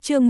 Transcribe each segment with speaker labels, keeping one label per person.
Speaker 1: Chương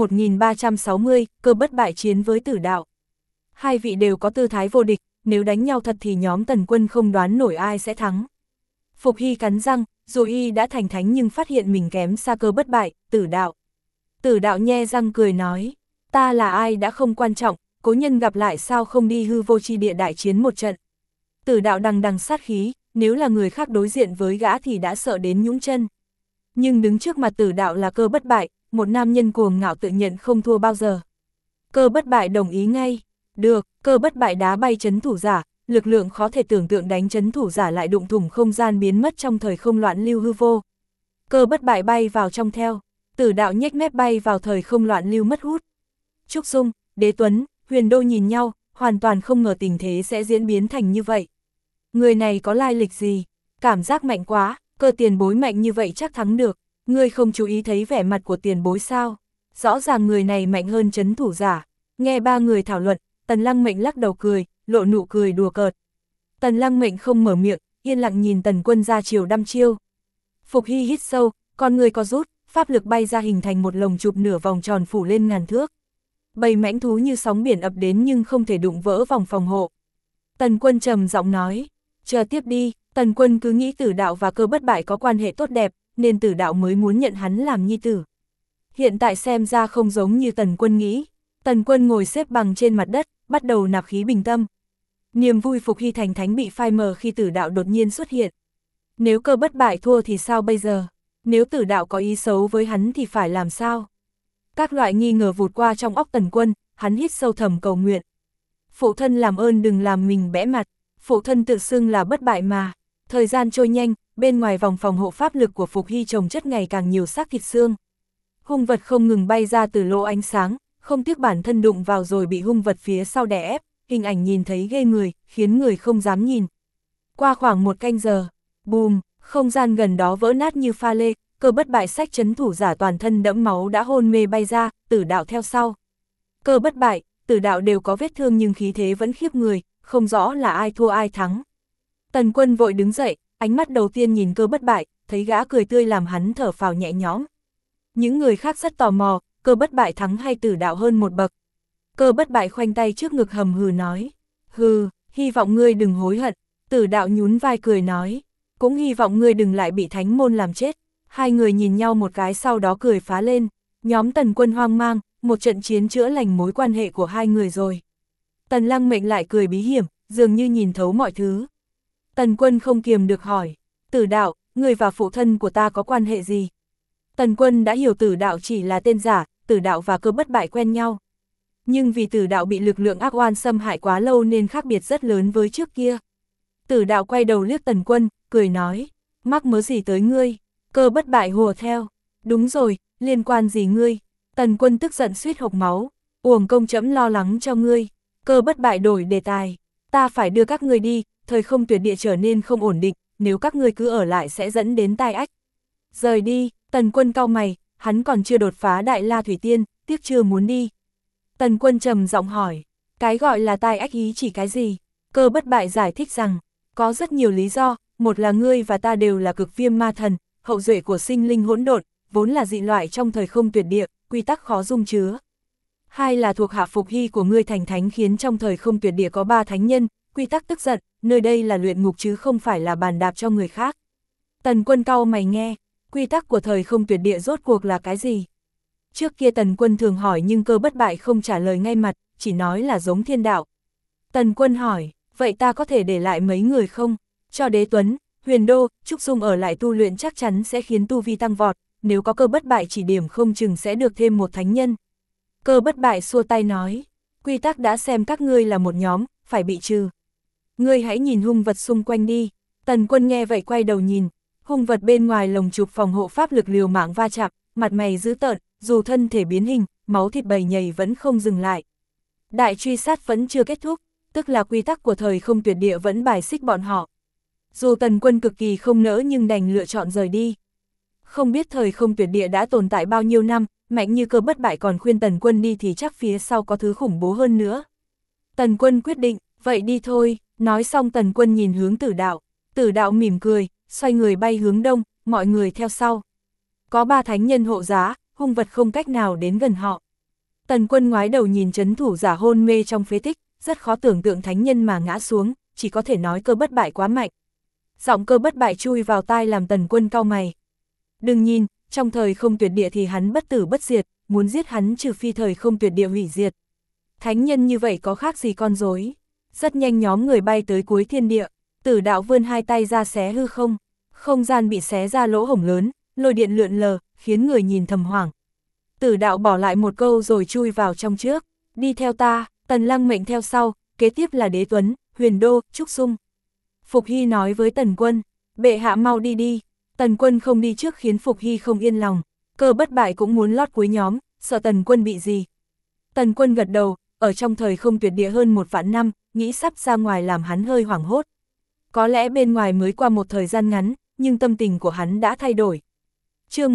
Speaker 1: 1360, cơ bất bại chiến với Tử Đạo. Hai vị đều có tư thái vô địch, nếu đánh nhau thật thì nhóm Tần Quân không đoán nổi ai sẽ thắng. Phục Hy cắn răng, dù y đã thành thánh nhưng phát hiện mình kém xa cơ bất bại, Tử Đạo. Tử Đạo nhe răng cười nói, ta là ai đã không quan trọng, cố nhân gặp lại sao không đi hư vô chi địa đại chiến một trận. Tử Đạo đằng đằng sát khí, nếu là người khác đối diện với gã thì đã sợ đến nhũn chân. Nhưng đứng trước mặt Tử Đạo là cơ bất bại, một nam nhân cuồng ngạo tự nhận không thua bao giờ. Cơ bất bại đồng ý ngay. Được, cơ bất bại đá bay trấn thủ giả, lực lượng khó thể tưởng tượng đánh trấn thủ giả lại đụng thủng không gian biến mất trong thời không loạn lưu hư vô. Cơ bất bại bay vào trong theo, Tử Đạo nhếch mép bay vào thời không loạn lưu mất hút. Trúc Dung, Đế Tuấn, Huyền Đô nhìn nhau, hoàn toàn không ngờ tình thế sẽ diễn biến thành như vậy. Người này có lai lịch gì? Cảm giác mạnh quá, cơ tiền bối mạnh như vậy chắc thắng được. Ngươi không chú ý thấy vẻ mặt của tiền bối sao? Rõ ràng người này mạnh hơn trấn thủ giả. Nghe ba người thảo luận, Tần Lăng Mệnh lắc đầu cười, lộ nụ cười đùa cợt. Tần Lăng Mệnh không mở miệng, yên lặng nhìn Tần Quân ra chiều đăm chiêu. Phục Hy hít sâu, con người co rút, pháp lực bay ra hình thành một lồng chụp nửa vòng tròn phủ lên ngàn thước. Bầy mãnh thú như sóng biển ập đến nhưng không thể đụng vỡ vòng phòng hộ. Tần Quân trầm giọng nói, chờ tiếp đi. Tần Quân cứ nghĩ Tử Đạo và cơ bất bại có quan hệ tốt đẹp, nên Tử Đạo mới muốn nhận hắn làm nhi tử. Hiện tại xem ra không giống như Tần Quân nghĩ. Tần Quân ngồi xếp bằng trên mặt đất, bắt đầu nạp khí bình tâm. Niềm vui Phục Hy thành thánh bị phai mờ khi Tử Đạo đột nhiên xuất hiện. Nếu cơ bất bại thua thì sao bây giờ? Nếu Tử Đạo có ý xấu với hắn thì phải làm sao? Các loại nghi ngờ vụt qua trong óc Tần Quân, hắn hít sâu thầm cầu nguyện. Phụ thân làm ơn đừng làm mình bẽ mặt, phụ thân tự xưng là bất bại mà. Thời gian trôi nhanh, bên ngoài vòng phòng hộ pháp lực của Phục Hy chồng chất ngày càng nhiều xác thịt xương. Hung vật không ngừng bay ra từ lỗ ánh sáng, không tiếc bản thân đụng vào rồi bị hung vật phía sau đè ép, hình ảnh nhìn thấy ghê người, khiến người không dám nhìn. Qua khoảng một canh giờ, bùm, không gian gần đó vỡ nát như pha lê, cơ bất bại sách trấn thủ giả toàn thân đẫm máu đã hôn mê bay ra, Tử Đạo theo sau. Cơ bất bại, Tử Đạo đều có vết thương nhưng khí thế vẫn khiếp người, không rõ là ai thua ai thắng. Tần Quân vội đứng dậy, ánh mắt đầu tiên nhìn cơ bất bại, thấy gã cười tươi làm hắn thở phào nhẹ nhõm. Những người khác rất tò mò, cơ bất bại thắng hay Tử Đạo hơn một bậc. Cơ bất bại khoanh tay trước ngực hầm hừ nói, hừ, hy vọng ngươi đừng hối hận. Tử Đạo nhún vai cười nói, cũng hy vọng ngươi đừng lại bị thánh môn làm chết. Hai người nhìn nhau một cái sau đó cười phá lên. Nhóm Tần Quân hoang mang, một trận chiến chữa lành mối quan hệ của hai người rồi. Tần Lăng Mệnh lại cười bí hiểm, dường như nhìn thấu mọi thứ. Tần Quân không kiềm được hỏi, Tử Đạo, người và phụ thân của ta có quan hệ gì? Tần Quân đã hiểu Tử Đạo chỉ là tên giả, Tử Đạo và cơ bất bại quen nhau. Nhưng vì Tử Đạo bị lực lượng ác oan xâm hại quá lâu nên khác biệt rất lớn với trước kia. Tử Đạo quay đầu liếc Tần Quân, cười nói, mắc mớ gì tới ngươi? Cơ bất bại hùa theo, đúng rồi, liên quan gì ngươi? Tần Quân tức giận suýt hộc máu, uổng công trẫm lo lắng cho ngươi. Cơ bất bại đổi đề tài, ta phải đưa các ngươi đi, thời không tuyệt địa trở nên không ổn định, nếu các ngươi cứ ở lại sẽ dẫn đến tai ách. Rời đi. Tần Quân cau mày, hắn còn chưa đột phá Đại La Thủy Tiên, tiếc chưa muốn đi. Tần Quân trầm giọng hỏi, cái gọi là tai ách ý chỉ cái gì? Cơ bất bại giải thích rằng, có rất nhiều lý do, một là ngươi và ta đều là cực viêm ma thần, hậu duệ của sinh linh hỗn độn, vốn là dị loại trong thời không tuyệt địa, quy tắc khó dung chứa. Hai là thuộc hạ Phục Hy của ngươi thành thánh khiến trong thời không tuyệt địa có 3 thánh nhân, quy tắc tức giận, nơi đây là luyện ngục chứ không phải là bàn đạp cho người khác. Tần Quân cau mày nghe, quy tắc của thời không tuyệt địa rốt cuộc là cái gì? Trước kia Tần Quân thường hỏi nhưng cơ bất bại không trả lời ngay mặt, chỉ nói là giống thiên đạo. Tần Quân hỏi, vậy ta có thể để lại mấy người không? Cho Đế Tuấn, Huyền Đô, Trúc Dung ở lại tu luyện chắc chắn sẽ khiến tu vi tăng vọt, nếu có cơ bất bại chỉ điểm không chừng sẽ được thêm một thánh nhân. Cơ bất bại xua tay nói, quy tắc đã xem các ngươi là một nhóm, phải bị trừ. Ngươi hãy nhìn hung vật xung quanh đi. Tần Quân nghe vậy quay đầu nhìn, hung vật bên ngoài lồng chụp phòng hộ pháp lực liều mạng va chạm, mặt mày dữ tợn, dù thân thể biến hình, máu thịt bầy nhầy vẫn không dừng lại. Đại truy sát vẫn chưa kết thúc, tức là quy tắc của thời không tuyệt địa vẫn bài xích bọn họ. Dù Tần Quân cực kỳ không nỡ nhưng đành lựa chọn rời đi. Không biết thời không tuyệt địa đã tồn tại bao nhiêu năm, mạnh như cơ bất bại còn khuyên Tần Quân đi thì chắc phía sau có thứ khủng bố hơn nữa. Tần Quân quyết định, vậy đi thôi, nói xong Tần Quân nhìn hướng Tử Đạo. Tử Đạo mỉm cười, xoay người bay hướng đông, mọi người theo sau. Có 3 thánh nhân hộ giá, hung vật không cách nào đến gần họ. Tần Quân ngoái đầu nhìn trấn thủ giả hôn mê trong phế tích, rất khó tưởng tượng thánh nhân mà ngã xuống, chỉ có thể nói Cơ Bất Bại quá mạnh. Giọng Cơ Bất Bại chui vào tai làm Tần Quân cau mày. Đừng nhìn, trong thời không tuyệt địa thì hắn bất tử bất diệt, muốn giết hắn trừ phi thời không tuyệt địa hủy diệt. Thánh nhân như vậy có khác gì con rối. Rất nhanh nhóm người bay tới cuối thiên địa, Tử Đạo vươn hai tay ra xé hư không, không gian bị xé ra lỗ hổng lớn, lôi điện lượn lờ, khiến người nhìn thầm hoảng. Tử Đạo bỏ lại một câu rồi chui vào trong trước, đi theo ta. Tần Lăng Mệnh theo sau, kế tiếp là Đế Tuấn, Huyền Đô, Trúc Sung. Phục Hy nói với Tần Quân, bệ hạ mau đi đi. Tần Quân không đi trước khiến Phục Hy không yên lòng, Cơ Bất Bại cũng muốn lót cuối nhóm, sợ Tần Quân bị gì. Tần Quân gật đầu, ở trong thời không tuyệt địa hơn 1 vạn năm, nghĩ sắp ra ngoài làm hắn hơi hoảng hốt. Có lẽ bên ngoài mới qua một thời gian ngắn, nhưng tâm tình của hắn đã thay đổi. Chương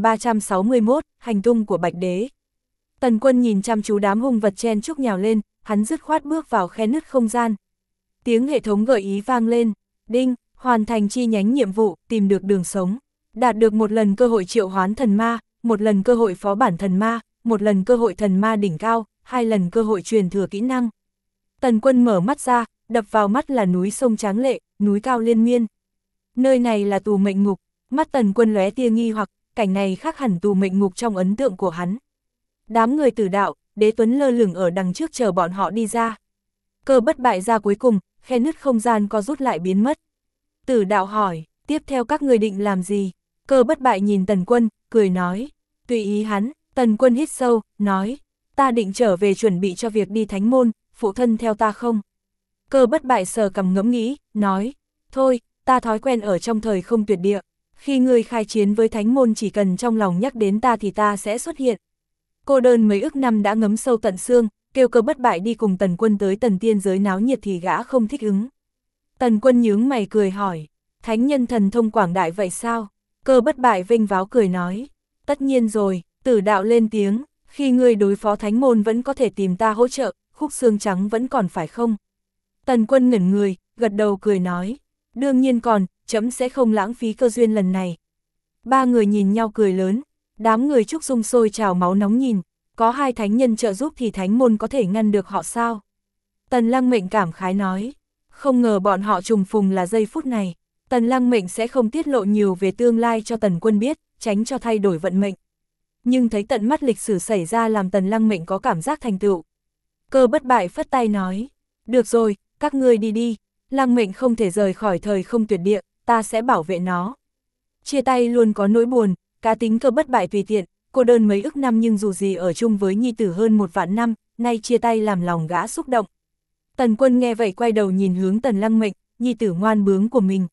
Speaker 1: 1361, hành tung của Bạch Đế. Tần Quân nhìn chăm chú đám hung vật chen chúc nhào lên, hắn dứt khoát bước vào khe nứt không gian. Tiếng hệ thống gợi ý vang lên, đinh, hoàn thành chi nhánh nhiệm vụ, tìm được đường sống. Đạt được 1 lần cơ hội triệu hoán thần ma, 1 lần cơ hội phó bản thần ma, 1 lần cơ hội thần ma đỉnh cao, 2 lần cơ hội truyền thừa kỹ năng. Tần Quân mở mắt ra, đập vào mắt là núi sông tráng lệ, núi cao liên miên. Nơi này là tù mệnh ngục, mắt Tần Quân lóe tia nghi hoặc, cảnh này khác hẳn tù mệnh ngục trong ấn tượng của hắn. Đám người Tử Đạo, Đế Tuấn lơ lửng ở đằng trước chờ bọn họ đi ra. Cơ Bất Bại ra cuối cùng, khe nứt không gian co rút lại biến mất. Tử Đạo hỏi, tiếp theo các người định làm gì? Cơ Bất Bại nhìn Tần Quân, cười nói, tùy ý hắn. Tần Quân hít sâu, nói, ta định trở về chuẩn bị cho việc đi Thánh Môn, phụ thân theo ta không? Cơ Bất Bại sờ cằm ngẫm nghĩ, nói, thôi, ta thói quen ở trong thời không tuyệt địa, khi ngươi khai chiến với Thánh Môn chỉ cần trong lòng nhắc đến ta thì ta sẽ xuất hiện. Cô đơn mấy ức năm đã ngấm sâu tận xương, kêu Cơ Bất Bại đi cùng Tần Quân tới Tần Tiên giới náo nhiệt thì gã không thích ứng. Tần Quân nhướng mày cười hỏi, thánh nhân thần thông quảng đại vậy sao? Cơ Bất Bại vênh váo cười nói, tất nhiên rồi. Tử Đạo lên tiếng, khi ngươi đối phó Thánh Môn vẫn có thể tìm ta hỗ trợ, khúc xương trắng vẫn còn phải không? Tần Quân ngẩn người, gật đầu cười nói, đương nhiên còn, trẫm sẽ không lãng phí cơ duyên lần này. Ba người nhìn nhau cười lớn, đám người Trúc Dung sôi trào máu nóng nhìn, có 2 thánh nhân trợ giúp thì Thánh Môn có thể ngăn được họ sao? Tần Lăng Mệnh cảm khái nói, không ngờ bọn họ trùng phùng là giây phút này. Tần Lăng Mệnh sẽ không tiết lộ nhiều về tương lai cho Tần Quân biết, tránh cho thay đổi vận mệnh. Nhưng thấy tận mắt lịch sử xảy ra làm Tần Lăng Mệnh có cảm giác thành tựu. Cơ Bất Bại phất tay nói, được rồi, các ngươi đi đi, Lăng Mệnh không thể rời khỏi thời không tuyệt địa, ta sẽ bảo vệ nó. Chia tay luôn có nỗi buồn, cá tính Cơ Bất Bại tùy tiện, cô đơn mấy ức năm nhưng dù gì ở chung với nhi tử hơn 1 vạn năm, nay chia tay làm lòng gã xúc động. Tần Quân nghe vậy quay đầu nhìn hướng Tần Lăng Mệnh, nhi tử ngoan bướng của mình.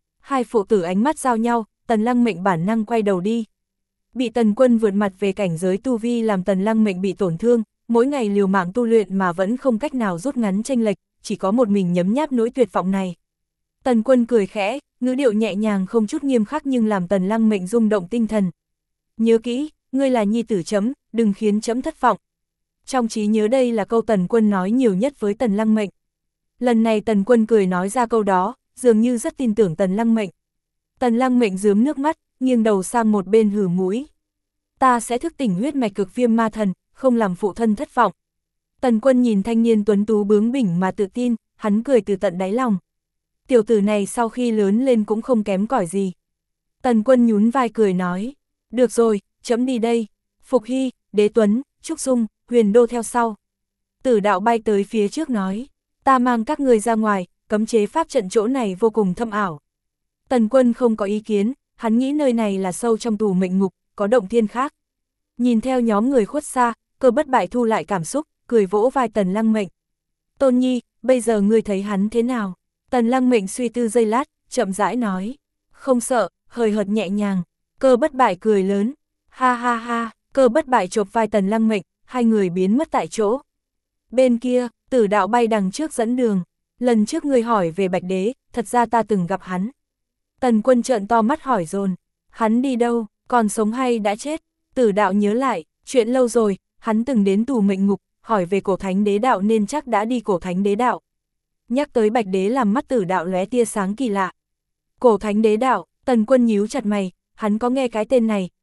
Speaker 1: 2 phụ tử ánh mắt giao nhau, Tần Lăng Mệnh bản năng quay đầu đi. Bị Tần Quân vượt mặt về cảnh giới tu vi làm Tần Lăng Mệnh bị tổn thương, mỗi ngày liều mạng tu luyện mà vẫn không cách nào rút ngắn chênh lệch, chỉ có một mình nhấm nháp nỗi tuyệt vọng này. Tần Quân cười khẽ, ngữ điệu nhẹ nhàng không chút nghiêm khắc nhưng làm Tần Lăng Mệnh rung động tinh thần. Nhớ kỹ, ngươi là nhi tử chấm, đừng khiến chấm thất vọng. Trong trí nhớ đây là câu Tần Quân nói nhiều nhất với Tần Lăng Mệnh. Lần này Tần Quân cười nói ra câu đó, dường như rất tin tưởng Tần Lăng Mệnh. Tần Lăng Mệnh rướm nước mắt, nghiêng đầu sang một bên hừ mũi. Ta sẽ thức tỉnh huyết mạch cực viêm ma thần, không làm phụ thân thất vọng. Tần Quân nhìn thanh niên tuấn tú bướng bỉnh mà tự tin, hắn cười từ tận đáy lòng. Tiểu tử này sau khi lớn lên cũng không kém cỏi gì. Tần Quân nhún vai cười nói, được rồi, chấm đi đây. Phục Hy, Đế Tuấn, Trúc Dung, Huyền Đô theo sau. Tử Đạo bay tới phía trước nói, ta mang các người ra ngoài, cấm chế pháp trận chỗ này vô cùng thâm ảo. Tần Quân không có ý kiến, hắn nghĩ nơi này là sâu trong tù mệnh ngục, có động thiên khác. Nhìn theo nhóm người khuất xa, Cơ Bất Bại thu lại cảm xúc, cười vỗ vai Tần Lăng Mệnh. Tôn Nhi, bây giờ ngươi thấy hắn thế nào? Tần Lăng Mệnh suy tư giây lát, chậm rãi nói. Không sợ, hời hợt nhẹ nhàng. Cơ Bất Bại cười lớn. Ha ha ha, Cơ Bất Bại chộp vai Tần Lăng Mệnh, 2 người biến mất tại chỗ. Bên kia, Tử Đạo bay đằng trước dẫn đường. Lần trước ngươi hỏi về Bạch Đế, thật ra ta từng gặp hắn. Tần Quân trợn to mắt hỏi dồn. Hắn đi đâu, còn sống hay đã chết? Tử Đạo nhớ lại, chuyện lâu rồi, hắn từng đến tù mệnh ngục, hỏi về cổ thánh đế đạo nên chắc đã đi cổ thánh đế đạo. Nhắc tới Bạch Đế làm mắt Tử Đạo lóe tia sáng kỳ lạ. Cổ thánh đế đạo, Tần Quân nhíu chặt mày, hắn có nghe cái tên này,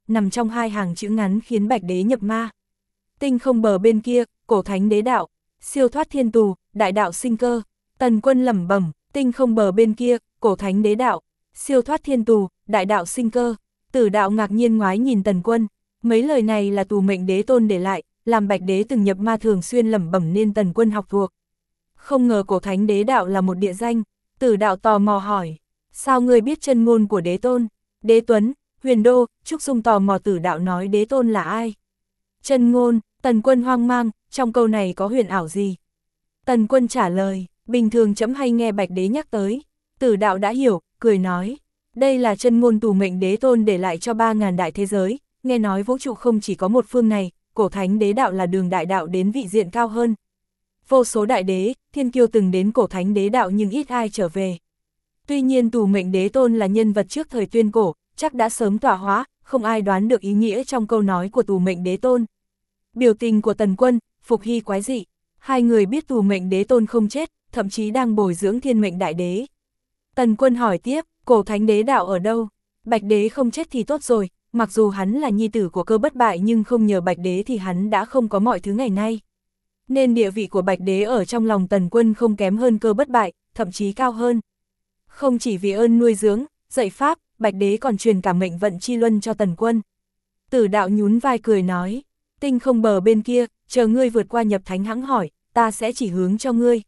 Speaker 1: nằm trong hai hàng chữ ngắn khiến Bạch Đế nhập ma. Tinh không bờ bên kia, cổ thánh đế đạo, siêu thoát thiên tù, đại đạo sinh cơ. Tần Quân lẩm bẩm, tinh không bờ bên kia, cổ thánh đế đạo, siêu thoát thiên tù, đại đạo sinh cơ. Tử đạo ngạc nhiên ngoái nhìn Tần Quân, mấy lời này là Tù Mệnh Đế Tôn để lại, làm Bạch Đế từng nhập ma thường xuyên lẩm bẩm nên Tần Quân học thuộc. Không ngờ cổ thánh đế đạo là một địa danh. Tử đạo tò mò hỏi, sao ngươi biết chân ngôn của Đế Tôn? Đế Tuấn, Huyền Đô, Trúc Dung tò mò Tử đạo nói Đế Tôn là ai? Chân ngôn. Tần Quân hoang mang, trong câu này có huyền ảo gì? Tần Quân trả lời, bình thường chấm hay nghe Bạch Đế nhắc tới. Tử đạo đã hiểu, cười nói, đây là chân ngôn Tù Mệnh Đế Tôn để lại cho 3.000 đại thế giới, nghe nói vũ trụ không chỉ có một phương này, cổ thánh đế đạo là đường đại đạo đến vị diện cao hơn. Vô số đại đế, thiên kiêu từng đến cổ thánh đế đạo nhưng ít ai trở về. Tuy nhiên Tù Mệnh Đế Tôn là nhân vật trước thời tuyên cổ, chắc đã sớm tọa hóa, không ai đoán được ý nghĩa trong câu nói của Tù Mệnh Đế Tôn. Biểu tình của Tần Quân, Phục Hy quái dị, hai người biết Tù Mệnh Đế Tôn không chết, thậm chí đang bồi dưỡng Thiên Mệnh Đại Đế. Tần Quân hỏi tiếp, cổ thánh đế đạo ở đâu? Bạch Đế không chết thì tốt rồi, mặc dù hắn là nhi tử của Cơ Bất Bại nhưng không nhờ Bạch Đế thì hắn đã không có mọi thứ ngày nay. Nên địa vị của Bạch Đế ở trong lòng Tần Quân không kém hơn Cơ Bất Bại, thậm chí cao hơn. Không chỉ vì ơn nuôi dưỡng, dạy pháp, Bạch Đế còn truyền cả mệnh vận chi luân cho Tần Quân. Tử đạo nhún vai cười nói, tinh không bờ bên kia, chờ ngươi vượt qua nhập thánh hãng hỏi, ta sẽ chỉ hướng cho ngươi.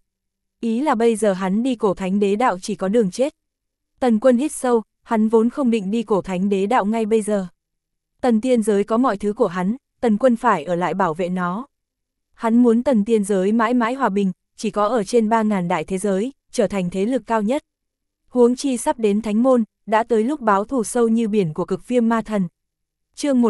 Speaker 1: Ý là bây giờ hắn đi cổ thánh đế đạo chỉ có đường chết. Tần Quân hít sâu, hắn vốn không định đi cổ thánh đế đạo ngay bây giờ. Tần tiên giới có mọi thứ của hắn, Tần Quân phải ở lại bảo vệ nó. Hắn muốn tần tiên giới mãi mãi hòa bình, chỉ có ở trên 3.000 đại thế giới, trở thành thế lực cao nhất. Huống chi sắp đến thánh môn, đã tới lúc báo thù sâu như biển của Cực Viêm Ma Thần. Chương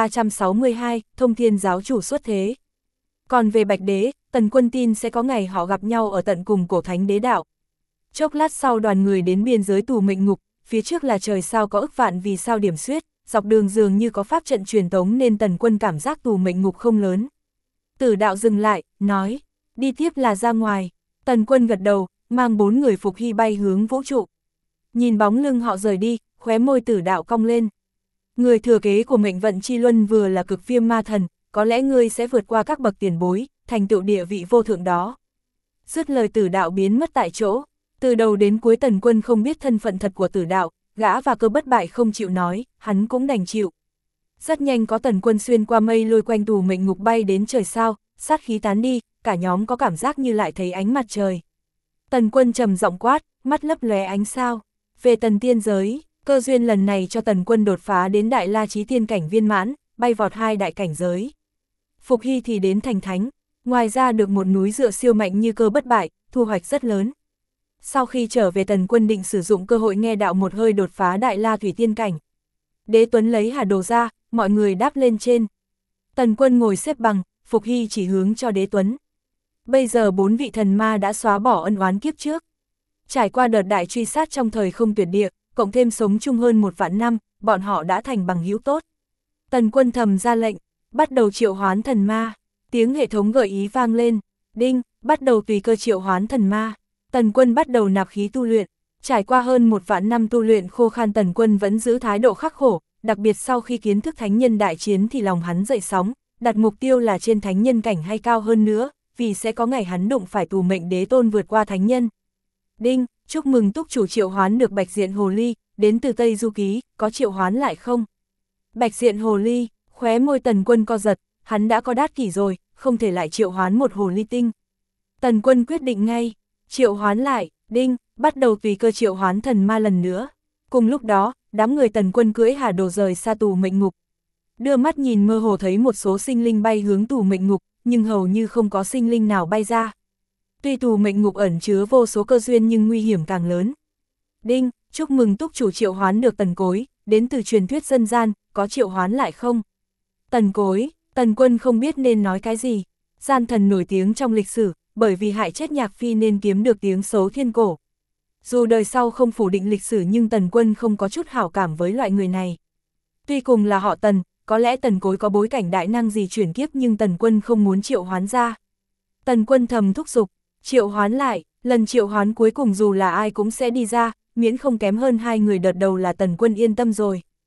Speaker 1: 1362, Thông Thiên giáo chủ xuất thế. Còn về Bạch Đế, Tần Quân tin sẽ có ngày họ gặp nhau ở tận cùng cổ thánh đế đạo. Chốc lát sau đoàn người đến biên giới Tù Mệnh Ngục, phía trước là trời sao có ức vạn vì sao điểm xuyết, dọc đường dường như có pháp trận truyền tống nên Tần Quân cảm giác Tù Mệnh Ngục không lớn. Tử đạo dừng lại, nói, đi tiếp là ra ngoài. Tần Quân gật đầu, mang 4 người Phục Hy bay hướng vũ trụ. Nhìn bóng lưng họ rời đi, khóe môi Tử đạo cong lên. Người thừa kế của mệnh vận chi luân vừa là Cực Viêm Ma Thần, có lẽ ngươi sẽ vượt qua các bậc tiền bối, thành tựu địa vị vô thượng đó. Dứt lời Tử đạo biến mất tại chỗ. Từ đầu đến cuối Tần Quân không biết thân phận thật của Tử đạo, gã và Cơ Bất Bại không chịu nói, hắn cũng đành chịu. Rất nhanh có Tần Quân xuyên qua mây lôi quanh Tù Mệnh Ngục bay đến trời sao, sát khí tán đi, cả nhóm có cảm giác như lại thấy ánh mặt trời. Tần Quân trầm giọng quát, mắt lấp lóe ánh sao. Về Tần tiên giới, cơ duyên lần này cho Tần Quân đột phá đến Đại La Chí Tiên cảnh viên mãn, bay vọt 2 đại cảnh giới. Phục Hy thì đến thành thánh, ngoài ra được một núi dựa siêu mạnh như Cơ Bất Bại, thu hoạch rất lớn. Sau khi trở về Tần Quân định sử dụng cơ hội nghe đạo một hơi đột phá Đại La Thủy Tiên cảnh. Đế Tuấn lấy hà đồ ra, mọi người đáp lên trên. Tần Quân ngồi xếp bằng, Phục Hy chỉ hướng cho Đế Tuấn. Bây giờ 4 vị thần ma đã xóa bỏ ân oán kiếp trước. Trải qua đợt đại truy sát trong thời không tuyệt địa, cộng thêm sống chung hơn 1 vạn năm, bọn họ đã thành bằng hữu tốt. Tần Quân thầm ra lệnh, bắt đầu triệu hoán thần ma. Tiếng hệ thống gợi ý vang lên, đinh, bắt đầu tùy cơ triệu hoán thần ma. Tần Quân bắt đầu nạp khí tu luyện. Trải qua hơn 1 vạn năm tu luyện khô khan, Tần Quân vẫn giữ thái độ khắc khổ, đặc biệt sau khi kiến thức thánh nhân đại chiến thì lòng hắn dậy sóng, đặt mục tiêu là trên thánh nhân cảnh hay cao hơn nữa, vì sẽ có ngày hắn đụng phải Tù Mệnh Đế Tôn vượt qua thánh nhân. Đinh, chúc mừng túc chủ triệu hoán được Bạch Diện Hồ Ly, đến từ Tây Du Ký, có triệu hoán lại không? Bạch Diện Hồ Ly, khóe môi Tần Quân co giật, hắn đã có đát kỷ rồi, không thể lại triệu hoán một hồ ly tinh. Tần Quân quyết định ngay, triệu hoán lại, đinh, bắt đầu tùy cơ triệu hoán thần ma lần nữa. Cùng lúc đó, đám người Tần Quân cưỡi hà đồ rời xa Tù Mệnh Ngục. Đưa mắt nhìn mơ hồ thấy một số sinh linh bay hướng Tù Mệnh Ngục, nhưng hầu như không có sinh linh nào bay ra. Tuy Tù Mệnh Ngục ẩn chứa vô số cơ duyên nhưng nguy hiểm càng lớn. Đinh, chúc mừng túc chủ triệu hoán được Tần Cối, đến từ truyền thuyết dân gian, có triệu hoán lại không? Tần Cối, Tần Quân không biết nên nói cái gì. Gian thần nổi tiếng trong lịch sử, bởi vì hại chết Nhạc Phi nên kiếm được tiếng xấu thiên cổ. Dù đời sau không phủ định lịch sử nhưng Tần Quân không có chút hảo cảm với loại người này. Tuy cùng là họ Tần, có lẽ Tần Cối có bối cảnh đại năng gì chuyển kiếp nhưng Tần Quân không muốn triệu hoán ra. Tần Quân thầm thúc giục, triệu hoán lại, lần triệu hoán cuối cùng dù là ai cũng sẽ đi ra, miễn không kém hơn 2 người đợt đầu là Tần Quân yên tâm rồi.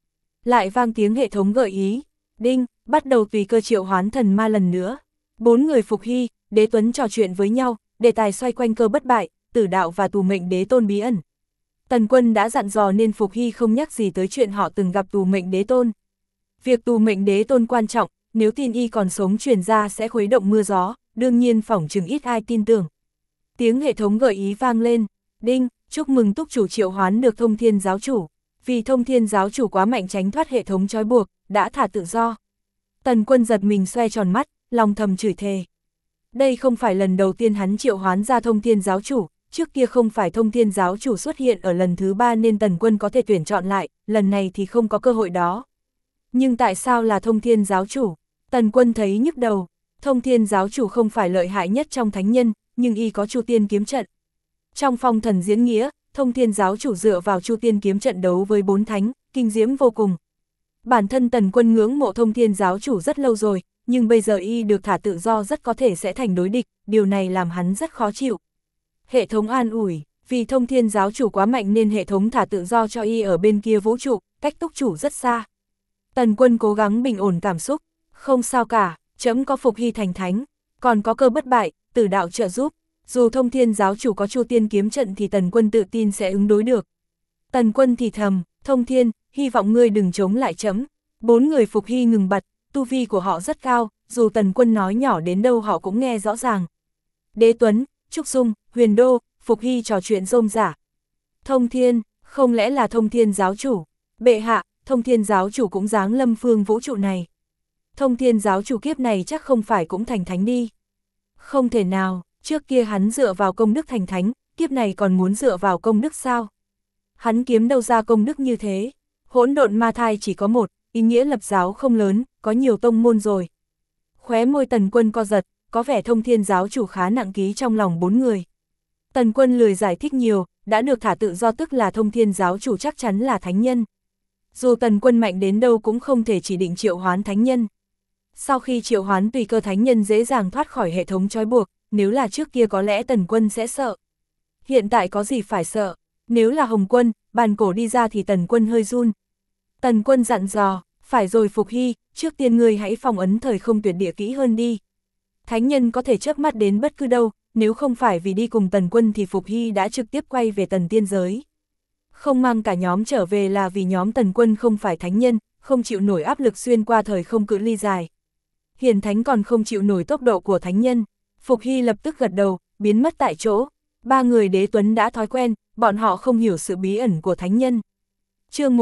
Speaker 1: Lại vang tiếng hệ thống gợi ý. Đinh, bắt đầu tùy cơ triệu hoán thần ma lần nữa. 4 người Phục Hy, Đế Tuấn trò chuyện với nhau, đề tài xoay quanh cơ bất bại, tử đạo và tù mệnh đế tôn bí ẩn. Tần Quân đã dặn dò nên Phục Hy không nhắc gì tới chuyện họ từng gặp tù mệnh đế tôn. Việc tù mệnh đế tôn quan trọng, nếu tin y còn sống truyền ra sẽ khuấy động mưa gió, đương nhiên phỏng chừng ít ai tin tưởng. Tiếng hệ thống gợi ý vang lên. Đinh, chúc mừng túc chủ triệu hoán được Thông Thiên giáo chủ. Vì Thông Thiên giáo chủ quá mạnh tránh thoát hệ thống trói buộc, đã thả tự do. Tần Quân giật mình xoe tròn mắt, lòng thầm chửi thề. Đây không phải lần đầu tiên hắn triệu hoán ra Thông Thiên giáo chủ, trước kia không phải Thông Thiên giáo chủ xuất hiện ở lần thứ 3 nên Tần Quân có thể tuyển chọn lại, lần này thì không có cơ hội đó. Nhưng tại sao là Thông Thiên giáo chủ? Tần Quân thấy nhức đầu. Thông Thiên giáo chủ không phải lợi hại nhất trong thánh nhân, nhưng y có Chu Tiên kiếm trận. Trong phong thần diễn nghĩa, Thông Thiên giáo chủ dựa vào Chu Tiên kiếm trận đấu với 4 thánh, kinh diễm vô cùng. Bản thân Tần Quân ngưỡng mộ Thông Thiên giáo chủ rất lâu rồi, nhưng bây giờ y được thả tự do rất có thể sẽ thành đối địch, điều này làm hắn rất khó chịu. Hệ thống an ủi, vì Thông Thiên giáo chủ quá mạnh nên hệ thống thả tự do cho y ở bên kia vũ trụ, cách túc chủ rất xa. Tần Quân cố gắng bình ổn cảm xúc, không sao cả, trẫm có Phục Hy thành thánh, còn có cơ bất bại, tử đạo trợ giúp. Dù Thông Thiên giáo chủ có Chu Tiên kiếm trận thì Tần Quân tự tin sẽ ứng đối được. Tần Quân thì thầm, Thông Thiên, hy vọng ngươi đừng chống lại trẫm. 4 người Phục Hy ngừng bật, tu vi của họ rất cao, dù Tần Quân nói nhỏ đến đâu họ cũng nghe rõ ràng. Đế Tuấn, Trúc Dung, Huyền Đô, Phục Hy trò chuyện rôm rả. Thông Thiên, không lẽ là Thông Thiên giáo chủ? Bệ hạ, Thông Thiên giáo chủ cũng giáng lâm phương vũ trụ này. Thông Thiên giáo chủ kiếp này chắc không phải cũng thành thánh đi. Không thể nào, trước kia hắn dựa vào công đức thành thánh, kiếp này còn muốn dựa vào công đức sao? Hắn kiếm đâu ra công đức như thế? Hỗn độn ma thai chỉ có một, ý nghĩa lập giáo không lớn, có nhiều tông môn rồi. Khóe môi Tần Quân co giật, có vẻ Thông Thiên giáo chủ khá nặng ký trong lòng 4 người. Tần Quân lười giải thích nhiều, đã được thả tự do tức là Thông Thiên giáo chủ chắc chắn là thánh nhân. Dù Tần Quân mạnh đến đâu cũng không thể chỉ định triệu hoán thánh nhân. Sau khi triệu hoán tùy cơ thánh nhân dễ dàng thoát khỏi hệ thống trói buộc, nếu là trước kia có lẽ Tần Quân sẽ sợ. Hiện tại có gì phải sợ, nếu là Hồng Quân, bàn cổ đi ra thì Tần Quân hơi run. Tần Quân dặn dò, phải rồi Phục Hy, trước tiên ngươi hãy phong ấn thời không tuyệt địa kỹ hơn đi. Thánh nhân có thể chớp mắt đến bất cứ đâu, nếu không phải vì đi cùng Tần Quân thì Phục Hy đã trực tiếp quay về Tần Tiên giới. Không mang cả nhóm trở về là vì nhóm Tần Quân không phải thánh nhân, không chịu nổi áp lực xuyên qua thời không cự ly dài. Hiền thánh còn không chịu nổi tốc độ của thánh nhân. Phục Hy lập tức gật đầu, biến mất tại chỗ. 3 người Đế Tuấn đã thói quen, bọn họ không hiểu sự bí ẩn của thánh nhân. Chương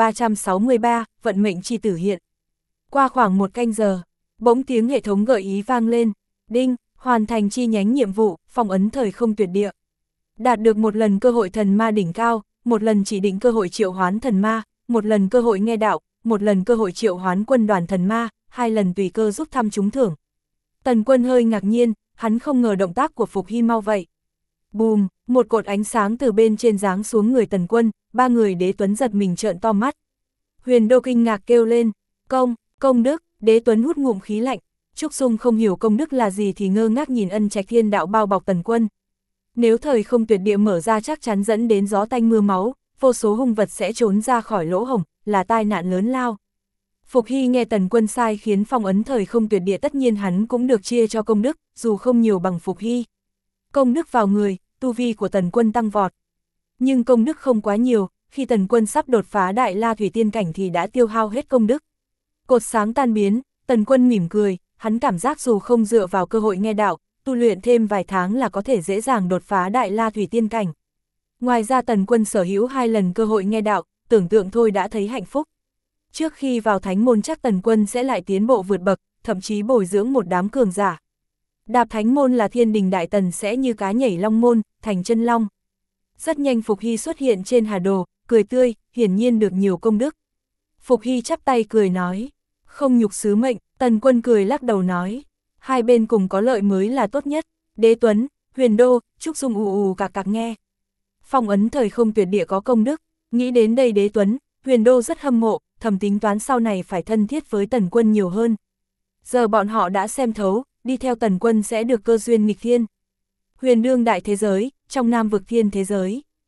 Speaker 1: 1363, vận mệnh chi tử hiện. Qua khoảng 1 canh giờ, bỗng tiếng hệ thống gợi ý vang lên. Đinh, hoàn thành chi nhánh nhiệm vụ, phong ấn thời không tuyệt địa. Đạt được 1 lần cơ hội thần ma đỉnh cao, 1 lần chỉ định cơ hội triệu hoán thần ma, 1 lần cơ hội nghe đạo, 1 lần cơ hội triệu hoán quân đoàn thần ma, 2 lần tùy cơ rút thăm trúng thưởng. Tần Quân hơi ngạc nhiên, hắn không ngờ động tác của Phục Hy mau vậy. Bùm, một cột ánh sáng từ bên trên giáng xuống người Tần Quân, 3 người Đế Tuấn giật mình trợn to mắt. Huyền Đô kinh ngạc kêu lên, công đức. Đế Tuấn hút ngụm khí lạnh. Trúc Dung không hiểu công đức là gì thì ngơ ngác nhìn ân trạch thiên đạo bao bọc Tần Quân. Nếu thời không tuyệt địa mở ra chắc chắn dẫn đến gió tanh mưa máu, vô số hung vật sẽ trốn ra khỏi lỗ hổng, là tai nạn lớn lao. Phục Hy nghe Tần Quân sai khiến phong ấn thời không tuyệt địa, tất nhiên hắn cũng được chia cho công đức, dù không nhiều bằng Phục Hy. Công đức vào người, tu vi của Tần Quân tăng vọt. Nhưng công đức không quá nhiều, khi Tần Quân sắp đột phá Đại La Thủy Tiên cảnh thì đã tiêu hao hết công đức. Cột sáng tan biến, Tần Quân mỉm cười, hắn cảm giác dù không dựa vào cơ hội nghe đạo, tu luyện thêm vài tháng là có thể dễ dàng đột phá Đại La Thủy Tiên cảnh. Ngoài ra Tần Quân sở hữu 2 lần cơ hội nghe đạo, tưởng tượng thôi đã thấy hạnh phúc. Trước khi vào thánh môn chắc Tần Quân sẽ lại tiến bộ vượt bậc, thậm chí bồi dưỡng một đám cường giả. Đạp thánh môn là thiên đình đại tần sẽ như cá nhảy long môn, thành chân long. Rất nhanh Phục Hy xuất hiện trên hà đồ, cười tươi, hiển nhiên được nhiều công đức. Phục Hy chắp tay cười nói, không nhục sứ mệnh. Tần Quân cười lắc đầu nói, hai bên cùng có lợi mới là tốt nhất. Đế Tuấn, Huyền Đô, Trúc Dung ù cạc cạc nghe. Phong ấn thời không tuyệt địa có công đức, nghĩ đến đây Đế Tuấn, Huyền Đô rất hâm mộ, thầm tính toán sau này phải thân thiết với Tần Quân nhiều hơn. Giờ bọn họ đã xem thấu, đi theo Tần Quân sẽ được cơ duyên nghịch thiên. Huyền đương đại thế giới, trong Nam vực thiên thế giới.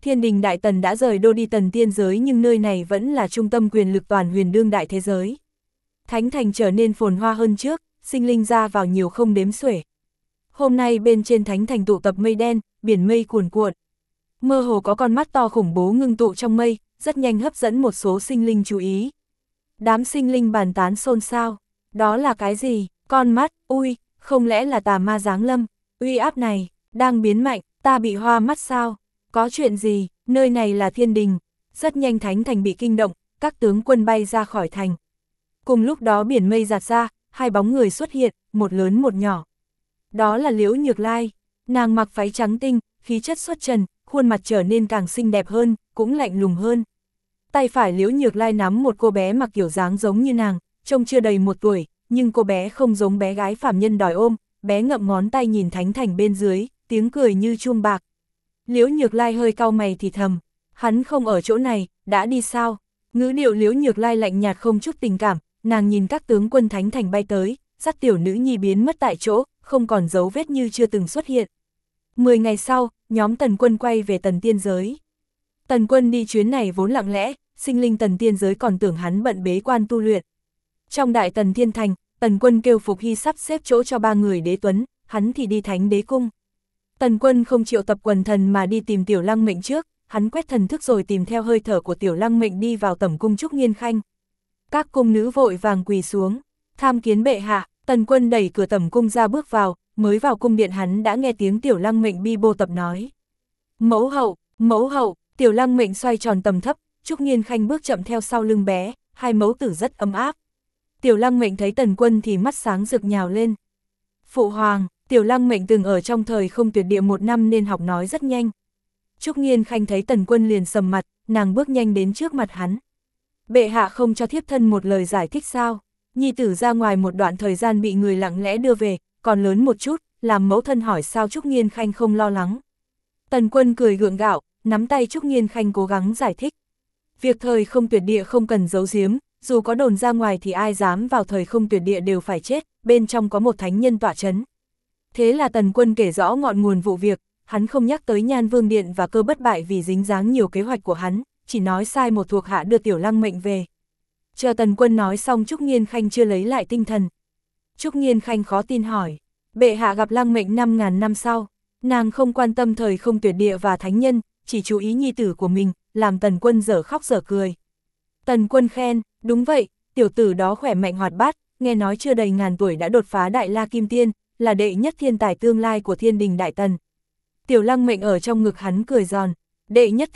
Speaker 1: Thiên đình Đại Tần đã rời đô đi Tần Tiên giới nhưng nơi này vẫn là trung tâm quyền lực toàn huyền đương đại thế giới. Thánh thành trở nên phồn hoa hơn trước, sinh linh ra vào nhiều không đếm xuể. Hôm nay bên trên thánh thành tụ tập mây đen, biển mây cuồn cuộn. Mơ hồ có con mắt to khủng bố ngưng tụ trong mây, rất nhanh hấp dẫn một số sinh linh chú ý. Đám sinh linh bàn tán xôn xao. Đó là cái gì? Con mắt, ui, không lẽ là tà ma giáng lâm? Uy áp này, đang biến mạnh, ta bị hoa mắt sao? Có chuyện gì? Nơi này là thiên đình. Rất nhanh thánh thành bị kinh động, các tướng quân bay ra khỏi thành. Cùng lúc đó biển mây giạt ra, hai bóng người xuất hiện, một lớn một nhỏ. Đó là Liễu Nhược Lai. Nàng mặc váy trắng tinh, khí chất xuất trần, khuôn mặt trở nên càng xinh đẹp hơn, cũng lạnh lùng hơn. Tay phải Liễu Nhược Lai nắm một cô bé mặc kiểu dáng giống như nàng, trông chưa đầy 1 tuổi, nhưng cô bé không giống bé gái phàm nhân đòi ôm, bé ngậm ngón tay nhìn thánh thành bên dưới, tiếng cười như chuông bạc. Liễu Nhược Lai hơi cau mày thì thầm, hắn không ở chỗ này, đã đi sao? Ngữ điệu Liễu Nhược Lai lạnh nhạt không chút tình cảm, nàng nhìn các tướng quân thánh thành bay tới, dắt tiểu nữ nhi biến mất tại chỗ, không còn dấu vết như chưa từng xuất hiện. 10 ngày sau, nhóm Tần Quân quay về Tần Tiên giới. Tần Quân đi chuyến này vốn lặng lẽ, sinh linh Tần Tiên giới còn tưởng hắn bận bế quan tu luyện. Trong Đại Tần Thiên Thành, Tần Quân kêu Phục Hy sắp xếp chỗ cho 3 người đế tuấn, hắn thì đi Thánh Đế Cung. Tần Quân không triệu tập quần thần mà đi tìm Tiểu Lăng Mệnh trước, hắn quét thần thức rồi tìm theo hơi thở của Tiểu Lăng Mệnh đi vào tẩm cung Trúc Nghiên Khanh. Các cung nữ vội vàng quỳ xuống, tham kiến bệ hạ. Tần Quân đẩy cửa tẩm cung ra bước vào, mới vào cung điện hắn đã nghe tiếng Tiểu Lăng Mệnh bi bô tập nói. Mẫu hậu, Tiểu Lăng Mệnh xoay tròn tầm thấp, Trúc Nghiên Khanh bước chậm theo sau lưng bé, hai mẫu tử rất ấm áp. Tiểu Lăng Mệnh thấy Tần Quân thì mắt sáng rực nhào lên. Phụ hoàng, Tiểu Lăng Mệnh từng ở trong thời không tuyệt địa 1 năm nên học nói rất nhanh. Trúc Nghiên Khanh thấy Tần Quân liền sầm mặt, nàng bước nhanh đến trước mặt hắn. Bệ hạ không cho thiếp thân một lời giải thích sao? Nhi tử ra ngoài một đoạn thời gian bị người lặng lẽ đưa về, còn lớn một chút, làm mẫu thân hỏi sao Trúc Nghiên Khanh không lo lắng. Tần Quân cười gượng gạo, nắm tay Trúc Nghiên Khanh cố gắng giải thích. Việc thời không tuyệt địa không cần giấu giếm, dù có đồn ra ngoài thì ai dám vào thời không tuyệt địa đều phải chết, bên trong có một thánh nhân tọa chấn. Thế là Tần Quân kể rõ ngọn nguồn vụ việc, hắn không nhắc tới Nhan Vương Điện và Cơ Bất Bại vì dính dáng nhiều kế hoạch của hắn, chỉ nói sai một thuộc hạ đưa Tiểu Lăng Mệnh về. Chờ Tần Quân nói xong Trúc Nghiên Khanh chưa lấy lại tinh thần. Trúc Nghiên Khanh khó tin hỏi, bệ hạ gặp Lăng Mệnh 5.000 năm sau, nàng không quan tâm thời không tuyệt địa và thánh nhân, chỉ chú ý nhi tử của mình, làm Tần Quân dở khóc dở cười. Tần Quân khen, đúng vậy, tiểu tử đó khỏe mạnh hoạt bát, nghe nói chưa đầy ngàn tuổi đã đột phá Đại La Kim Tiên, là đệ nhất thiên tài tương lai của thiên đình Đại Tần. Tiểu Lăng Mệnh ở trong ngực hắn cười giòn, đệ nhất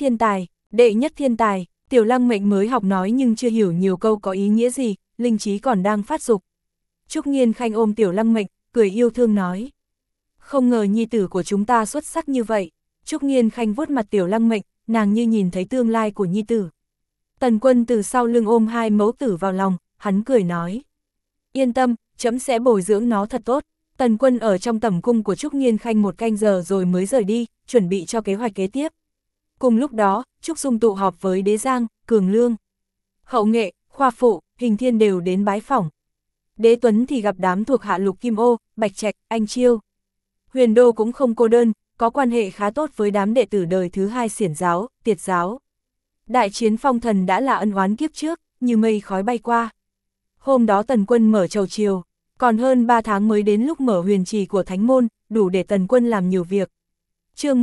Speaker 1: thiên tài, Tiểu Lăng Mệnh mới học nói nhưng chưa hiểu nhiều câu có ý nghĩa gì, linh trí còn đang phát dục. Trúc Nghiên Khanh ôm Tiểu Lăng Mệnh, cười yêu thương nói. Không ngờ nhi tử của chúng ta xuất sắc như vậy. Trúc Nghiên Khanh vuốt mặt Tiểu Lăng Mệnh, nàng như nhìn thấy tương lai của nhi tử. Tần Quân từ sau lưng ôm hai mẫu tử vào lòng, hắn cười nói. Yên tâm, trẫm sẽ bồi dưỡng nó thật tốt. Tần Quân ở trong tẩm cung của Trúc Nghiên Khanh 1 canh giờ rồi mới rời đi, chuẩn bị cho kế hoạch kế tiếp. Cùng lúc đó, Trúc Dung tụ họp với Đế Giang, Cường Lương, Hậu Nghệ, Khoa Phụ, Hình Thiên đều đến bái phỏng. Đế Tuấn thì gặp đám thuộc hạ Lục Kim Ô, Bạch Trạch, Anh Chiêu. Huyền Đô cũng không cô đơn, có quan hệ khá tốt với đám đệ tử đời thứ 2 Xiển giáo, Tiệt giáo. Đại chiến phong thần đã là ân oán kiếp trước, như mây khói bay qua. Hôm đó Tần Quân mở chầu triều, còn hơn 3 tháng mới đến lúc mở huyền trì của Thánh Môn, đủ để Tần Quân làm nhiều việc. Chương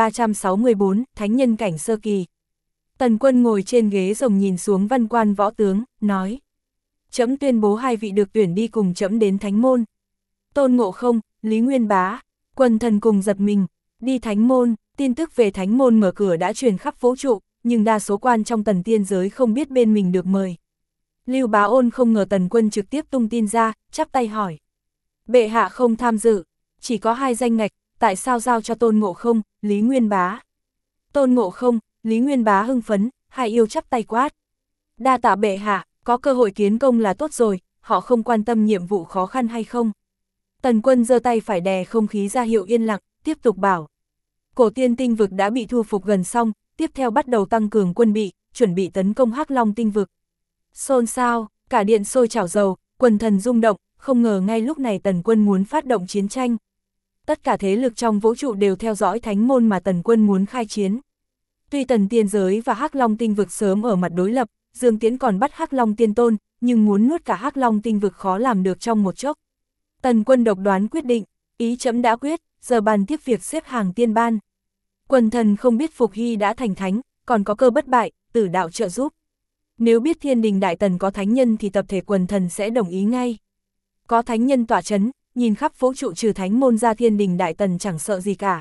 Speaker 1: 1364, Thánh nhân cảnh sơ kỳ. Tần Quân ngồi trên ghế rồng nhìn xuống văn quan võ tướng, nói. Trẫm tuyên bố 2 vị được tuyển đi cùng trẫm đến Thánh Môn. Tôn Ngộ Không, Lý Nguyên Bá, quần thần cùng giật mình, đi Thánh Môn. Tin tức về Thánh Môn mở cửa đã truyền khắp vũ trụ, nhưng đa số quan trong Tần Tiên giới không biết bên mình được mời. Lưu Bá Ôn không ngờ Tần Quân trực tiếp tung tin ra, chắp tay hỏi. Bệ hạ không tham dự, chỉ có 2 danh ngạch, tại sao giao cho Tôn Ngộ Không, Lý Nguyên Bá? Tôn Ngộ Không, Lý Nguyên Bá hưng phấn, hai yêu chắp tay quát. Đa tạ bệ hạ, có cơ hội kiến công là tốt rồi, họ không quan tâm nhiệm vụ khó khăn hay không. Tần Quân giơ tay phải đè không khí ra hiệu yên lặng, tiếp tục bảo. Cổ Tiên tinh vực đã bị thu phục gần xong, tiếp theo bắt đầu tăng cường quân bị, chuẩn bị tấn công Hắc Long tinh vực. Xôn xao, cả điện sôi trào dầu, quần thần rung động, không ngờ ngay lúc này Tần Quân muốn phát động chiến tranh. Tất cả thế lực trong vũ trụ đều theo dõi Thánh Môn mà Tần Quân muốn khai chiến. Tuy Tần Tiên Giới và Hắc Long Tinh Vực sớm ở mặt đối lập, Dương Tiễn còn bắt Hắc Long Tiên Tôn, nhưng muốn nuốt cả Hắc Long Tinh Vực khó làm được trong một chốc. Tần Quân độc đoán quyết định, ý trẫm đã quyết, giờ bàn tiếp việc xếp hàng tiên ban. Quần thần không biết Phục Hy đã thành thánh, còn có cơ bất bại, tử đạo trợ giúp. Nếu biết Thiên Đình Đại Tần có thánh nhân thì tập thể quần thần sẽ đồng ý ngay. Có thánh nhân tọa chấn, nhìn khắp vũ trụ trừ thánh môn ra Thiên Đình Đại Tần chẳng sợ gì cả.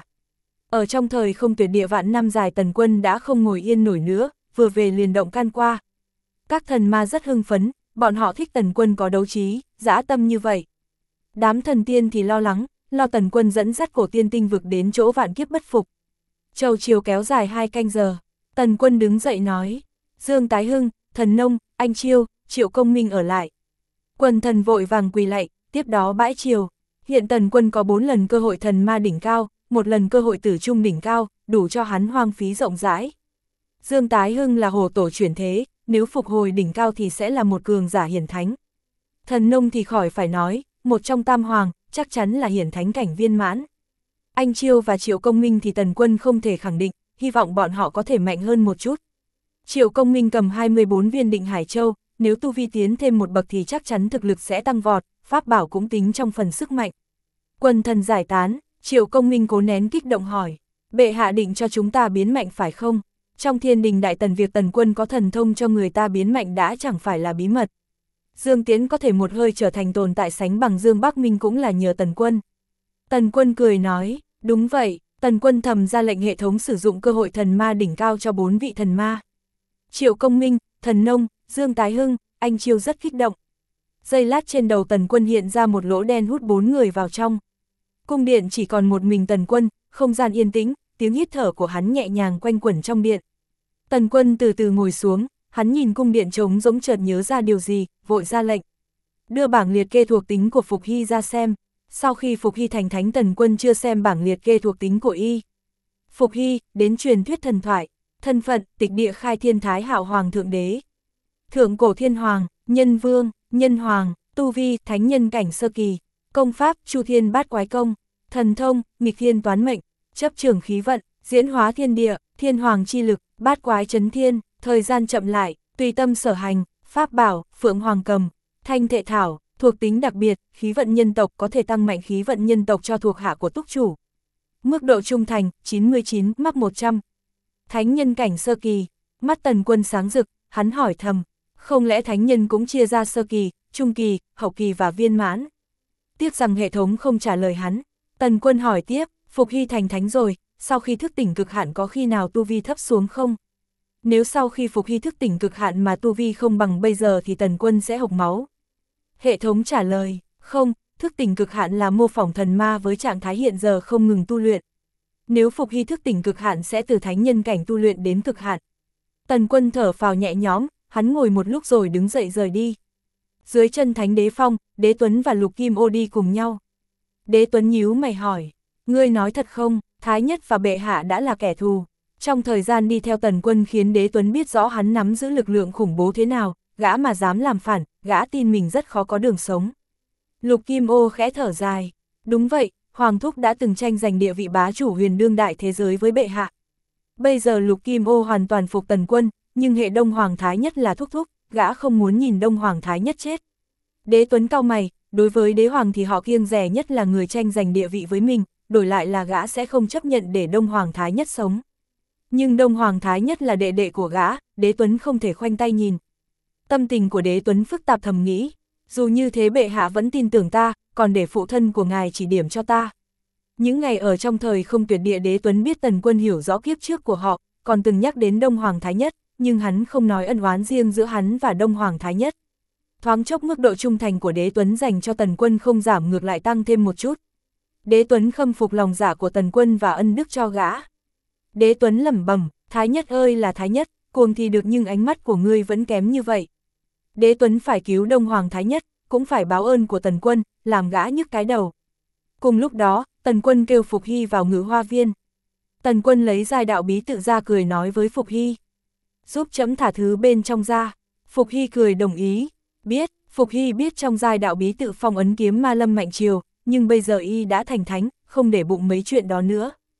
Speaker 1: Ở trong thời không tuyệt địa vạn năm dài, Tần Quân đã không ngồi yên nổi nữa, vừa về liền động can qua. Các thần ma rất hưng phấn, bọn họ thích Tần Quân có đấu trí, dã tâm như vậy. Đám thần tiên thì lo lắng, lo Tần Quân dẫn dắt cổ tiên tinh vực đến chỗ vạn kiếp bất phục. Chầu chiều kéo dài 2 canh giờ, Tần Quân đứng dậy nói, Dương Tái Hưng, Thần Nông, Anh Chiêu, Triệu Công Minh ở lại. Quần thần vội vàng quỳ lạy, tiếp đó bãi triều. Hiện Tần Quân có 4 lần cơ hội thần ma đỉnh cao, 1 lần cơ hội tử trung đỉnh cao, đủ cho hắn hoang phí rộng rãi. Dương Tái Hưng là hồ tổ chuyển thế, nếu phục hồi đỉnh cao thì sẽ là một cường giả hiển thánh. Thần Nông thì khỏi phải nói, một trong tam hoàng, chắc chắn là hiển thánh cảnh viên mãn. Anh Chiêu và Triệu Công Minh thì Tần Quân không thể khẳng định, hy vọng bọn họ có thể mạnh hơn một chút. Triệu Công Minh cầm 24 viên định Hải Châu, nếu tu vi tiến thêm một bậc thì chắc chắn thực lực sẽ tăng vọt, pháp bảo cũng tính trong phần sức mạnh. Quần thần giải tán, Triệu Công Minh cố nén kích động hỏi, bệ hạ định cho chúng ta biến mạnh phải không? Trong Thiên Đình Đại Tần việc Tần Quân có thần thông cho người ta biến mạnh đã chẳng phải là bí mật. Dương Tiễn có thể một hơi trở thành tồn tại sánh bằng Dương Bắc Minh cũng là nhờ Tần Quân. Tần Quân cười nói, đúng vậy, Tần Quân thầm ra lệnh hệ thống sử dụng cơ hội thần ma đỉnh cao cho 4 vị thần ma. Triệu Công Minh, Thần Nông, Dương Tái Hưng, Anh Chiêu rất kích động. Giây lát trên đầu Tần Quân hiện ra một lỗ đen hút 4 người vào trong. Cung điện chỉ còn một mình Tần Quân, không gian yên tĩnh, tiếng hít thở của hắn nhẹ nhàng quanh quẩn trong điện. Tần Quân từ từ ngồi xuống, hắn nhìn cung điện trống rỗng chợt nhớ ra điều gì, vội ra lệnh. Đưa bảng liệt kê thuộc tính của Phục Hy ra xem. Sau khi Phục Hy thành thánh, Tần Quân chưa xem bảng liệt kê thuộc tính của y. Phục Hy, đến truyền thuyết thần thoại, thân phận, tịch địa khai thiên thái hạo hoàng thượng đế. Thượng cổ thiên hoàng, nhân vương, nhân hoàng, tu vi, thánh nhân cảnh sơ kỳ. Công pháp, Chu Thiên Bát Quái Công. Thần thông, nghịch thiên toán mệnh, chấp trường khí vận, diễn hóa thiên địa, thiên hoàng chi lực, bát quái chấn thiên, thời gian chậm lại, tùy tâm sở hành, pháp bảo, phượng hoàng cầm, thanh thệ thảo, thuộc tính đặc biệt, khí vận nhân tộc có thể tăng mạnh khí vận nhân tộc cho thuộc hạ của túc chủ. Mức độ trung thành, 99, mắc 100. Thánh nhân cảnh sơ kỳ, mắt Tần Quân sáng rực, hắn hỏi thầm, không lẽ thánh nhân cũng chia ra sơ kỳ, trung kỳ, hậu kỳ và viên mãn? Tiếc rằng hệ thống không trả lời hắn. Tần Quân hỏi tiếp, Phục Hy thành thánh rồi, sau khi thức tỉnh cực hạn có khi nào tu vi thấp xuống không? Nếu sau khi Phục Hy thức tỉnh cực hạn mà tu vi không bằng bây giờ thì Tần Quân sẽ hộc máu. Hệ thống trả lời, không, thức tỉnh cực hạn là mô phỏng thần ma với trạng thái hiện giờ không ngừng tu luyện. Nếu Phục Hy thức tỉnh cực hạn sẽ từ thánh nhân cảnh tu luyện đến cực hạn. Tần Quân thở phào nhẹ nhõm, hắn ngồi một lúc rồi đứng dậy rời đi. Dưới chân Thánh Đế Phong, Đế Tuấn và Lục Kim Ô đi cùng nhau. Đế Tuấn nhíu mày hỏi, ngươi nói thật không, Thái Nhất và bệ hạ đã là kẻ thù. Trong thời gian đi theo Tần Quân khiến Đế Tuấn biết rõ hắn nắm giữ lực lượng khủng bố thế nào, gã mà dám làm phản, gã tin mình rất khó có đường sống. Lục Kim Ô khẽ thở dài, đúng vậy, Hoàng Thúc đã từng tranh giành địa vị bá chủ huyền đương đại thế giới với bệ hạ. Bây giờ Lục Kim Ô hoàn toàn phục Tần Quân, nhưng hệ Đông Hoàng Thái Nhất là thúc thúc, gã không muốn nhìn Đông Hoàng Thái Nhất chết. Đế Tuấn cau mày, đối với đế hoàng thì họ kiêng dè nhất là người tranh giành địa vị với mình, đổi lại là gã sẽ không chấp nhận để Đông Hoàng Thái Nhất sống. Nhưng Đông Hoàng Thái Nhất là đệ đệ của gã, Đế Tuấn không thể khoanh tay nhìn. Tâm tình của Đế Tuấn phức tạp thầm nghĩ, dù như thế bệ hạ vẫn tin tưởng ta, còn để phụ thân của ngài chỉ điểm cho ta. Những ngày ở trong thời không tuyệt địa, Đế Tuấn biết Tần Quân hiểu rõ kiếp trước của họ, còn từng nhắc đến Đông Hoàng Thái Nhất, nhưng hắn không nói ân oán riêng giữa hắn và Đông Hoàng Thái Nhất. Thoáng chốc mức độ trung thành của Đế Tuấn dành cho Tần Quân không giảm, ngược lại tăng thêm một chút. Đế Tuấn khâm phục lòng dạ của Tần Quân và ân đức cho gã. Đế Tuấn lẩm bẩm, Thái Nhất ơi là Thái Nhất, cuồng thì được nhưng ánh mắt của ngươi vẫn kém như vậy. Đế Tuấn phải cứu Đông Hoàng Thái Nhất, cũng phải báo ơn của Tần Quân, làm gã nhức cái đầu. Cùng lúc đó, Tần Quân kêu Phục Hy vào Ngự Hoa Viên. Tần Quân lấy giai đạo bí tự ra cười nói với Phục Hy, giúp chấm thả thứ bên trong ra. Phục Hy cười đồng ý, biết. Phục Hy biết trong giai đạo bí tự phong ấn kiếm ma lâm mạnh triều, nhưng bây giờ y đã thành thánh, không để bụng mấy chuyện đó nữa.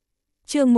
Speaker 1: chương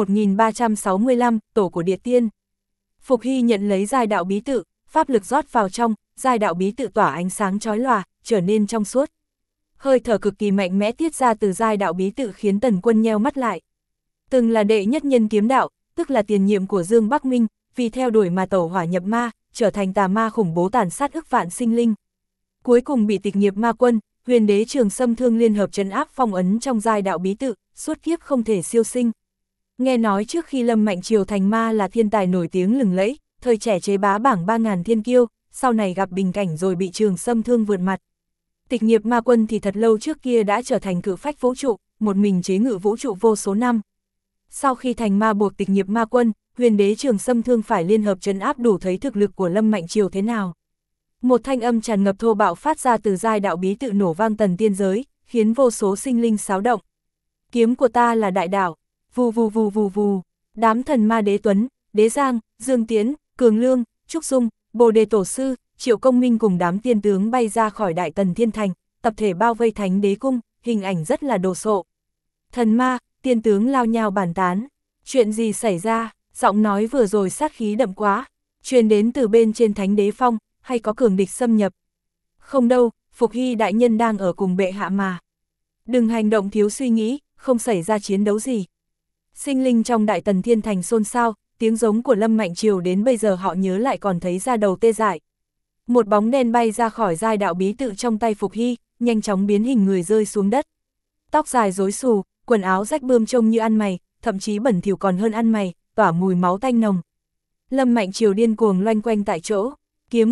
Speaker 1: 1365, tổ của địa tiên. Phục Hy nhận lấy giai đạo bí tự, pháp lực rót vào trong, giai đạo bí tự tỏa ánh sáng chói lòa, trở nên trong suốt. Hơi thở cực kỳ mạnh mẽ tiết ra từ giai đạo bí tự khiến Tần Quân nheo mắt lại. Từng là đệ nhất nhân kiếm đạo, tức là tiền nhiệm của Dương Bắc Minh, vì theo đuổi mà tẩu hỏa nhập ma, trở thành tà ma khủng bố tàn sát ức vạn sinh linh. Cuối cùng bị tịch nghiệp ma quân, Huyền Đế Trường Sâm Thương liên hợp trấn áp phong ấn trong giai đạo bí tự, suốt kiếp không thể siêu sinh. Nghe nói trước khi Lâm Mạnh Triều thành ma là thiên tài nổi tiếng lừng lẫy, thời trẻ chế bá bảng 3000 thiên kiêu, sau này gặp bình cảnh rồi bị Trường Sâm Thương vượt mặt. Tịch nghiệp ma quân thì thật lâu trước kia đã trở thành cự phách vũ trụ, một mình chế ngự vũ trụ vô số năm. Sau khi thành ma buộc tịch nghiệp ma quân, Huyền Đế Trường Sâm Thương phải liên hợp trấn áp đủ thấy thực lực của Lâm Mạnh Triều thế nào. Một thanh âm tràn ngập thô bạo phát ra từ giai đạo bí tự nổ vang tần tiên giới, khiến vô số sinh linh xáo động. Kiếm của ta là đại đạo, vù vù vù vù vù, đám thần ma Đế Tuấn, Đế Giang, Dương Tiến, Cường Lương, Trúc Dung, Bồ Đề Tổ Sư, Triệu Công Minh cùng đám tiên tướng bay ra khỏi Đại Tần Thiên Thành, tập thể bao vây Thánh Đế Cung, hình ảnh rất là đồ sộ. Thần ma, tiên tướng lao nhao bàn tán. Chuyện gì xảy ra? Giọng nói vừa rồi sát khí đậm quá, truyền đến từ bên trên Thánh Đế Phong, hay có cường địch xâm nhập? Không đâu, Phục Hy đại nhân đang ở cùng bệ hạ mà. Đừng hành động thiếu suy nghĩ, không xảy ra chiến đấu gì. Sinh linh trong Đại Tần Thiên Thành xôn xao, tiếng giống của Lâm Mạnh Triều đến bây giờ họ nhớ lại còn thấy da đầu tê dại. Một bóng đen bay ra khỏi giai đạo bí tự trong tay Phục Hy, nhanh chóng biến hình người rơi xuống đất. Tóc dài rối xù, quần áo rách bươm trông như ăn mày, thậm chí bẩn thỉu còn hơn ăn mày, tỏa mùi máu tanh nồng. Lâm Mạnh Triều điên cuồng loanh quanh tại chỗ. Kiếm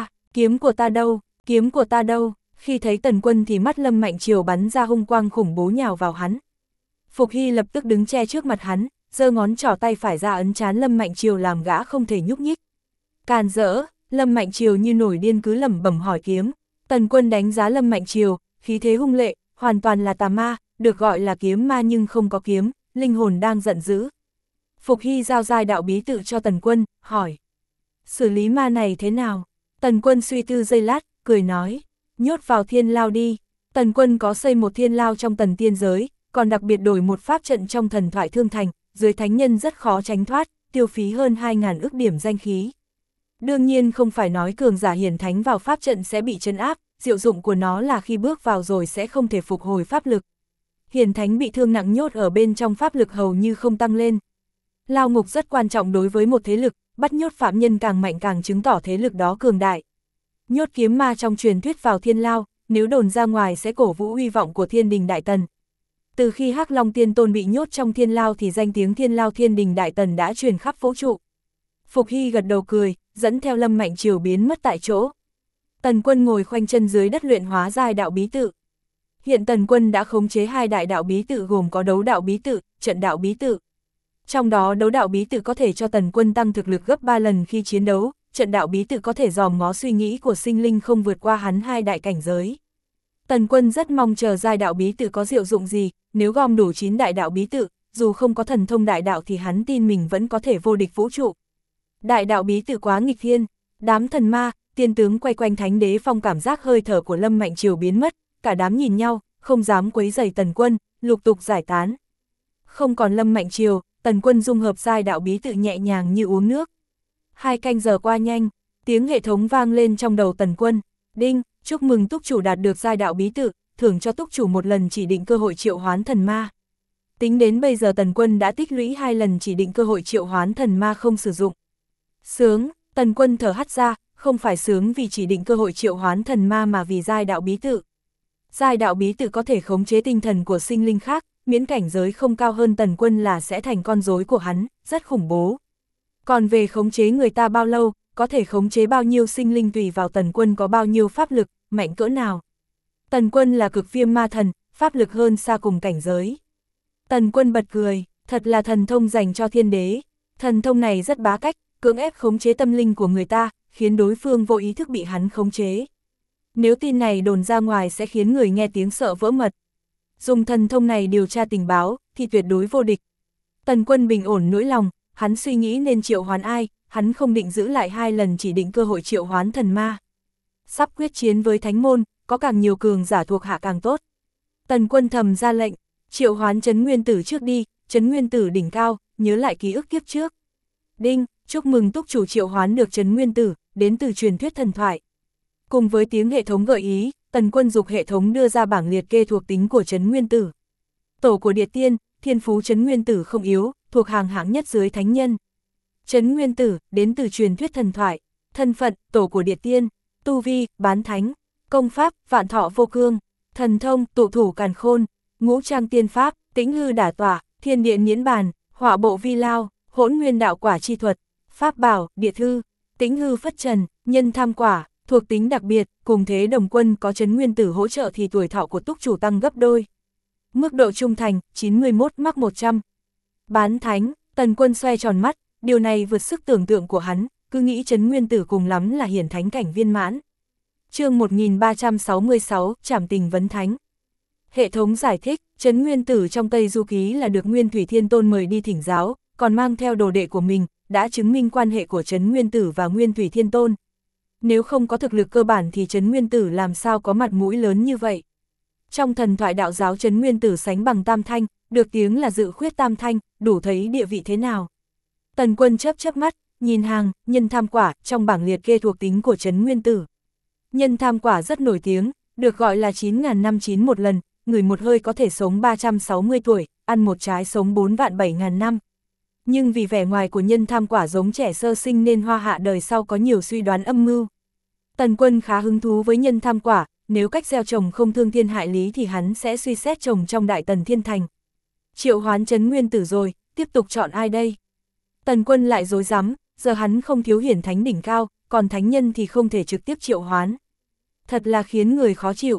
Speaker 1: của ta đâu, kiếm của ta đâu? Khi thấy Tần Quân thì mắt Lâm Mạnh Triều bắn ra hung quang khủng bố nhào vào hắn. Phục Hy lập tức đứng che trước mặt hắn, giơ ngón trỏ tay phải ra ấn trán Lâm Mạnh Triều làm gã không thể nhúc nhích. Càn rỡ, Lâm Mạnh Triều như nổi điên cứ lẩm bẩm hỏi kiếm. Tần Quân đánh giá Lâm Mạnh Triều, khí thế hung lệ, hoàn toàn là tà ma, được gọi là kiếm ma nhưng không có kiếm, linh hồn đang giận dữ. Phục Hy giao giai đạo bí tự cho Tần Quân, hỏi. Xử lý ma này thế nào? Tần Quân suy tư giây lát, cười nói. Nhốt vào thiên lao đi. Tần Quân có xây một thiên lao trong Tần tiên giới, còn đặc biệt đổi một pháp trận trong thần thoại Thương Thành, dưới thánh nhân rất khó tránh thoát, tiêu phí hơn 2000 ức điểm danh khí. Đương nhiên không phải nói cường giả hiển thánh vào pháp trận sẽ bị trấn áp, diệu dụng của nó là khi bước vào rồi sẽ không thể phục hồi pháp lực. Hiển thánh bị thương nặng nhốt ở bên trong pháp lực hầu như không tăng lên. Lao ngục rất quan trọng đối với một thế lực, bắt nhốt phạm nhân càng mạnh càng chứng tỏ thế lực đó cường đại. Nhốt kiếm ma trong truyền thuyết vào thiên lao, nếu đồn ra ngoài sẽ cổ vũ uy vọng của Thiên Đình Đại Tần. Từ khi Hắc Long Tiên Tôn bị nhốt trong thiên lao thì danh tiếng thiên lao Thiên Đình Đại Tần đã truyền khắp vũ trụ. Phục Hy gật đầu cười, dẫn theo Lâm Mạnh Triều biến mất tại chỗ. Tần Quân ngồi khoanh chân dưới đất luyện hóa giai đạo bí tự. Hiện Tần Quân đã khống chế hai đại đạo bí tự gồm có đấu đạo bí tự, trận đạo bí tự. Trong đó đấu đạo bí tự có thể cho Tần Quân tăng thực lực gấp 3 lần khi chiến đấu, trận đạo bí tự có thể dòm ngó suy nghĩ của sinh linh không vượt qua hắn hai đại cảnh giới. Tần Quân rất mong chờ giai đạo bí tự có diệu dụng gì, nếu gom đủ 9 đại đạo bí tự, dù không có thần thông đại đạo thì hắn tin mình vẫn có thể vô địch vũ trụ. Đại đạo bí tự quá nghịch thiên, đám thần ma, tiên tướng quay quanh Thánh Đế Phong cảm giác hơi thở của Lâm Mạnh Triều biến mất, cả đám nhìn nhau, không dám quấy rầy Tần Quân, lục tục giải tán. Không còn Lâm Mạnh Triều, Tần Quân dung hợp giai đạo bí tự nhẹ nhàng như uống nước. 2 canh giờ qua nhanh, tiếng hệ thống vang lên trong đầu Tần Quân. Đinh, chúc mừng túc chủ đạt được giai đạo bí tự, thưởng cho túc chủ một lần chỉ định cơ hội triệu hoán thần ma. Tính đến bây giờ Tần Quân đã tích lũy 2 lần chỉ định cơ hội triệu hoán thần ma không sử dụng. Sướng, Tần Quân thở hắt ra, không phải sướng vì chỉ định cơ hội triệu hoán thần ma mà vì giai đạo bí tự. Giai đạo bí tự có thể khống chế tinh thần của sinh linh khác, miễn cảnh giới không cao hơn Tần Quân là sẽ thành con rối của hắn, rất khủng bố. Còn về khống chế người ta bao lâu, có thể khống chế bao nhiêu sinh linh tùy vào Tần Quân có bao nhiêu pháp lực, mạnh cỡ nào. Tần Quân là cực viêm ma thần, pháp lực hơn xa cùng cảnh giới. Tần Quân bật cười, thật là thần thông dành cho thiên đế. Thần thông này rất bá cách, cưỡng ép khống chế tâm linh của người ta, khiến đối phương vô ý thức bị hắn khống chế. Nếu tin này đồn ra ngoài sẽ khiến người nghe tiếng sợ vỡ mật. Dùng thần thông này điều tra tình báo, thì tuyệt đối vô địch. Tần Quân bình ổn nỗi lòng, hắn suy nghĩ nên triệu hoán ai, hắn không định giữ lại 2 lần chỉ định cơ hội triệu hoán thần ma. Sắp quyết chiến với Thánh Môn, có càng nhiều cường giả thuộc hạ càng tốt. Tần Quân thầm ra lệnh, triệu hoán Trấn Nguyên Tử trước đi, Trấn Nguyên Tử đỉnh cao, nhớ lại ký ức kiếp trước. Đinh, chúc mừng túc chủ triệu hoán được Trấn Nguyên Tử, đến từ truyền thuyết thần thoại. Cùng với tiếng hệ thống gợi ý, Tần Quân dục hệ thống đưa ra bảng liệt kê thuộc tính của Trấn Nguyên Tử. Tổ của Địa Tiên, thiên phú Trấn Nguyên Tử không yếu, thuộc hàng hạng nhất dưới thánh nhân. Trấn Nguyên Tử, đến từ truyền thuyết thần thoại. Thân phận, tổ của Địa Tiên. Tu vi, bán thánh. Công pháp, vạn thọ vô cương. Thần thông, tụ thủ càn khôn. Ngũ trang tiên pháp, tĩnh hư đả tỏa, thiên địa niễn bàn, hỏa bộ vi lao, hỗn nguyên đạo quả chi thuật. Pháp bảo, địa thư, tĩnh hư phất trần, nhân tham quả, thuộc tính đặc biệt, cùng thế đồng quân có Trấn Nguyên Tử hỗ trợ thì tuổi thọ của túc chủ tăng gấp đôi. Mức độ trung thành, 91 mắc 100. Bán thánh, Tần Quân xoay tròn mắt, điều này vượt sức tưởng tượng của hắn, cứ nghĩ Trấn Nguyên Tử cùng lắm là hiển thánh cảnh viên mãn. Chương 1366, Trảm tình vấn thánh. Hệ thống giải thích, Trấn Nguyên Tử trong Tây Du Ký là được Nguyên Thủy Thiên Tôn mời đi thỉnh giáo, còn mang theo đồ đệ của mình, đã chứng minh quan hệ của Trấn Nguyên Tử và Nguyên Thủy Thiên Tôn. Nếu không có thực lực cơ bản thì Trấn Nguyên Tử làm sao có mặt mũi lớn như vậy. Trong thần thoại đạo giáo Trấn Nguyên Tử sánh bằng Tam Thanh, được tiếng là dự khuyết Tam Thanh, đủ thấy địa vị thế nào. Tần Quân chớp mắt, nhìn hàng, nhân tham quả, trong bảng liệt kê thuộc tính của Trấn Nguyên Tử. Nhân tham quả rất nổi tiếng, được gọi là 9.000 năm chín một lần, người một hơi có thể sống 360 tuổi, ăn một trái sống 4 vạn 7.000 năm. Nhưng vì vẻ ngoài của nhân tham quả giống trẻ sơ sinh nên Hoa Hạ đời sau có nhiều suy đoán âm mưu. Tần Quân khá hứng thú với nhân tham quả, nếu cách gieo trồng không thương thiên hại lý thì hắn sẽ suy xét trồng trong Đại Tần Thiên Thành. Triệu hoán Trấn Nguyên Tử rồi, tiếp tục chọn ai đây? Tần Quân lại rối rắm, giờ hắn không thiếu hiển thánh đỉnh cao, còn thánh nhân thì không thể trực tiếp triệu hoán. Thật là khiến người khó chịu.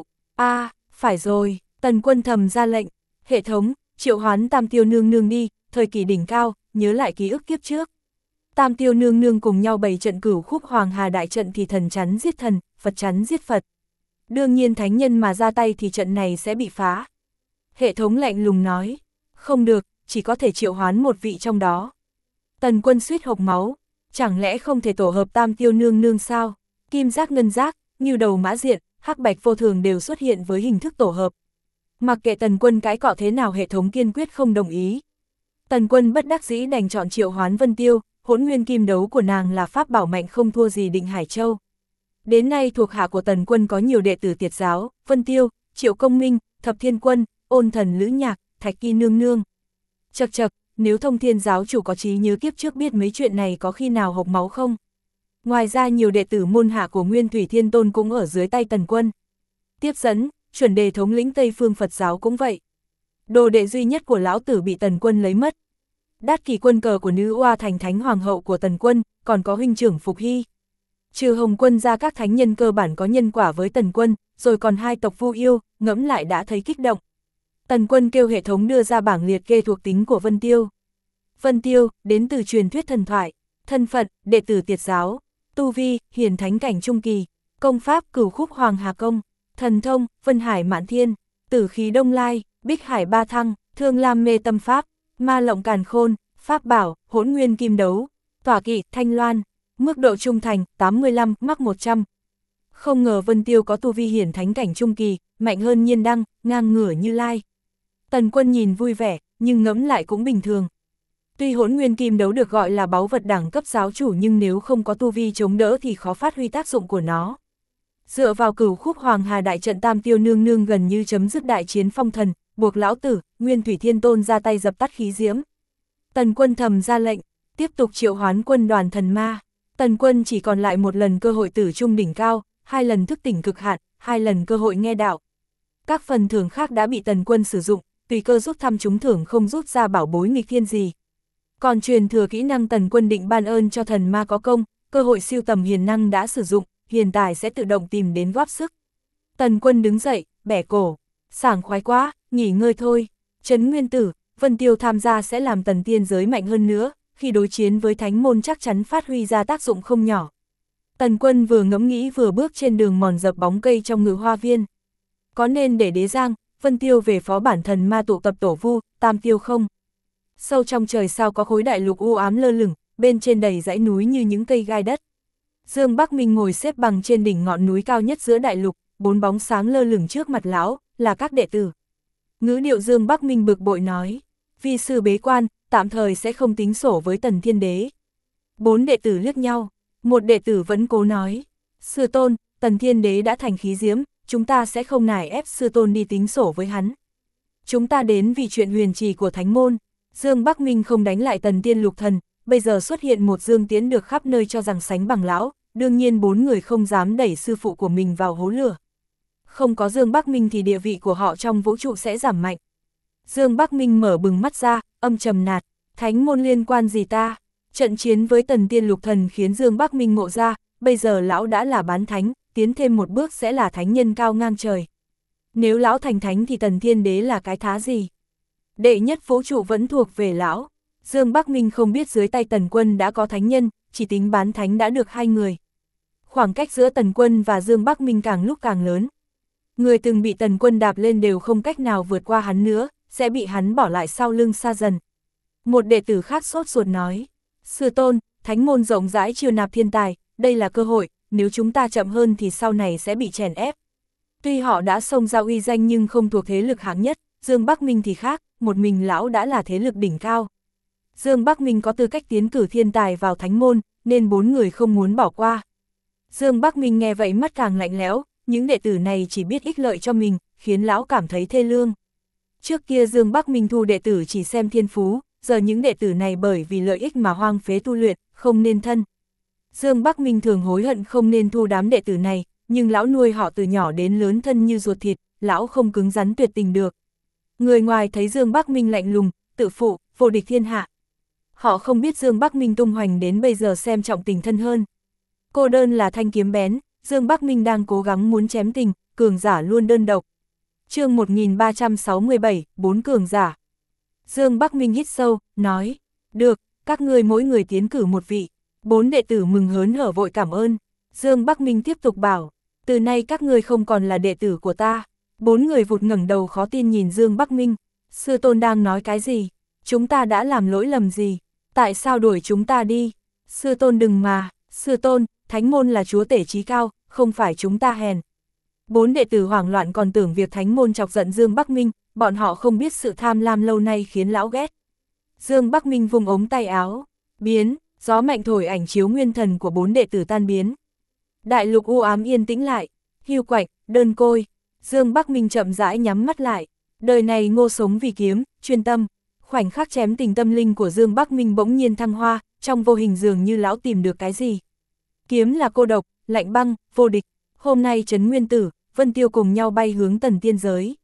Speaker 1: Phải rồi, Tần Quân thầm ra lệnh, hệ thống, triệu hoán Tam Tiêu Nương Nương đi, thời kỳ đỉnh cao, nhớ lại ký ức kiếp trước. Tam Tiêu Nương Nương cùng nhau bày trận Cửu Khúc Hoàng Hà đại trận thì thần chắn giết thần, Phật chắn giết Phật. Đương nhiên thánh nhân mà ra tay thì trận này sẽ bị phá. Hệ thống lạnh lùng nói, không được, chỉ có thể triệu hoán một vị trong đó. Tần Quân suýt hộc máu, chẳng lẽ không thể tổ hợp Tam Tiêu Nương Nương sao? Kim giác ngân giác, như đầu mã diện, hắc bạch vô thường đều xuất hiện với hình thức tổ hợp. Mặc kệ Tần Quân cãi cọ thế nào hệ thống kiên quyết không đồng ý. Tần Quân bất đắc dĩ đành chọn triệu hoán Vân Tiêu, hỗn nguyên kim đấu của nàng là pháp bảo mạnh không thua gì Định Hải Châu. Đến nay thuộc hạ của Tần Quân có nhiều đệ tử Tiệt giáo, Vân Tiêu, Triệu Công Minh, Thập Thiên Quân, Ôn Thần Lữ Nhạc, Thạch Kỳ Nương Nương. Chậc, nếu Thông Thiên giáo chủ có trí nhớ kiếp trước biết mấy chuyện này có khi nào hộc máu không? Ngoài ra nhiều đệ tử môn hạ của Nguyên Thủy Thiên Tôn cũng ở dưới tay Tần Quân. Tiếp dẫn, chuẩn đề thống lĩnh Tây Phương Phật giáo cũng vậy. Đồ đệ duy nhất của lão tử bị Tần Quân lấy mất. Đát kỷ quân cờ của nữ oa thành thánh hoàng hậu của Tần Quân, còn có huynh trưởng Phục Hy. Trừ Hồng Quân ra các thánh nhân cơ bản có nhân quả với Tần Quân, rồi còn hai tộc Vu Yêu, ngẫm lại đã thấy kích động. Tần Quân kêu hệ thống đưa ra bảng liệt kê thuộc tính của Vân Tiêu. Vân Tiêu, đến từ truyền thuyết thần thoại, thân phận, đệ tử Tiệt giáo, tu vi, hiển thánh cảnh trung kỳ, công pháp, Cửu Khúc Hoàng Hà công, thần thông, Vân Hải Mạn Thiên, Tử khí Đông Lai, Bích Hải Ba Thăng, Thương Lam Mê Tâm Pháp, Ma Lộng Càn Khôn, Pháp bảo, Hỗn Nguyên Kim Đấu, Tỏa Kỵ, Thanh Loan, mức độ trung thành, 85, mắc 100. Không ngờ Vân Tiêu có tu vi hiển thánh cảnh trung kỳ, mạnh hơn Nhiên Đăng, ngang ngửa Như Lai. Tần Quân nhìn vui vẻ, nhưng ngẫm lại cũng bình thường. Tuy Hỗn Nguyên Kim Đấu được gọi là báu vật đẳng cấp giáo chủ nhưng nếu không có tu vi chống đỡ thì khó phát huy tác dụng của nó. Dựa vào Cửu Khúc Hoàng Hà đại trận Tam Tiêu Nương Nương gần như chấm dứt đại chiến phong thần, buộc lão tử, Nguyên Thủy Thiên Tôn ra tay dập tắt khí diễm. Tần Quân thầm ra lệnh, tiếp tục triệu hoán quân đoàn thần ma. Tần Quân chỉ còn lại một lần cơ hội tử trung đỉnh cao, 2 lần thức tỉnh cực hạn, 2 lần cơ hội nghe đạo. Các phần thưởng khác đã bị Tần Quân sử dụng, tùy cơ rút thăm trúng thưởng không rút ra bảo bối nghịch thiên gì. Còn truyền thừa kỹ năng Tần Quân định ban ơn cho thần ma có công, cơ hội siêu tầm hiền năng đã sử dụng, hiện tại sẽ tự động tìm đến góp sức. Tần Quân đứng dậy, bẻ cổ, sảng khoái quá, nghỉ ngơi thôi. Trấn Nguyên Tử, Vân Tiêu tham gia sẽ làm Tần tiên giới mạnh hơn nữa, khi đối chiến với thánh môn chắc chắn phát huy ra tác dụng không nhỏ. Tần Quân vừa ngẫm nghĩ vừa bước trên đường mòn dập bóng cây trong Ngự Hoa Viên. Có nên để Đế Giang, Vân Tiêu về phó bản thần ma tụ tập tổ vu, Tam Tiêu không? Sâu trong trời sao có khối đại lục u ám lơ lửng, bên trên đầy dãy núi như những cây gai đất. Dương Bắc Minh ngồi xếp bằng trên đỉnh ngọn núi cao nhất giữa đại lục, 4 bóng sáng lơ lửng trước mặt lão, là các đệ tử. Ngữ điệu Dương Bắc Minh bực bội nói, Vi sư bế quan, tạm thời sẽ không tính sổ với Tần Thiên Đế. 4 đệ tử liếc nhau, một đệ tử vẫn cố nói, sư tôn, Tần Thiên Đế đã thành khí diễm, chúng ta sẽ không nài ép sư tôn đi tính sổ với hắn. Chúng ta đến vì chuyện huyền trì của thánh môn. Dương Bắc Minh không đánh lại Tần Tiên Lục Thần, bây giờ xuất hiện một Dương Tiễn được khắp nơi cho rằng sánh bằng lão, đương nhiên 4 người không dám đẩy sư phụ của mình vào hố lửa. Không có Dương Bắc Minh thì địa vị của họ trong vũ trụ sẽ giảm mạnh. Dương Bắc Minh mở bừng mắt ra, âm trầm nạt, thánh môn liên quan gì ta? Trận chiến với Tần Tiên Lục Thần khiến Dương Bắc Minh ngộ ra, bây giờ lão đã là bán thánh, tiến thêm một bước sẽ là thánh nhân cao ngang trời. Nếu lão thành thánh thì Tần Thiên Đế là cái thá gì? Đệ nhất vũ trụ vẫn thuộc về lão. Dương Bắc Minh không biết dưới tay Tần Quân đã có thánh nhân, chỉ tính bán thánh đã được 2 người. Khoảng cách giữa Tần Quân và Dương Bắc Minh càng lúc càng lớn. Người từng bị Tần Quân đạp lên đều không cách nào vượt qua hắn nữa, sẽ bị hắn bỏ lại sau lưng xa dần. Một đệ tử khác sốt ruột nói, sư tôn, thánh môn rộng rãi chiêu nạp thiên tài, đây là cơ hội, nếu chúng ta chậm hơn thì sau này sẽ bị chèn ép. Tuy họ đã xông ra uy danh nhưng không thuộc thế lực hạng nhất, Dương Bắc Minh thì khác, một mình lão đã là thế lực đỉnh cao. Dương Bắc Minh có tư cách tiến cử thiên tài vào thánh môn, nên 4 người không muốn bỏ qua. Dương Bắc Minh nghe vậy mắt càng lạnh lẽo, những đệ tử này chỉ biết ích lợi cho mình, khiến lão cảm thấy thê lương. Trước kia Dương Bắc Minh thu đệ tử chỉ xem thiên phú, giờ những đệ tử này bởi vì lợi ích mà hoang phế tu luyện, không nên thân. Dương Bắc Minh thường hối hận không nên thu đám đệ tử này, nhưng lão nuôi họ từ nhỏ đến lớn thân như ruột thịt, lão không cứng rắn tuyệt tình được. Người ngoài thấy Dương Bắc Minh lạnh lùng, tự phụ, vô địch thiên hạ. Họ không biết Dương Bắc Minh tung hoành đến bây giờ xem trọng tình thân hơn. Cô đơn là thanh kiếm bén, Dương Bắc Minh đang cố gắng muốn chém tình, cường giả luôn đơn độc. Chương 1367, 4 cường giả. Dương Bắc Minh hít sâu, nói, được, các ngươi mỗi người tiến cử một vị. 4 đệ tử mừng hớn hở vội cảm ơn. Dương Bắc Minh tiếp tục bảo, từ nay các ngươi không còn là đệ tử của ta. 4 người vụt ngẩng đầu khó tin nhìn Dương Bắc Minh. Sư tôn đang nói cái gì? Chúng ta đã làm lỗi lầm gì? Tại sao đuổi chúng ta đi? Sư tôn đừng mà, sư tôn, thánh môn là chúa tể trí cao, không phải chúng ta hèn. 4 đệ tử hoảng loạn còn tưởng việc thánh môn chọc giận Dương Bắc Minh, bọn họ không biết sự tham lam lâu nay khiến lão ghét. Dương Bắc Minh vung ống tay áo, biến, gió mạnh thổi ảnh chiếu nguyên thần của 4 đệ tử tan biến. Đại lục u ám yên tĩnh lại, hưu quạnh, đơn côi. Dương Bắc Minh chậm rãi nhắm mắt lại, đời này ngô sống vì kiếm, chuyên tâm. Khoảnh khắc chém tình tâm linh của Dương Bắc Minh bỗng nhiên thăng hoa, trong vô hình dường như lão tìm được cái gì. Kiếm là cô độc, lạnh băng, vô địch. Hôm nay Trấn Nguyên Tử, Vân Tiêu cùng nhau bay hướng Tần Tiên Giới.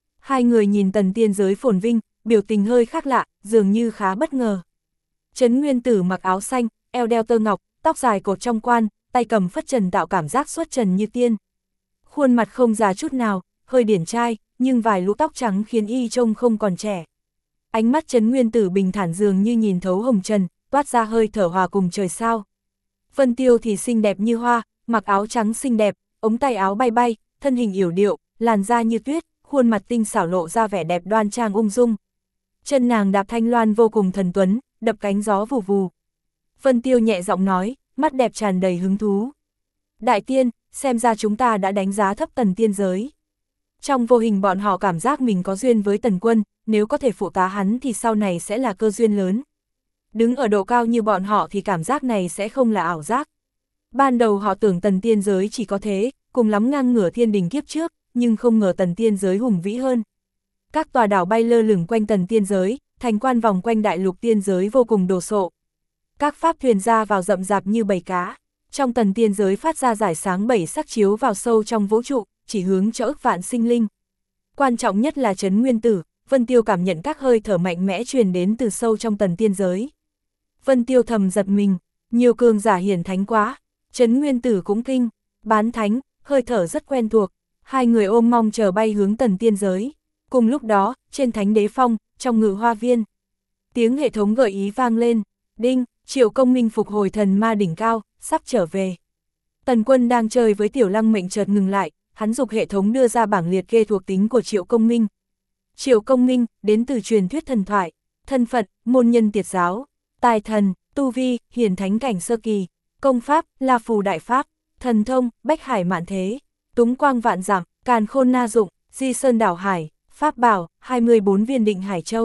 Speaker 1: 2 người nhìn Tần Tiên Giới phồn vinh, biểu tình hơi khác lạ, dường như khá bất ngờ. Trấn Nguyên Tử mặc áo xanh, eo đeo tơ ngọc, tóc dài cột trong quan, tay cầm phất trần tạo cảm giác xuất trần như tiên. Khuôn mặt không già chút nào, hơi điển trai, nhưng vài lũ tóc trắng khiến y trông không còn trẻ. Ánh mắt Trấn Nguyên Tử bình thản dường như nhìn thấu hồng trần, toát ra hơi thở hòa cùng trời sao. Vân Tiêu thì xinh đẹp như hoa, mặc áo trắng xinh đẹp, ống tay áo bay bay, thân hình yểu điệu, làn da như tuyết, khuôn mặt tinh xảo lộ ra vẻ đẹp đoan trang ung dung. Chân nàng đạp thanh loan vô cùng thần tuấn, đập cánh gió vù vù. Vân Tiêu nhẹ giọng nói, mắt đẹp tràn đầy hứng thú. Đại tiên, xem ra chúng ta đã đánh giá thấp Tần Tiên Giới. Trong vô hình bọn họ cảm giác mình có duyên với Tần Quân, nếu có thể phụ tá hắn thì sau này sẽ là cơ duyên lớn. Đứng ở độ cao như bọn họ thì cảm giác này sẽ không là ảo giác. Ban đầu họ tưởng Tần Tiên Giới chỉ có thế, cùng lắm ngang ngửa thiên đình kiếp trước, nhưng không ngờ Tần Tiên Giới hùng vĩ hơn. Các tòa đảo bay lơ lửng quanh Tần Tiên Giới, thành quan vòng quanh đại lục tiên giới vô cùng đồ sộ. Các pháp thuyền ra vào rậm rạp như bầy cá. Trong Tần Tiên Giới phát ra rải sáng 7 sắc chiếu vào sâu trong vũ trụ, chỉ hướng cho ức vạn sinh linh. Quan trọng nhất là Trấn Nguyên Tử, Vân Tiêu cảm nhận các hơi thở mạnh mẽ truyền đến từ sâu trong Tần Tiên Giới. Vân Tiêu thầm giật mình, nhiều cường giả hiển thánh quá. Trấn Nguyên Tử cũng kinh, bán thánh, hơi thở rất quen thuộc. 2 người ôm mong chờ bay hướng Tần Tiên Giới. Cùng lúc đó, trên Thánh Đế Phong, trong Ngự Hoa Viên, tiếng hệ thống gợi ý vang lên. Đinh, Triệu Công Minh phục hồi thần ma đỉnh cao, sắp trở về. Tần Quân đang chơi với Tiểu Lăng Mệnh chợt ngừng lại, hắn dục hệ thống đưa ra bảng liệt kê thuộc tính của Triệu Công Minh. Triệu Công Minh, đến từ truyền thuyết thần thoại, thân phận, môn nhân Tiệt giáo, tài thần, tu vi, hiển thánh cảnh sơ kỳ, công pháp, La Phù đại pháp, thần thông, Bách Hải mạn thế, túng quang vạn dặm, càn khôn na dụng, di sơn đảo hải, pháp bảo, 24 viên định Hải Châu,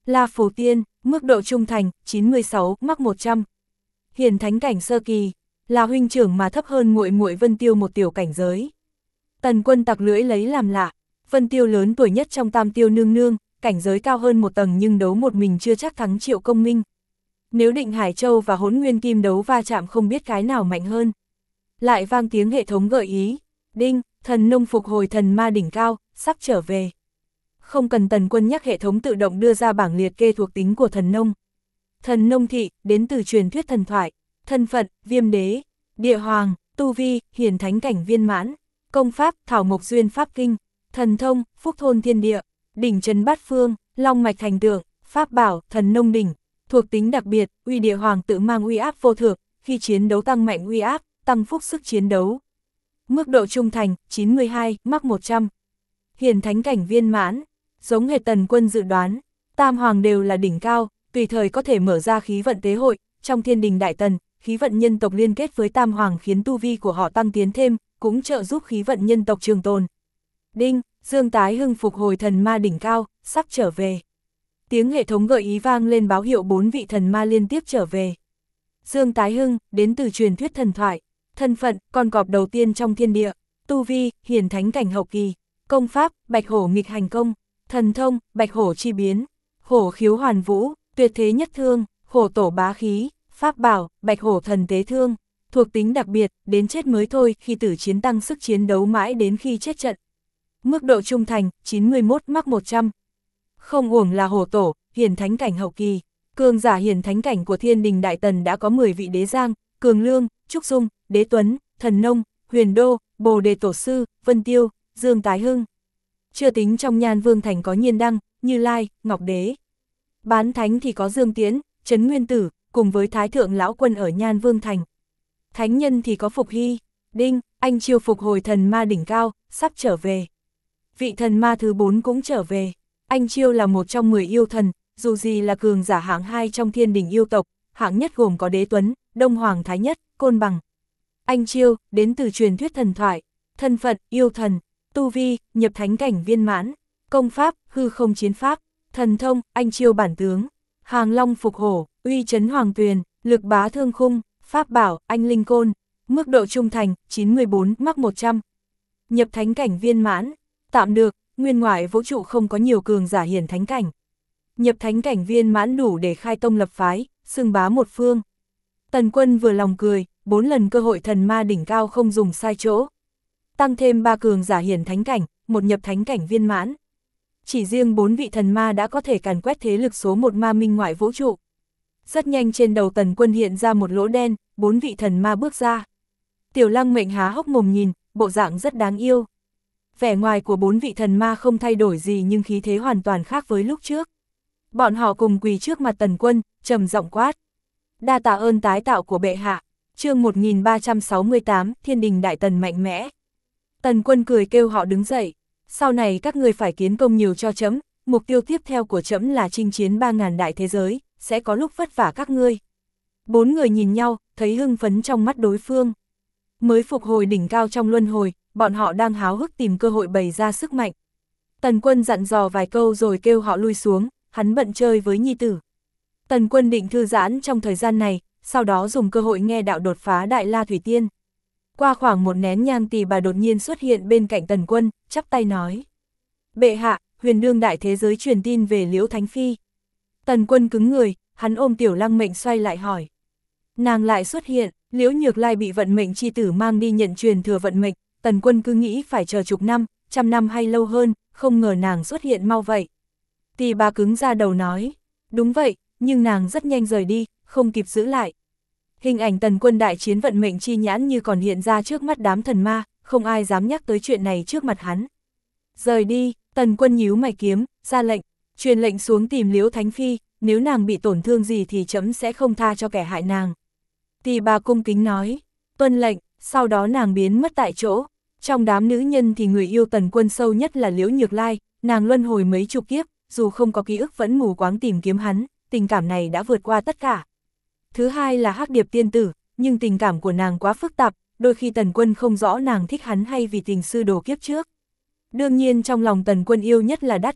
Speaker 1: La Phù Tiên, mức độ trung thành, 96, mắc 100. Hiển thánh cảnh sơ kỳ, là huynh trưởng mà thấp hơn muội muội Vân Tiêu một tiểu cảnh giới. Tần Quân tặc lưỡi lấy làm lạ, Vân Tiêu lớn tuổi nhất trong tam tiêu nương nương, cảnh giới cao hơn một tầng nhưng đấu một mình chưa chắc thắng Triệu Công Minh. Nếu Định Hải Châu và Hỗn Nguyên Kim đấu va chạm không biết cái nào mạnh hơn. Lại vang tiếng hệ thống gợi ý, đinh, thần nông phục hồi thần ma đỉnh cao, sắp trở về. Không cần Tần Quân nhắc hệ thống tự động đưa ra bảng liệt kê thuộc tính của thần nông. Thần nông thị, đến từ truyền thuyết thần thoại, thân phận, viêm đế, địa hoàng, tu vi, hiển thánh cảnh viên mãn, công pháp, thảo mộc duyên pháp kinh, thần thông, phúc thôn thiên địa, đỉnh trấn bát phương, long mạch thành tượng, pháp bảo, thần nông đỉnh, thuộc tính đặc biệt, uy địa hoàng tự mang uy áp vô thượng, khi chiến đấu tăng mạnh uy áp, tăng phúc sức chiến đấu. Mức độ trung thành, 92, mắc 100. Hiển thánh cảnh viên mãn, giống hệt Tần Quân dự đoán, tam hoàng đều là đỉnh cao, tùy thời có thể mở ra khí vận tế hội, trong thiên đình đại tần, khí vận nhân tộc liên kết với tam hoàng khiến tu vi của họ tăng tiến thêm, cũng trợ giúp khí vận nhân tộc trường tồn. Đinh, Dương Tái Hưng phục hồi thần ma đỉnh cao, sắp trở về. Tiếng hệ thống gợi ý vang lên báo hiệu 4 vị thần ma liên tiếp trở về. Dương Tái Hưng, đến từ truyền thuyết thần thoại, thân phận, con cọp đầu tiên trong thiên địa, tu vi, hiển thánh cảnh hậu kỳ, công pháp, bạch hổ nghịch hành công, thần thông, bạch hổ chi biến, hổ khiếu hoàn vũ, tuyệt thế nhất thương, hổ tổ bá khí, pháp bảo, bạch hổ thần tế thương, thuộc tính đặc biệt, đến chết mới thôi, khi tử chiến tăng sức chiến đấu mãi đến khi chết trận. Mức độ trung thành, 91 mắc 100. Không uổng là hổ tổ, hiển thánh cảnh hậu kỳ, cường giả hiển thánh cảnh của thiên đình đại tần đã có 10 vị đế giang, Cường Lương, Trúc Dung, Đế Tuấn, Thần Nông, Huyền Đô, Bồ Đề Tổ Sư, Vân Tiêu, Dương Tái Hưng. Chưa tính trong Nhan Vương Thành có Nhiên Đăng, Như Lai, Ngọc Đế. Bán thánh thì có Dương Tiễn, Trấn Nguyên Tử, cùng với Thái Thượng Lão Quân ở Nhan Vương Thành. Thánh nhân thì có Phục Hy, đinh, anh chiêu phục hồi thần ma đỉnh cao, sắp trở về. Vị thần ma thứ 4 cũng trở về. Anh chiêu là một trong 10 yêu thần, dù gì là cường giả hạng 2 trong thiên đình yêu tộc, hạng nhất gồm có Đế Tuấn, Đông Hoàng Thái Nhất, Côn Bằng. Anh chiêu, đến từ truyền thuyết thần thoại, thân phận, yêu thần, tu vi, nhập thánh cảnh viên mãn, công pháp, hư không chiến pháp, thần thông, anh chiêu bản tướng, hàng long phục hổ, uy chấn hoàng tuyền, lực bá thương khung, pháp bảo, anh linh côn, mức độ trung thành, 94, mắc 100. Nhập thánh cảnh viên mãn, tạm được, nguyên ngoại vũ trụ không có nhiều cường giả hiển thánh cảnh. Nhập thánh cảnh viên mãn đủ để khai tông lập phái, xưng bá một phương. Tần Quân vừa lòng cười, 4 lần cơ hội thần ma đỉnh cao không dùng sai chỗ. Tăng thêm 3 cường giả hiển thánh cảnh, một nhập thánh cảnh viên mãn. Chỉ riêng 4 vị thần ma đã có thể càn quét thế lực số 1 ma minh ngoại vũ trụ. Rất nhanh trên đầu Tần Quân hiện ra một lỗ đen, 4 vị thần ma bước ra. Tiểu Lăng Mệnh há hốc mồm nhìn, bộ dạng rất đáng yêu. Vẻ ngoài của 4 vị thần ma không thay đổi gì nhưng khí thế hoàn toàn khác với lúc trước. Bọn họ cùng quỳ trước mặt Tần Quân, trầm giọng quát. Đa tạ ơn tái tạo của bệ hạ. Chương 1368, Thiên đình đại tần mạnh mẽ. Tần Quân cười kêu họ đứng dậy. Sau này các người phải kiến công nhiều cho trẫm, mục tiêu tiếp theo của trẫm là chinh chiến 3000 đại thế giới, sẽ có lúc vất vả các ngươi. 4 người nhìn nhau, thấy hưng phấn trong mắt đối phương. Mới phục hồi đỉnh cao trong luân hồi, bọn họ đang háo hức tìm cơ hội bày ra sức mạnh. Tần Quân dặn dò vài câu rồi kêu họ lui xuống, hắn bận chơi với nhi tử. Tần Quân định thư giãn trong thời gian này, sau đó dùng cơ hội nghe đạo đột phá Đại La Thủy Tiên. Qua khoảng một nén nhang Tỳ Bà đột nhiên xuất hiện bên cạnh Tần Quân, chắp tay nói. Bệ hạ, huyền đương đại thế giới truyền tin về Liễu Thánh Phi. Tần Quân cứng người, hắn ôm Tiểu Lăng Mệnh xoay lại hỏi. Nàng lại xuất hiện, Liễu Nhược Lai bị vận mệnh chi tử mang đi nhận truyền thừa vận mệnh, Tần Quân cứ nghĩ phải chờ chục năm, trăm năm hay lâu hơn, không ngờ nàng xuất hiện mau vậy. Tỳ Bà cứng ra đầu nói, đúng vậy, nhưng nàng rất nhanh rời đi, không kịp giữ lại. Hình ảnh Tần Quân đại chiến vận mệnh chi nhãn như còn hiện ra trước mắt đám thần ma, không ai dám nhắc tới chuyện này trước mặt hắn. Rời đi, Tần Quân nhíu mày kiếm, ra lệnh, truyền lệnh xuống tìm Liễu Thánh Phi, nếu nàng bị tổn thương gì thì trẫm sẽ không tha cho kẻ hại nàng. Tỳ Bà cung kính nói, tuân lệnh, sau đó nàng biến mất tại chỗ. Trong đám nữ nhân thì người yêu Tần Quân sâu nhất là Liễu Nhược Lai, nàng luân hồi mấy chục kiếp, dù không có ký ức vẫn mù quáng tìm kiếm hắn, tình cảm này đã vượt qua tất cả. Thứ hai là Hắc Điệp tiên tử, nhưng tình cảm của nàng quá phức tạp, đôi khi Tần Quân không rõ nàng thích hắn hay vì tình sư đồ kiếp trước. Đương nhiên trong lòng Tần Quân yêu nhất là Đát Kỷ,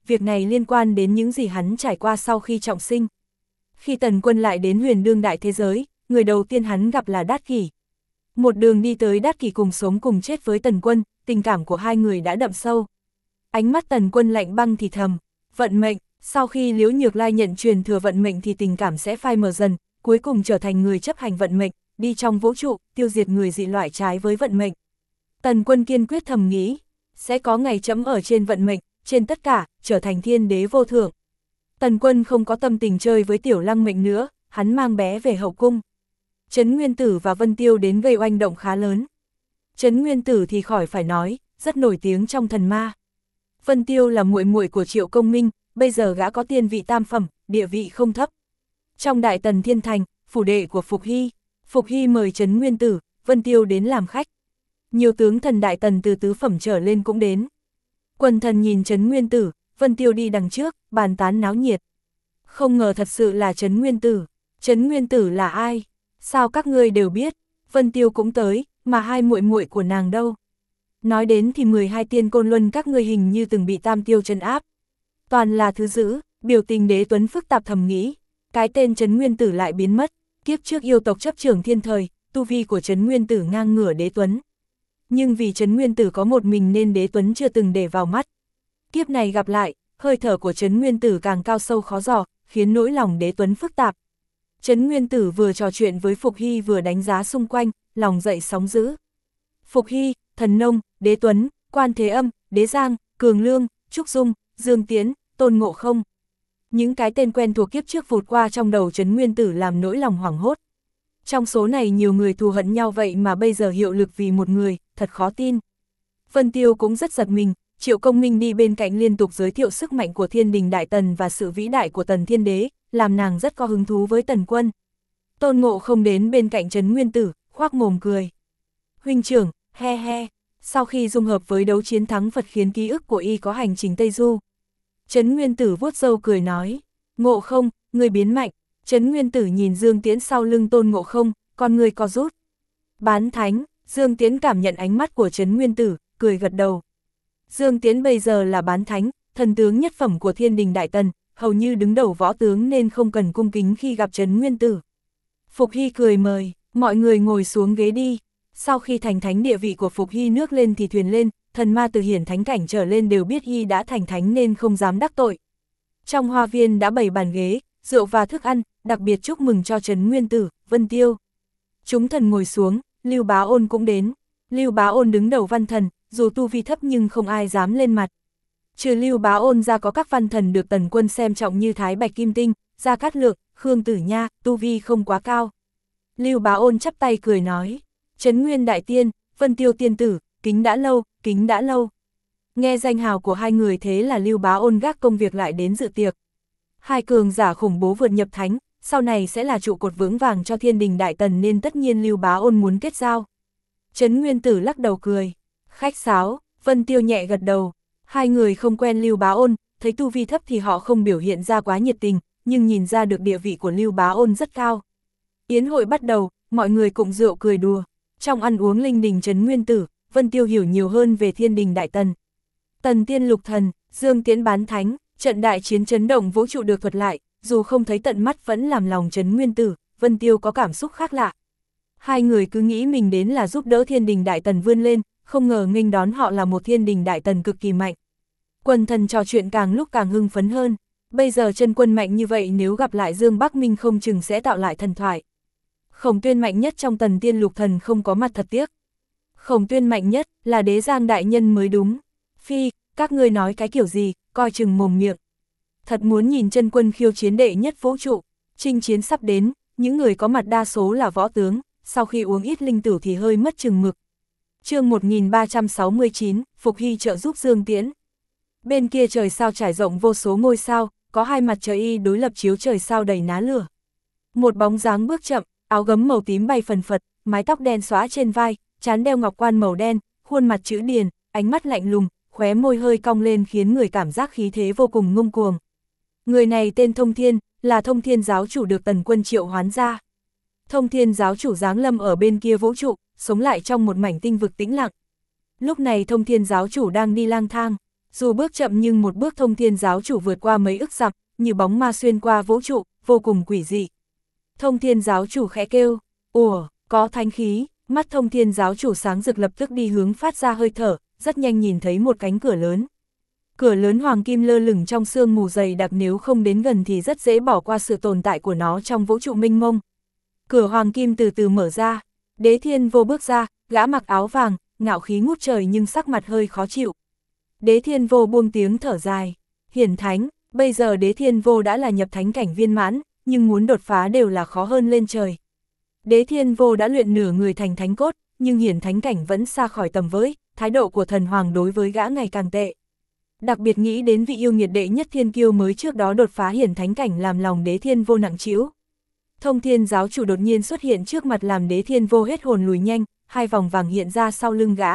Speaker 1: việc này liên quan đến những gì hắn trải qua sau khi trọng sinh. Khi Tần Quân lại đến huyền đương đại thế giới, người đầu tiên hắn gặp là Đát Kỷ. Một đường đi tới Đát Kỷ cùng sống cùng chết với Tần Quân, tình cảm của hai người đã đậm sâu. Ánh mắt Tần Quân lạnh băng thì thầm, vận mệnh, sau khi Liễu Nhược Lai nhận truyền thừa vận mệnh thì tình cảm sẽ phai mờ dần, cuối cùng trở thành người chấp hành vận mệnh, đi trong vũ trụ, tiêu diệt người dị loại trái với vận mệnh. Tần Quân kiên quyết thầm nghĩ, sẽ có ngày chấm ở trên vận mệnh, trên tất cả, trở thành thiên đế vô thượng. Tần Quân không có tâm tình chơi với Tiểu Lăng Mệnh nữa, hắn mang bé về hậu cung. Trấn Nguyên Tử và Vân Tiêu đến gây oanh động khá lớn. Trấn Nguyên Tử thì khỏi phải nói, rất nổi tiếng trong thần ma. Vân Tiêu là muội muội của Triệu Công Minh, bây giờ gã có tiên vị tam phẩm, địa vị không thấp. Trong Đại Tần Thiên Thành, phủ đệ của Phục Hy mời Trấn Nguyên Tử, Vân Tiêu đến làm khách. Nhiều tướng thần Đại Tần từ tứ phẩm trở lên cũng đến. Quần thần nhìn Trấn Nguyên Tử, Vân Tiêu đi đằng trước, bàn tán náo nhiệt. Không ngờ thật sự là Trấn Nguyên Tử. Trấn Nguyên Tử là ai? Sao các ngươi đều biết? Vân Tiêu cũng tới, mà hai muội muội của nàng đâu? Nói đến thì 12 tiên côn luân các ngươi hình như từng bị Tam Tiêu trấn áp. Toàn là thứ dữ, biểu tình Đế Tuấn phức tạp thầm nghĩ. Cái tên Trấn Nguyên Tử lại biến mất. Kiếp trước yêu tộc chấp trưởng thiên thời, tu vi của Trấn Nguyên Tử ngang ngửa Đế Tuấn. Nhưng vì Trấn Nguyên Tử có một mình nên Đế Tuấn chưa từng để vào mắt. Kiếp này gặp lại, hơi thở của Trấn Nguyên Tử càng cao sâu khó dò, khiến nỗi lòng Đế Tuấn phức tạp. Trấn Nguyên Tử vừa trò chuyện với Phục Hy vừa đánh giá xung quanh, lòng dậy sóng dữ. Phục Hy, Thần Nông, Đế Tuấn, Quan Thế Âm, Đế Giang, Cường Lương, Trúc Dung, Dương Tiễn, Tôn Ngộ Không. Những cái tên quen thuộc kiếp trước vụt qua trong đầu Trấn Nguyên Tử làm nỗi lòng hoảng hốt. Trong số này nhiều người thù hận nhau vậy mà bây giờ hiệu lực vì một người, thật khó tin. Vân Tiêu cũng rất giật mình, Triệu Công Minh đi bên cạnh liên tục giới thiệu sức mạnh của Thiên Đình Đại Tần và sự vĩ đại của Tần Thiên Đế, làm nàng rất có hứng thú với Tần Quân. Tôn Ngộ Không đến bên cạnh Trấn Nguyên Tử, khoác mồm cười. Huynh trưởng, he he, sau khi dung hợp với đấu chiến thắng Phật khiến ký ức của y có hành trình Tây Du. Trấn Nguyên Tử vuốt râu cười nói, Ngộ Không, người biến mạnh. Trấn Nguyên Tử nhìn Dương Tiễn sau lưng Tôn Ngộ Không, con người co rút. Bán thánh, Dương Tiễn cảm nhận ánh mắt của Trấn Nguyên Tử, cười gật đầu. Dương Tiễn bây giờ là bán thánh, thần tướng nhất phẩm của Thiên Đình Đại Tần, hầu như đứng đầu võ tướng nên không cần cung kính khi gặp Trấn Nguyên Tử. Phục Hy cười mời, mọi người ngồi xuống ghế đi. Sau khi thành thánh địa vị của Phục Hy nước lên thì thuyền lên, thần ma từ hiển thánh cảnh trở lên đều biết Hy đã thành thánh nên không dám đắc tội. Trong hoa viên đã bày bàn ghế, rượu và thức ăn, đặc biệt chúc mừng cho Trấn Nguyên Tử, Vân Tiêu. Chúng thần ngồi xuống, Lưu Bá Ôn cũng đến. Lưu Bá Ôn đứng đầu văn thần, dù tu vi thấp nhưng không ai dám lên mặt. Trừ Lưu Bá Ôn ra có các văn thần được Tần Quân xem trọng như Thái Bạch Kim Tinh, Gia Cát Lượng, Khương Tử Nha, tu vi không quá cao. Lưu Bá Ôn chắp tay cười nói, Trấn Nguyên Đại Tiên, Vân Tiêu Tiên Tử, kính đã lâu, kính đã lâu. Nghe danh hào của hai người thế là Lưu Bá Ôn gác công việc lại đến dự tiệc. Hai cường giả khủng bố vượt nhập thánh, sau này sẽ là trụ cột vững vàng cho Thiên Đình Đại Tần nên tất nhiên Lưu Bá Ôn muốn kết giao. Trấn Nguyên Tử lắc đầu cười, khách sáo, Vân Tiêu nhẹ gật đầu. Hai người không quen Lưu Bá Ôn, thấy tu vi thấp thì họ không biểu hiện ra quá nhiệt tình, nhưng nhìn ra được địa vị của Lưu Bá Ôn rất cao. Yến hội bắt đầu, mọi người cùng rượu cười đùa. Trong ăn uống linh đình Trấn Nguyên Tử, Vân Tiêu hiểu nhiều hơn về Thiên Đình Đại Tần. Tần Tiên Lục Thần, Dương Tiễn bán thánh, trận đại chiến chấn động vũ trụ được thuật lại, dù không thấy tận mắt vẫn làm lòng Trấn Nguyên Tử, Vân Tiêu có cảm xúc khác lạ. Hai người cứ nghĩ mình đến là giúp đỡ Thiên Đình Đại Tần vươn lên, không ngờ nghênh đón họ là một Thiên Đình Đại Tần cực kỳ mạnh. Quần thần trò chuyện càng lúc càng hưng phấn hơn, bây giờ chân quân mạnh như vậy nếu gặp lại Dương Bắc Minh không chừng sẽ tạo lại thần thoại. Khổng Tuyên mạnh nhất trong Tần Tiên Lục Thần không có mặt thật tiếc. Khổng Tuyên mạnh nhất là Đế Giang đại nhân mới đúng. Phi, các ngươi nói cái kiểu gì, coi chừng mồm miệng. Thật muốn nhìn chân quân khiêu chiến đệ nhất vũ trụ, chinh chiến sắp đến, những người có mặt đa số là võ tướng, sau khi uống ít linh tử thì hơi mất chừng mực. Chương 1369, Phục Hy trợ giúp Dương Tiễn. Bên kia trời sao trải rộng vô số ngôi sao, có hai mặt trời y đối lập chiếu trời sao đầy ná lửa. Một bóng dáng bước chậm, áo gấm màu tím bay phần phật, mái tóc đen xóa trên vai, trán đeo ngọc quan màu đen, khuôn mặt chữ điền, ánh mắt lạnh lùng, khóe môi hơi cong lên khiến người cảm giác khí thế vô cùng ngông cuồng. Người này tên Thông Thiên, là Thông Thiên giáo chủ được Tần Quân triệu hoán ra. Thông Thiên giáo chủ giáng lâm ở bên kia vũ trụ, sống lại trong một mảnh tinh vực tĩnh lặng. Lúc này Thông Thiên giáo chủ đang đi lang thang, Dù bước chậm nhưng một bước Thông Thiên giáo chủ vượt qua mấy ức dặm, như bóng ma xuyên qua vũ trụ, vô cùng quỷ dị. Thông Thiên giáo chủ khẽ kêu, ủa, có thánh khí, mắt Thông Thiên giáo chủ sáng rực lập tức đi hướng phát ra hơi thở, rất nhanh nhìn thấy một cánh cửa lớn. Cửa lớn hoàng kim lơ lửng trong sương mù dày đặc, nếu không đến gần thì rất dễ bỏ qua sự tồn tại của nó trong vũ trụ mênh mông. Cửa hoàng kim từ từ mở ra, Đế Thiên Vô bước ra, gã mặc áo vàng, ngạo khí ngút trời nhưng sắc mặt hơi khó chịu. Đế Thiên Vô buông tiếng thở dài, hiển thánh, bây giờ Đế Thiên Vô đã là nhập thánh cảnh viên mãn, nhưng muốn đột phá đều là khó hơn lên trời. Đế Thiên Vô đã luyện nửa người thành thánh cốt, nhưng hiển thánh cảnh vẫn xa khỏi tầm với, thái độ của thần hoàng đối với gã ngày càng tệ. Đặc biệt nghĩ đến vị yêu nghiệt đệ nhất thiên kiêu mới trước đó đột phá hiển thánh cảnh làm lòng Đế Thiên Vô nặng trĩu. Thông Thiên giáo chủ đột nhiên xuất hiện trước mặt làm Đế Thiên Vô hết hồn lùi nhanh, hai vòng vàng hiện ra sau lưng gã.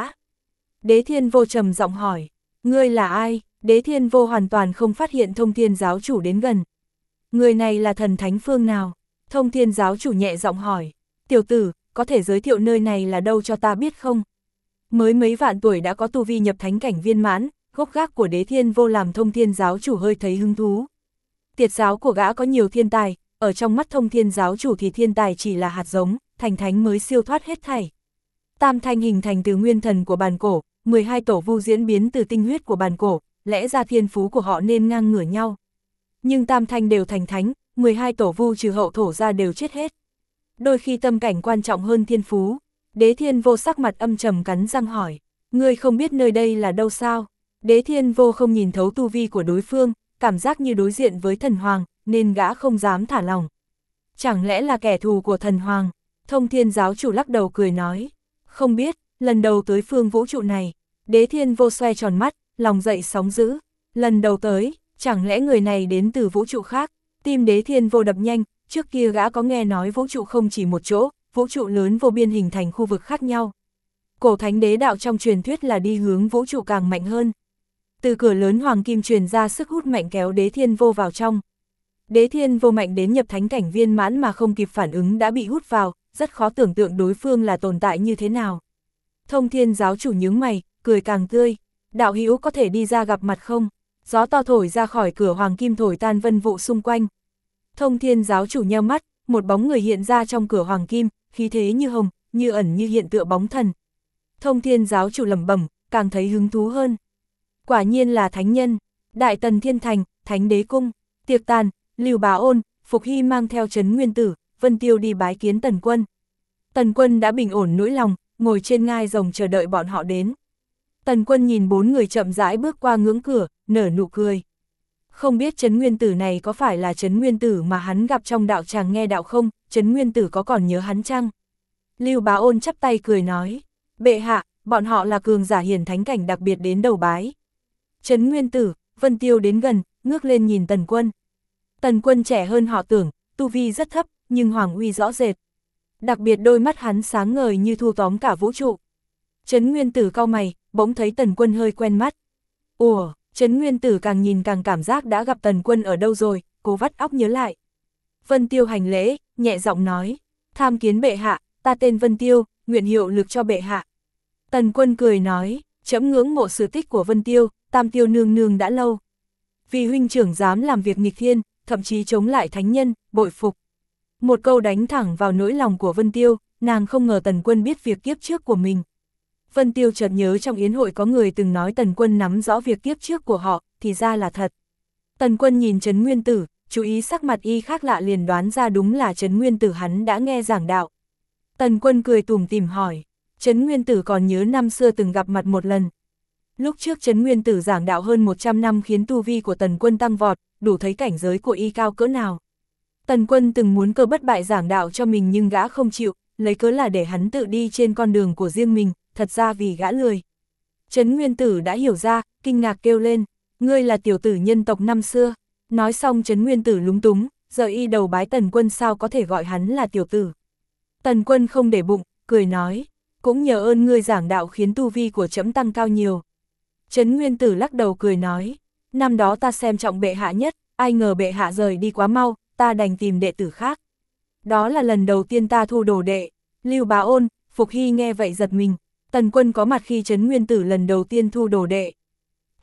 Speaker 1: Đế Thiên Vô trầm giọng hỏi, ngươi là ai? Đế Thiên Vô hoàn toàn không phát hiện Thông Thiên giáo chủ đến gần. Người này là thần thánh phương nào? Thông Thiên giáo chủ nhẹ giọng hỏi, tiểu tử, có thể giới thiệu nơi này là đâu cho ta biết không? Mới mấy vạn tuổi đã có tu vi nhập thánh cảnh viên mãn, gốc gác của Đế Thiên Vô làm Thông Thiên giáo chủ hơi thấy hứng thú. Tiệt giáo của gã có nhiều thiên tài, ở trong mắt Thông Thiên giáo chủ thì thiên tài chỉ là hạt giống, thành thánh mới siêu thoát hết thảy. Tam thanh hình thành từ nguyên thần của bàn cổ, 12 tổ vu diễn biến từ tinh huyết của bàn cổ, lẽ ra thiên phú của họ nên ngang ngửa nhau. Nhưng tam thanh đều thành thánh, 12 tổ vu trừ hậu thổ ra đều chết hết. Đôi khi tâm cảnh quan trọng hơn thiên phú. Đế Thiên Vô sắc mặt âm trầm cắn răng hỏi, ngươi không biết nơi đây là đâu sao? Đế Thiên Vô không nhìn thấu tu vi của đối phương, cảm giác như đối diện với thần hoàng, nên gã không dám thả lòng. Chẳng lẽ là kẻ thù của thần hoàng? Thông Thiên giáo chủ lắc đầu cười nói, không biết, lần đầu tới phương vũ trụ này. Đế Thiên Vô xoay tròn mắt, lòng dậy sóng dữ. Lần đầu tới, chẳng lẽ người này đến từ vũ trụ khác? Tim Đế Thiên Vô đập nhanh, trước kia gã có nghe nói vũ trụ không chỉ một chỗ, vũ trụ lớn vô biên hình thành khu vực khác nhau. Cổ thánh đế đạo trong truyền thuyết là đi hướng vũ trụ càng mạnh hơn. Từ cửa lớn hoàng kim truyền ra sức hút mạnh kéo Đế Thiên Vô vào trong. Đế Thiên Vô mạnh đến nhập thánh cảnh viên mãn mà không kịp phản ứng đã bị hút vào, rất khó tưởng tượng đối phương là tồn tại như thế nào. Thông Thiên giáo chủ nhướng mày, cười càng tươi, đạo hữu có thể đi ra gặp mặt không? Gió to thổi ra khỏi cửa hoàng kim thổi tan vân vụ xung quanh. Thông Thiên giáo chủ nheo mắt, một bóng người hiện ra trong cửa hoàng kim, khí thế như hồng, như ẩn như hiện tựa bóng thần. Thông Thiên giáo chủ lẩm bẩm, càng thấy hứng thú hơn. Quả nhiên là thánh nhân, Đại Tần Thiên Thành, Thánh Đế Cung, tiệc tàn, Lưu Bá Ôn, Phục Hy mang theo Trấn Nguyên Tử, Vân Tiêu đi bái kiến Tần Quân. Tần Quân đã bình ổn nỗi lòng, ngồi trên ngai rồng chờ đợi bọn họ đến. Tần Quân nhìn bốn người chậm rãi bước qua ngưỡng cửa, nở nụ cười. Không biết Trấn Nguyên Tử này có phải là Trấn Nguyên Tử mà hắn gặp trong đạo tràng nghe đạo không, Trấn Nguyên Tử có còn nhớ hắn chăng? Lưu Bá Ôn chắp tay cười nói, bệ hạ, bọn họ là cường giả hiển thánh cảnh đặc biệt đến đầu bái. Trấn Nguyên Tử, Vân Tiêu đến gần, ngước lên nhìn Tần Quân. Tần Quân trẻ hơn họ tưởng, tu vi rất thấp, nhưng hoàng uy rõ rệt. Đặc biệt đôi mắt hắn sáng ngời như thu tóm cả vũ trụ. Trấn Nguyên Tử cau mày, bỗng thấy Tần Quân hơi quen mắt. Ủa, Trấn Nguyên Tử càng nhìn càng cảm giác đã gặp Tần Quân ở đâu rồi, cố vắt óc nhớ lại. Vân Tiêu hành lễ, nhẹ giọng nói, tham kiến bệ hạ, ta tên Vân Tiêu, nguyện hiệu lực cho bệ hạ. Tần Quân cười nói, trẫm ngưỡng mộ sự tích của Vân Tiêu, Tam Tiêu nương nương đã lâu. Vì huynh trưởng dám làm việc nghịch thiên, thậm chí chống lại thánh nhân, bội phục. Một câu đánh thẳng vào nỗi lòng của Vân Tiêu, nàng không ngờ Tần Quân biết việc kiếp trước của mình. Vân Tiêu chợt nhớ trong yến hội có người từng nói Tần Quân nắm rõ việc kiếp trước của họ, thì ra là thật. Tần Quân nhìn Trấn Nguyên Tử, chú ý sắc mặt y khác lạ liền đoán ra đúng là Trấn Nguyên Tử hắn đã nghe giảng đạo. Tần Quân cười tủm tỉm hỏi, Trấn Nguyên Tử còn nhớ năm xưa từng gặp mặt một lần. Lúc trước Trấn Nguyên Tử giảng đạo hơn 100 năm khiến tu vi của Tần Quân tăng vọt, đủ thấy cảnh giới của y cao cỡ nào. Tần Quân từng muốn Cơ Bất Bại giảng đạo cho mình nhưng gã không chịu, lấy cớ là để hắn tự đi trên con đường của riêng mình, thật ra vì gã lười. Trấn Nguyên Tử đã hiểu ra, kinh ngạc kêu lên, ngươi là tiểu tử nhân tộc năm xưa. Nói xong Trấn Nguyên Tử lúng túng, giờ y đầu bái Tần Quân sao có thể gọi hắn là tiểu tử. Tần Quân không để bụng, cười nói, cũng nhờ ơn ngươi giảng đạo khiến tu vi của trẫm tăng cao nhiều. Trấn Nguyên Tử lắc đầu cười nói, năm đó ta xem trọng bệ hạ nhất, ai ngờ bệ hạ rời đi quá mau, ta đành tìm đệ tử khác. Đó là lần đầu tiên ta thu đồ đệ. Lưu Bá Ôn, Phục Hy nghe vậy giật mình, Tần Quân có mặt khi Trấn Nguyên Tử lần đầu tiên thu đồ đệ.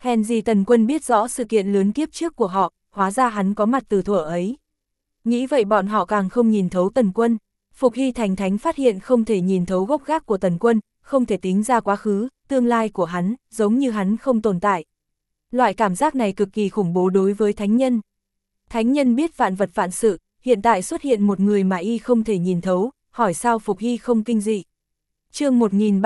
Speaker 1: Hèn gì Tần Quân biết rõ sự kiện lớn kiếp trước của họ, hóa ra hắn có mặt từ thuở ấy. Nghĩ vậy bọn họ càng không nhìn thấu Tần Quân. Phục Hy thành thánh phát hiện không thể nhìn thấu gốc gác của Tần Quân, không thể tính ra quá khứ, tương lai của hắn, giống như hắn không tồn tại. Loại cảm giác này cực kỳ khủng bố đối với thánh nhân. Thánh nhân biết vạn vật vạn sự, hiện tại xuất hiện một người mà y không thể nhìn thấu, hỏi sao Phục Hy không kinh dị. Chương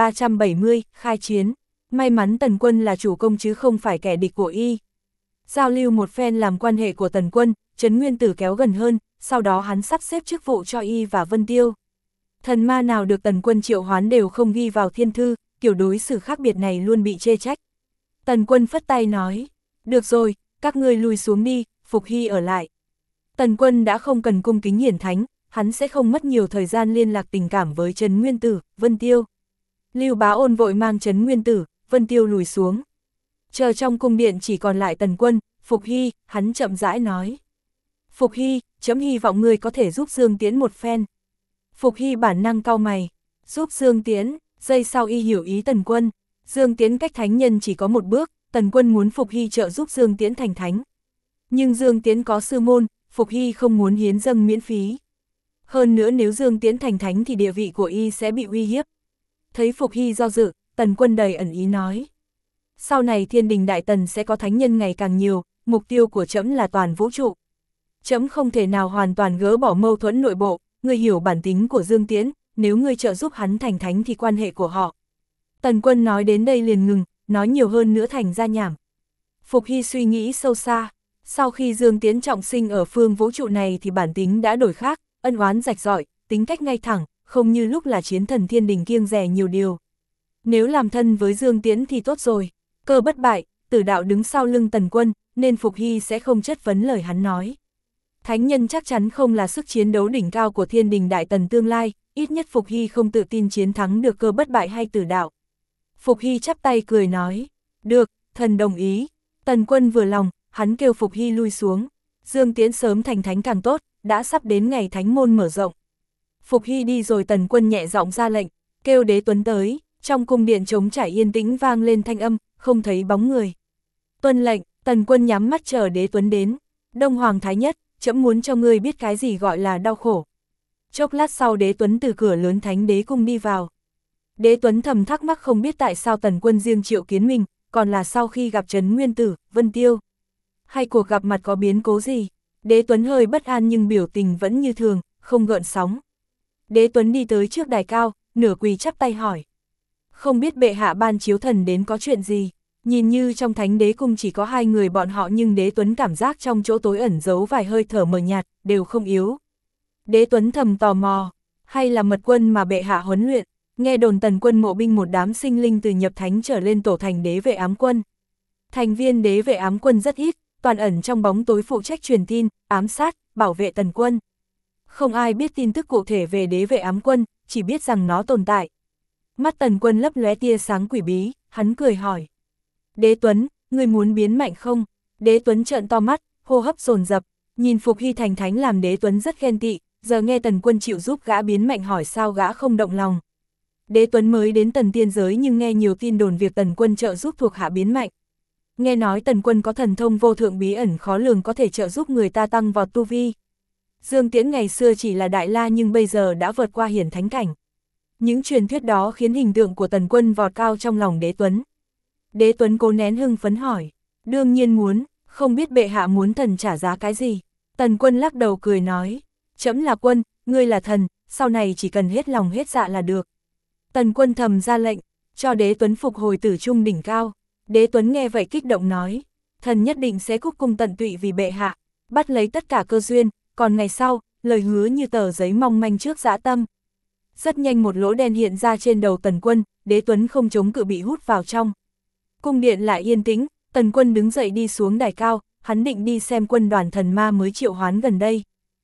Speaker 1: 1370, khai chiến. May mắn Tần Quân là chủ công chứ không phải kẻ địch của y. Giao lưu một phen làm quan hệ của Tần Quân, Trấn Nguyên Tử kéo gần hơn, sau đó hắn sắp xếp chức vụ cho y và Vân Tiêu. Thần ma nào được Tần Quân triệu hoán đều không ghi vào thiên thư, kiểu đối xử khác biệt này luôn bị chê trách. Tần Quân phất tay nói, được rồi, các ngươi lui xuống đi, Phục Hy ở lại. Tần Quân đã không cần cung kính hiển thánh, hắn sẽ không mất nhiều thời gian liên lạc tình cảm với Trấn Nguyên Tử, Vân Tiêu. Lưu Bá Ôn vội mang Trấn Nguyên Tử, Vân Tiêu lùi xuống. Chờ trong cung điện chỉ còn lại Tần Quân, Phục Hy, hắn chậm rãi nói. Phục Hy, chấm hy vọng ngươi có thể giúp Dương Tiễn một phen. Phục Hy bản năng cau mày, giúp Dương Tiễn, giây sau y hiểu ý Tần Quân. Dương Tiễn cách thánh nhân chỉ có một bước, Tần Quân muốn Phục Hy trợ giúp Dương Tiễn thành thánh. Nhưng Dương Tiễn có sư môn, Phục Hy không muốn hiến dâng miễn phí. Hơn nữa nếu Dương Tiễn thành thánh thì địa vị của y sẽ bị uy hiếp. Thấy Phục Hy do dự, Tần Quân đầy ẩn ý nói. Sau này Thiên Đình Đại Tần sẽ có thánh nhân ngày càng nhiều, mục tiêu của trẫm là toàn vũ trụ. Trẫm không thể nào hoàn toàn gỡ bỏ mâu thuẫn nội bộ, ngươi hiểu bản tính của Dương Tiễn, nếu ngươi trợ giúp hắn thành thánh thì quan hệ của họ. Tần Quân nói đến đây liền ngừng, nói nhiều hơn nữa thành ra nhảm. Phục Hy suy nghĩ sâu xa, sau khi Dương Tiễn trọng sinh ở phương vũ trụ này thì bản tính đã đổi khác, ân oán rạch rỏi, tính cách ngay thẳng, không như lúc là chiến thần Thiên Đình kiêng dè nhiều điều. Nếu làm thân với Dương Tiễn thì tốt rồi, cơ bất bại, Tử Đạo đứng sau lưng Tần Quân, nên Phục Hy sẽ không chất vấn lời hắn nói. Thánh nhân chắc chắn không là sức chiến đấu đỉnh cao của Thiên Đình Đại Tần tương lai, ít nhất Phục Hy không tự tin chiến thắng được cơ bất bại hay Tử Đạo. Phục Hy chắp tay cười nói, được, thần đồng ý. Tần Quân vừa lòng, hắn kêu Phục Hy lui xuống. Dương Tiễn sớm thành thánh càng tốt, đã sắp đến ngày thánh môn mở rộng. Phục Hy đi rồi Tần Quân nhẹ giọng ra lệnh, kêu Đế Tuấn tới. Trong cung điện trống trải yên tĩnh vang lên thanh âm, không thấy bóng người. Tuân lệnh, Tần Quân nhắm mắt chờ Đế Tuấn đến. Đông Hoàng Thái Nhất, trẫm muốn cho ngươi biết cái gì gọi là đau khổ. Chốc lát sau Đế Tuấn từ cửa lớn Thánh Đế cung đi vào. Đế Tuấn thầm thắc mắc không biết tại sao Tần Quân riêng triệu kiến mình, còn là sau khi gặp Trấn Nguyên Tử, Vân Tiêu. Hay cuộc gặp mặt có biến cố gì? Đế Tuấn hơi bất an nhưng biểu tình vẫn như thường, không gợn sóng. Đế Tuấn đi tới trước đài cao, nửa quỳ chắp tay hỏi. Không biết bệ hạ ban chiếu thần đến có chuyện gì? Nhìn như trong Thánh Đế cung chỉ có hai người bọn họ nhưng Đế Tuấn cảm giác trong chỗ tối ẩn giấu vài hơi thở mờ nhạt, đều không yếu. Đế Tuấn thầm tò mò, hay là mật quân mà bệ hạ huấn luyện? Nghe đồn Tần Quân mộ binh một đám sinh linh từ nhập thánh trở lên tổ thành đế vệ ám quân. Thành viên đế vệ ám quân rất ít, toàn ẩn trong bóng tối phụ trách truyền tin, ám sát, bảo vệ Tần Quân. Không ai biết tin tức cụ thể về đế vệ ám quân, chỉ biết rằng nó tồn tại. Mắt Tần Quân lấp lóe tia sáng quỷ bí, hắn cười hỏi. Đế Tuấn, ngươi muốn biến mạnh không? Đế Tuấn trợn to mắt, hô hấp dồn dập, nhìn Phục Hy thành thánh làm Đế Tuấn rất ghen tị, giờ nghe Tần Quân chịu giúp gã biến mạnh hỏi sao gã không động lòng. Đế Tuấn mới đến Tần Tiên giới nhưng nghe nhiều tin đồn việc Tần Quân trợ giúp thuộc hạ biến mạnh. Nghe nói Tần Quân có thần thông vô thượng bí ẩn khó lường có thể trợ giúp người ta tăng vọt tu vi. Dương Tiễn ngày xưa chỉ là đại la nhưng bây giờ đã vượt qua hiển thánh cảnh. Những truyền thuyết đó khiến hình tượng của Tần Quân vọt cao trong lòng Đế Tuấn. Đế Tuấn cố nén hưng phấn hỏi, đương nhiên muốn, không biết bệ hạ muốn thần trả giá cái gì. Tần Quân lắc đầu cười nói, trẫm là quân, ngươi là thần, sau này chỉ cần hết lòng hết dạ là được. Tần Quân thầm ra lệnh, cho Đế Tuấn phục hồi tử trung đỉnh cao. Đế Tuấn nghe vậy kích động nói, thần nhất định sẽ cúc cung tận tụy vì bệ hạ, bắt lấy tất cả cơ duyên, còn ngày sau, lời hứa như tờ giấy mong manh trước dã tâm. Rất nhanh một lỗ đen hiện ra trên đầu Tần Quân, Đế Tuấn không chống cự bị hút vào trong. Cung điện lại yên tĩnh, Tần Quân đứng dậy đi xuống đài cao, hắn định đi xem quân đoàn thần ma mới triệu hoán gần đây.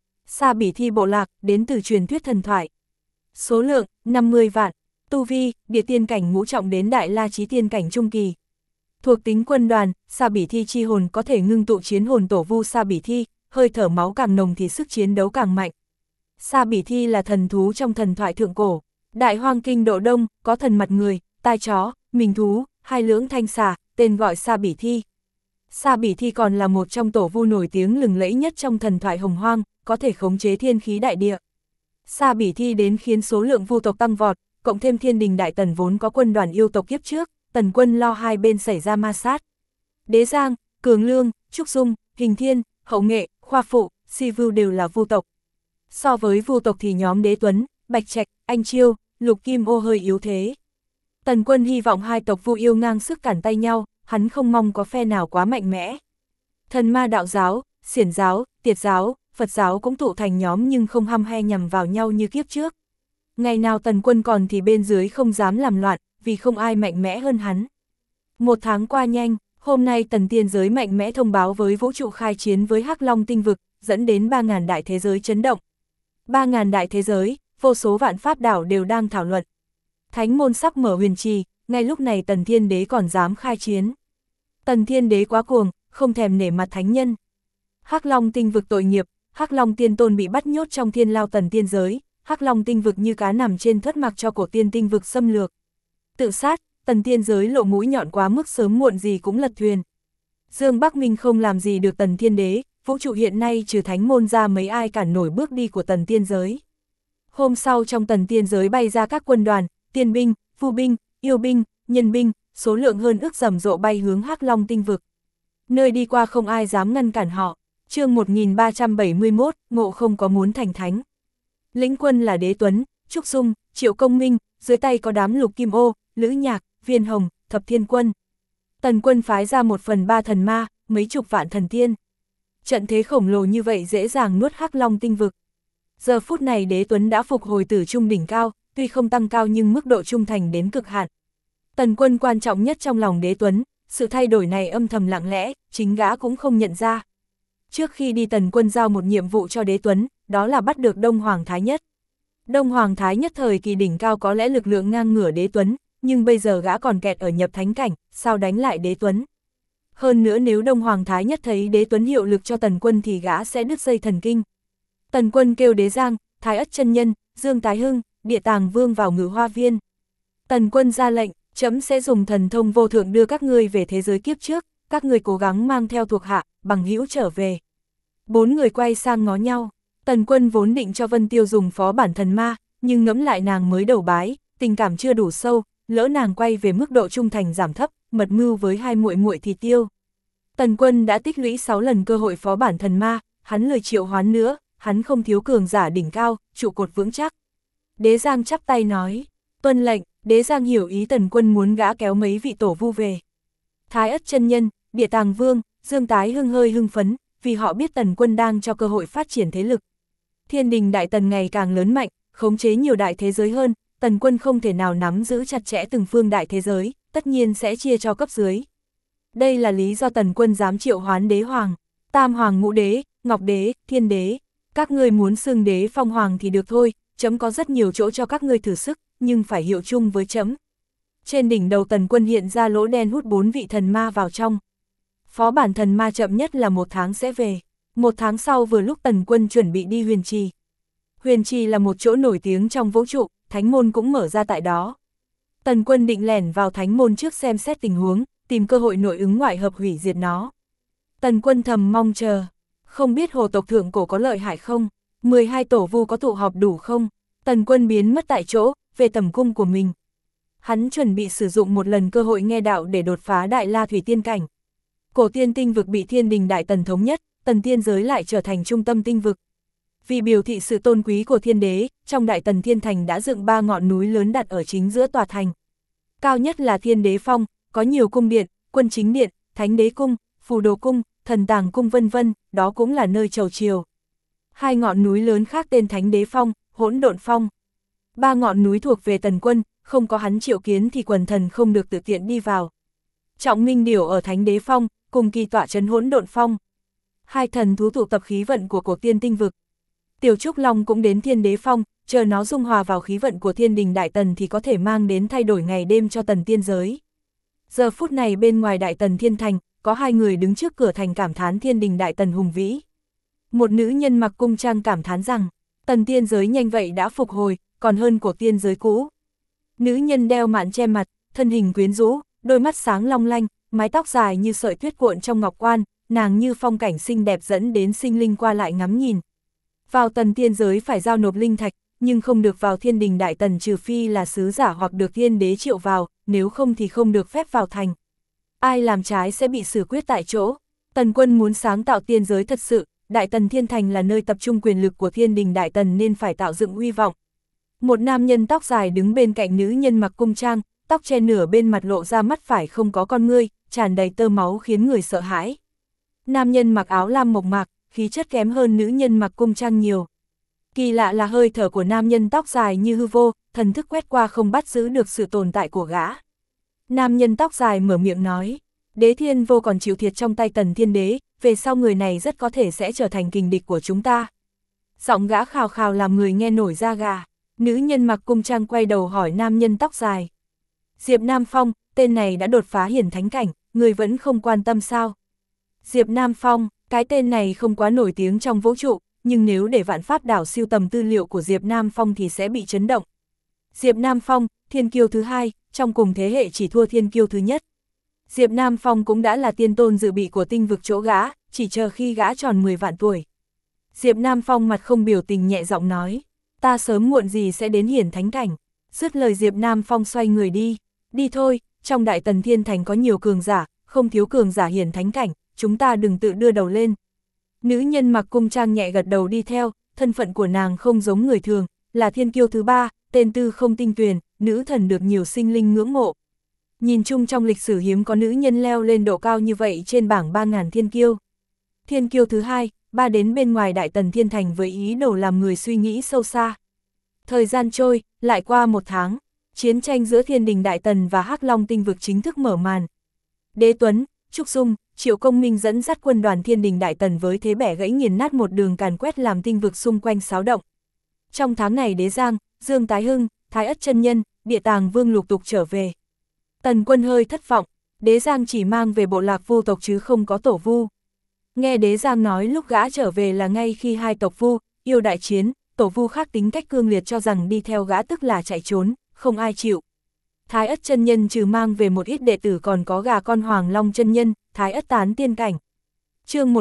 Speaker 1: Sa Bỉ Thi bộ lạc, đến từ truyền thuyết thần thoại. Số lượng, 50 vạn. Tu vi, địa tiên cảnh ngũ trọng đến đại la chí tiên cảnh trung kỳ. Thuộc tính quân đoàn, Sa Bỉ Thi chi hồn có thể ngưng tụ chiến hồn tổ vu Sa Bỉ Thi, hơi thở máu càng nồng thì sức chiến đấu càng mạnh. Sa Bỉ Thi là thần thú trong thần thoại thượng cổ. Đại hoang kinh độ đông, có thần mặt người, tai chó, mình thú, hai lưỡng thanh xà, tên gọi Sa Bỉ Thi. Sa Bỉ Thi còn là một trong tổ vu nổi tiếng lừng lẫy nhất trong thần thoại Hồng Hoang, có thể khống chế thiên khí đại địa. Sa Bỉ Thi đến khiến số lượng vu tộc tăng vọt, cộng thêm Thiên Đình Đại Tần vốn có quân đoàn yêu tộc kiếp trước, Tần quân lo hai bên xảy ra ma sát. Đế Giang, Cường Lương, Trúc Dung, Hình Thiên, Hậu Nghệ, Khoa Phụ, Si Vưu đều là vu tộc. So với vu tộc thì nhóm Đế Tuấn, Bạch Trạch, Anh Chiêu, Lục Kim Ô hơi yếu thế. Tần quân hy vọng hai tộc vu yêu ngang sức cản tay nhau, hắn không mong có phe nào quá mạnh mẽ. Thần ma đạo giáo, xiển giáo, tiệt giáo, Phật giáo cũng tụ thành nhóm nhưng không hăm he nhằm vào nhau như kiếp trước. Ngày nào tần quân còn thì bên dưới không dám làm loạn, vì không ai mạnh mẽ hơn hắn. Một tháng qua nhanh, hôm nay tần tiên giới mạnh mẽ thông báo với vũ trụ khai chiến với Hắc Long tinh vực, dẫn đến 3.000 đại thế giới chấn động. 3.000 đại thế giới, vô số vạn pháp đảo đều đang thảo luận. Thánh môn sắp mở huyền trì, ngay lúc này tần thiên đế còn dám khai chiến. Tần thiên đế quá cuồng, không thèm nể mặt thánh nhân. Hắc Long tinh vực tội nghiệp, Hắc Long tiên tôn bị bắt nhốt trong thiên lao tần tiên giới, Hắc Long tinh vực như cá nằm trên thất mặc cho cổ tiên tinh vực xâm lược. Tự sát, tần tiên giới lộ mũi nhọn quá mức sớm muộn gì cũng lật thuyền. Dương Bắc Minh không làm gì được tần thiên đế, vũ trụ hiện nay trừ thánh môn ra mấy ai cản nổi bước đi của tần tiên giới. Hôm sau trong tần tiên giới bay ra các quân đoàn, tiên binh, vu binh, yêu binh, nhân binh, số lượng hơn ước rầm rộ bay hướng Hắc Long tinh vực. Nơi đi qua không ai dám ngăn cản họ. Chương 1371, Ngộ không có muốn thành thánh. Lĩnh quân là Đế Tuấn, Trúc Dung, Triệu Công Minh, dưới tay có đám Lục Kim Ô, Lữ Nhạc, Viên Hồng, Thập Thiên Quân. Tần quân phái ra 1/3 thần ma, mấy chục vạn thần tiên. Trận thế khổng lồ như vậy dễ dàng nuốt Hắc Long tinh vực. Giờ phút này Đế Tuấn đã phục hồi từ trung đỉnh cao, tuy không tăng cao nhưng mức độ trung thành đến cực hạn. Tần quân quan trọng nhất trong lòng Đế Tuấn, sự thay đổi này âm thầm lặng lẽ, chính gã cũng không nhận ra. Trước khi đi tần quân giao một nhiệm vụ cho Đế Tuấn, đó là bắt được Đông Hoàng Thái Nhất. Đông Hoàng Thái Nhất thời kỳ đỉnh cao có lẽ lực lượng ngang ngửa Đế Tuấn, nhưng bây giờ gã còn kẹt ở nhập thánh cảnh, sao đánh lại Đế Tuấn. Hơn nữa nếu Đông Hoàng Thái Nhất thấy Đế Tuấn hiệu lực cho tần quân thì gã sẽ đứt dây thần kinh. Tần quân kêu Đế Giang, Thái Ất chân nhân, Dương Tái Hưng, Địa Tàng Vương vào Ngự Hoa Viên. Tần quân ra lệnh, trẫm sẽ dùng thần thông vô thượng đưa các ngươi về thế giới kiếp trước, các ngươi cố gắng mang theo thuộc hạ, bằng hữu trở về. 4 người quay sang ngó nhau, tần quân vốn định cho Vân Tiêu dùng phó bản thần ma, nhưng ngẫm lại nàng mới đầu bái, tình cảm chưa đủ sâu, lỡ nàng quay về mức độ trung thành giảm thấp, mật mưu với hai muội muội thì tiêu. Tần quân đã tích lũy 6 lần cơ hội phó bản thần ma, hắn lời triệu hoán nữa, hắn không thiếu cường giả đỉnh cao, trụ cột vững chắc. Đế Giang chắp tay nói, tuân lệnh. Đế Giang hiểu ý tần quân muốn gã kéo mấy vị tổ vu về. Thái Ất chân nhân, Địa Tàng Vương, Dương Tái Hưng hơi hưng phấn, vì họ biết tần quân đang cho cơ hội phát triển thế lực. Thiên Đình Đại Tần ngày càng lớn mạnh, khống chế nhiều đại thế giới hơn, tần quân không thể nào nắm giữ chặt chẽ từng phương đại thế giới, tất nhiên sẽ chia cho cấp dưới. Đây là lý do tần quân dám triệu hoán Đế Hoàng, Tam Hoàng Ngũ Đế, Ngọc Đế, Thiên Đế. Các ngươi muốn xưng đế phong hoàng thì được thôi, chấm có rất nhiều chỗ cho các ngươi thử sức, nhưng phải hiệu chung với chấm. Trên đỉnh đầu tần quân hiện ra lỗ đen hút 4 vị thần ma vào trong. Phó bản thần ma chậm nhất là 1 tháng sẽ về. 1 tháng sau vừa lúc tần quân chuẩn bị đi huyền trì. Huyền trì là một chỗ nổi tiếng trong vũ trụ, thánh môn cũng mở ra tại đó. Tần quân định lẻn vào thánh môn trước xem xét tình huống, tìm cơ hội nội ứng ngoại hợp hủy diệt nó. Tần quân thầm mong chờ, không biết hồ tộc thượng cổ có lợi hại không, 12 tổ vu có tụ họp đủ không. Tần quân biến mất tại chỗ, về tầm cung của mình. Hắn chuẩn bị sử dụng một lần cơ hội nghe đạo để đột phá Đại La Thủy Tiên cảnh. Cổ tiên tinh vực bị Thiên Đình Đại Tần thống nhất, tần tiên giới lại trở thành trung tâm tinh vực. Vì biểu thị sự tôn quý của thiên đế, trong Đại Tần Thiên Thành đã dựng 3 ngọn núi lớn đặt ở chính giữa tòa thành. Cao nhất là Thiên Đế Phong, có nhiều cung điện, Quân Chính Điện, Thánh Đế Cung, Phù Đồ Cung, Thần Tàng Cung vân vân, đó cũng là nơi chầu triều. 2 ngọn núi lớn khác tên Thánh Đế Phong, Hỗn Độn Phong. 3 ngọn núi thuộc về tần quân, không có hắn triệu kiến thì quần thần không được tự tiện đi vào. Trọng Minh Điểu ở Thánh Đế Phong, cùng kỳ tọa trấn Hỗn Độn Phong. 2 thần thú tụ tập khí vận của cổ tiên tinh vực. Tiểu Trúc Long cũng đến Thiên Đế Phong, chờ nó dung hòa vào khí vận của Thiên Đình Đại Tần thì có thể mang đến thay đổi ngày đêm cho tần tiên giới. Giờ phút này bên ngoài Đại Tần Thiên Thành, có 2 người đứng trước cửa thành cảm thán Thiên Đình Đại Tần hùng vĩ. Một nữ nhân mặc cung trang cảm thán rằng, tần tiên giới nhanh vậy đã phục hồi, còn hơn cổ tiên giới cũ. Nữ nhân đeo mạn che mặt, thân hình quyến rũ, đôi mắt sáng long lanh, mái tóc dài như sợi tuyết cuộn trong ngọc quan, nàng như phong cảnh xinh đẹp dẫn đến sinh linh qua lại ngắm nhìn. Vào tần tiên giới phải giao nộp linh thạch, nhưng không được vào thiên đình đại tần trừ phi là sứ giả hoặc được thiên đế triệu vào, nếu không thì không được phép vào thành. Ai làm trái sẽ bị xử quyết tại chỗ. Tần Quân muốn sáng tạo tiên giới thật sự, đại tần thiên thành là nơi tập trung quyền lực của thiên đình đại tần nên phải tạo dựng uy vọng. Một nam nhân tóc dài đứng bên cạnh nữ nhân mặc cung trang, tóc che nửa bên mặt lộ ra mắt phải không có con ngươi, tràn đầy tơ máu khiến người sợ hãi. Nam nhân mặc áo lam mộc mạc, khí chất kém hơn nữ nhân mặc cung trang nhiều. Kỳ lạ là hơi thở của nam nhân tóc dài như hư vô, thần thức quét qua không bắt giữ được sự tồn tại của gã. Nam nhân tóc dài mở miệng nói, Đế Thiên Vô còn chịu thiệt trong tay Tần Thiên Đế, về sau người này rất có thể sẽ trở thành kình địch của chúng ta. Giọng gã khào khào làm người nghe nổi da gà. Nữ nhân mặc cung trang quay đầu hỏi nam nhân tóc dài. Diệp Nam Phong, tên này đã đột phá hiển thánh cảnh, người vẫn không quan tâm sao? Diệp Nam Phong, cái tên này không quá nổi tiếng trong vũ trụ, nhưng nếu để Vạn Pháp Đảo siêu tầm tư liệu của Diệp Nam Phong thì sẽ bị chấn động. Diệp Nam Phong, thiên kiêu thứ hai, trong cùng thế hệ chỉ thua thiên kiêu thứ nhất. Diệp Nam Phong cũng đã là tiên tôn dự bị của tinh vực chỗ gã, chỉ chờ khi gã tròn 10 vạn tuổi. Diệp Nam Phong mặt không biểu tình nhẹ giọng nói, ta sớm muộn gì sẽ đến hiển thánh cảnh. Dứt lời Diệp Nam Phong xoay người đi, đi thôi, trong đại tần thiên thành có nhiều cường giả, không thiếu cường giả hiển thánh cảnh, chúng ta đừng tự đưa đầu lên. Nữ nhân mặc cung trang nhẹ gật đầu đi theo, thân phận của nàng không giống người thường, là thiên kiêu thứ ba, tên Tư Không Tinh Tuyền, nữ thần được nhiều sinh linh ngưỡng mộ. Nhìn chung trong lịch sử hiếm có nữ nhân leo lên độ cao như vậy trên bảng 3.000 thiên kiêu. Thiên kiêu thứ hai, ba đến bên ngoài đại tần thiên thành với ý đồ làm người suy nghĩ sâu xa. Thời gian trôi, lại qua 1 tháng, chiến tranh giữa thiên đình đại tần và Hắc Long tinh vực chính thức mở màn. Đế Tuấn, Trúc Dung, Triệu Công Minh dẫn dắt quân đoàn thiên đình đại tần với thế bẻ gãy nghiền nát một đường càn quét làm tinh vực xung quanh xáo động. Trong tháng này Đế Giang, Dương Tái Hưng, Thái Ất Chân Nhân, Địa Tàng Vương lục tục trở về. Tần Quân hơi thất vọng, Đế Giang chỉ mang về bộ lạc Vu tộc chứ không có tổ Vu. Nghe Đế Giang nói lúc gã trở về là ngay khi hai tộc Vu, yêu đại chiến, tổ Vu khác tính cách cương liệt cho rằng đi theo gã tức là chạy trốn, không ai chịu. Thái Ất Chân Nhân trừ mang về một ít đệ tử còn có gà con Hoàng Long Chân Nhân, Thái Ất Tán Tiên Cảnh. Chương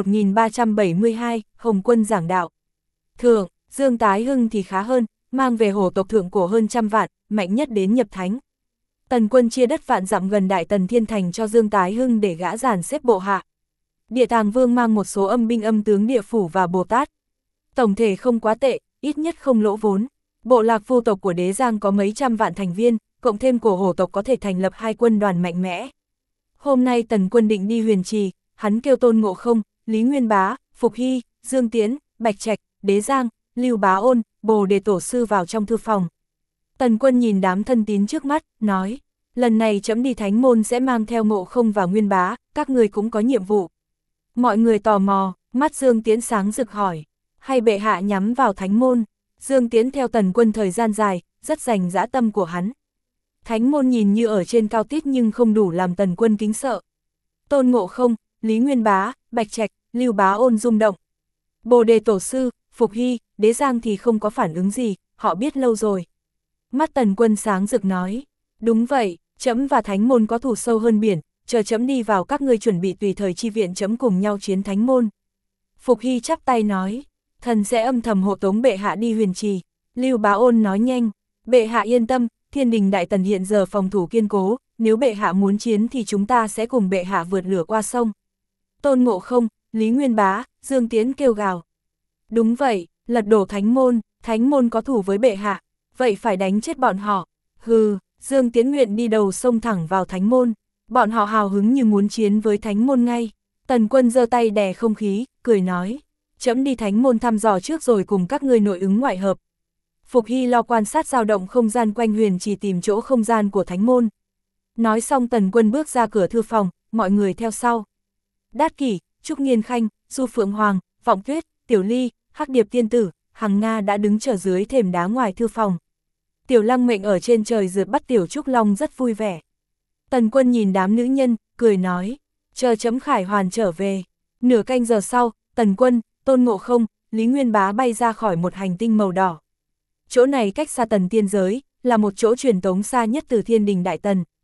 Speaker 1: 1372, Hồng Quân giảng đạo. Thượng, Dương Tái Hưng thì khá hơn, mang về hổ tộc thượng cổ hơn 100 vạn, mạnh nhất đến nhập thánh. Tần Quân chia đất vạn dặm gần đại tần thiên thành cho Dương Tái Hưng để gã dàn xếp bộ hạ. Địa Tàng Vương mang một số âm binh âm tướng địa phủ và Bồ Tát. Tổng thể không quá tệ, ít nhất không lỗ vốn. Bộ lạc Vu tộc của Đế Giang có mấy trăm vạn thành viên, cộng thêm cổ hổ tộc có thể thành lập 2 quân đoàn mạnh mẽ. Hôm nay Tần Quân định đi Huyền Trì, hắn kêu Tôn Ngộ Không, Lý Nguyên Bá, Phục Hy, Dương Tiễn, Bạch Trạch, Đế Giang, Lưu Bá Ôn, Bồ Đề Tổ Sư vào trong thư phòng. Tần Quân nhìn đám thân tín trước mắt, nói, lần này trẫm đi Thánh Môn sẽ mang theo Ngộ Không và Nguyên Bá, các người cũng có nhiệm vụ. Mọi người tò mò, mắt Dương Tiễn sáng rực hỏi, hay bệ hạ nhắm vào Thánh Môn? Dương Tiễn theo Tần Quân thời gian dài, rất dành dã tâm của hắn. Thánh Môn nhìn như ở trên cao tít nhưng không đủ làm Tần Quân kính sợ. Tôn Ngộ Không, Lý Nguyên Bá, Bạch Trạch, Lưu Bá Ôn rung động. Bồ Đề Tổ Sư, Phục Hy, Đế Giang thì không có phản ứng gì, họ biết lâu rồi. Mắt Tần Quân sáng rực nói, đúng vậy, trẫm và Thánh Môn có thù sâu hơn biển, chờ trẫm đi vào các ngươi chuẩn bị tùy thời chi viện trẫm cùng nhau chiến Thánh Môn. Phục Hy chắp tay nói, thần sẽ âm thầm hộ tống bệ hạ đi Huyền Trì. Lưu Bá Ôn nói nhanh, bệ hạ yên tâm, thiên đình đại tần hiện giờ phòng thủ kiên cố, nếu bệ hạ muốn chiến thì chúng ta sẽ cùng bệ hạ vượt lửa qua sông. Tôn Ngộ Không, Lý Nguyên Bá, Dương Tiễn kêu gào. Đúng vậy, lật đổ Thánh Môn có thù với bệ hạ, vậy phải đánh chết bọn họ. Hừ, Dương Tiễn nguyện đi đầu sông thẳng vào Thánh Môn, bọn họ hào hứng như muốn chiến với Thánh Môn ngay. Tần Quân giơ tay đè không khí, cười nói, trẫm đi Thánh Môn thăm dò trước rồi cùng các ngươi nội ứng ngoại hợp. Phục Hy lo quan sát dao động không gian quanh Huyền Trì tìm chỗ không gian của Thánh Môn. Nói xong Tần Quân bước ra cửa thư phòng, mọi người theo sau. Đát Kỷ, Trúc Nghiên Khanh, Du Phượng Hoàng, Vọng Tuyết, Tiểu Ly, Hắc Điệp Tiên Tử, Hằng Nga đã đứng chờ dưới thềm đá ngoài thư phòng. Tiểu Lăng Mệnh ở trên trời rượt bắt Tiểu Trúc Long rất vui vẻ. Tần Quân nhìn đám nữ nhân, cười nói, chờ chấm Khải Hoàn trở về. Nửa canh giờ sau, Tần Quân, Tôn Ngộ Không, Lý Nguyên Bá bay ra khỏi một hành tinh màu đỏ. Chỗ này cách xa tần tiên giới, là một chỗ truyền tống xa nhất từ thiên đình đại tần.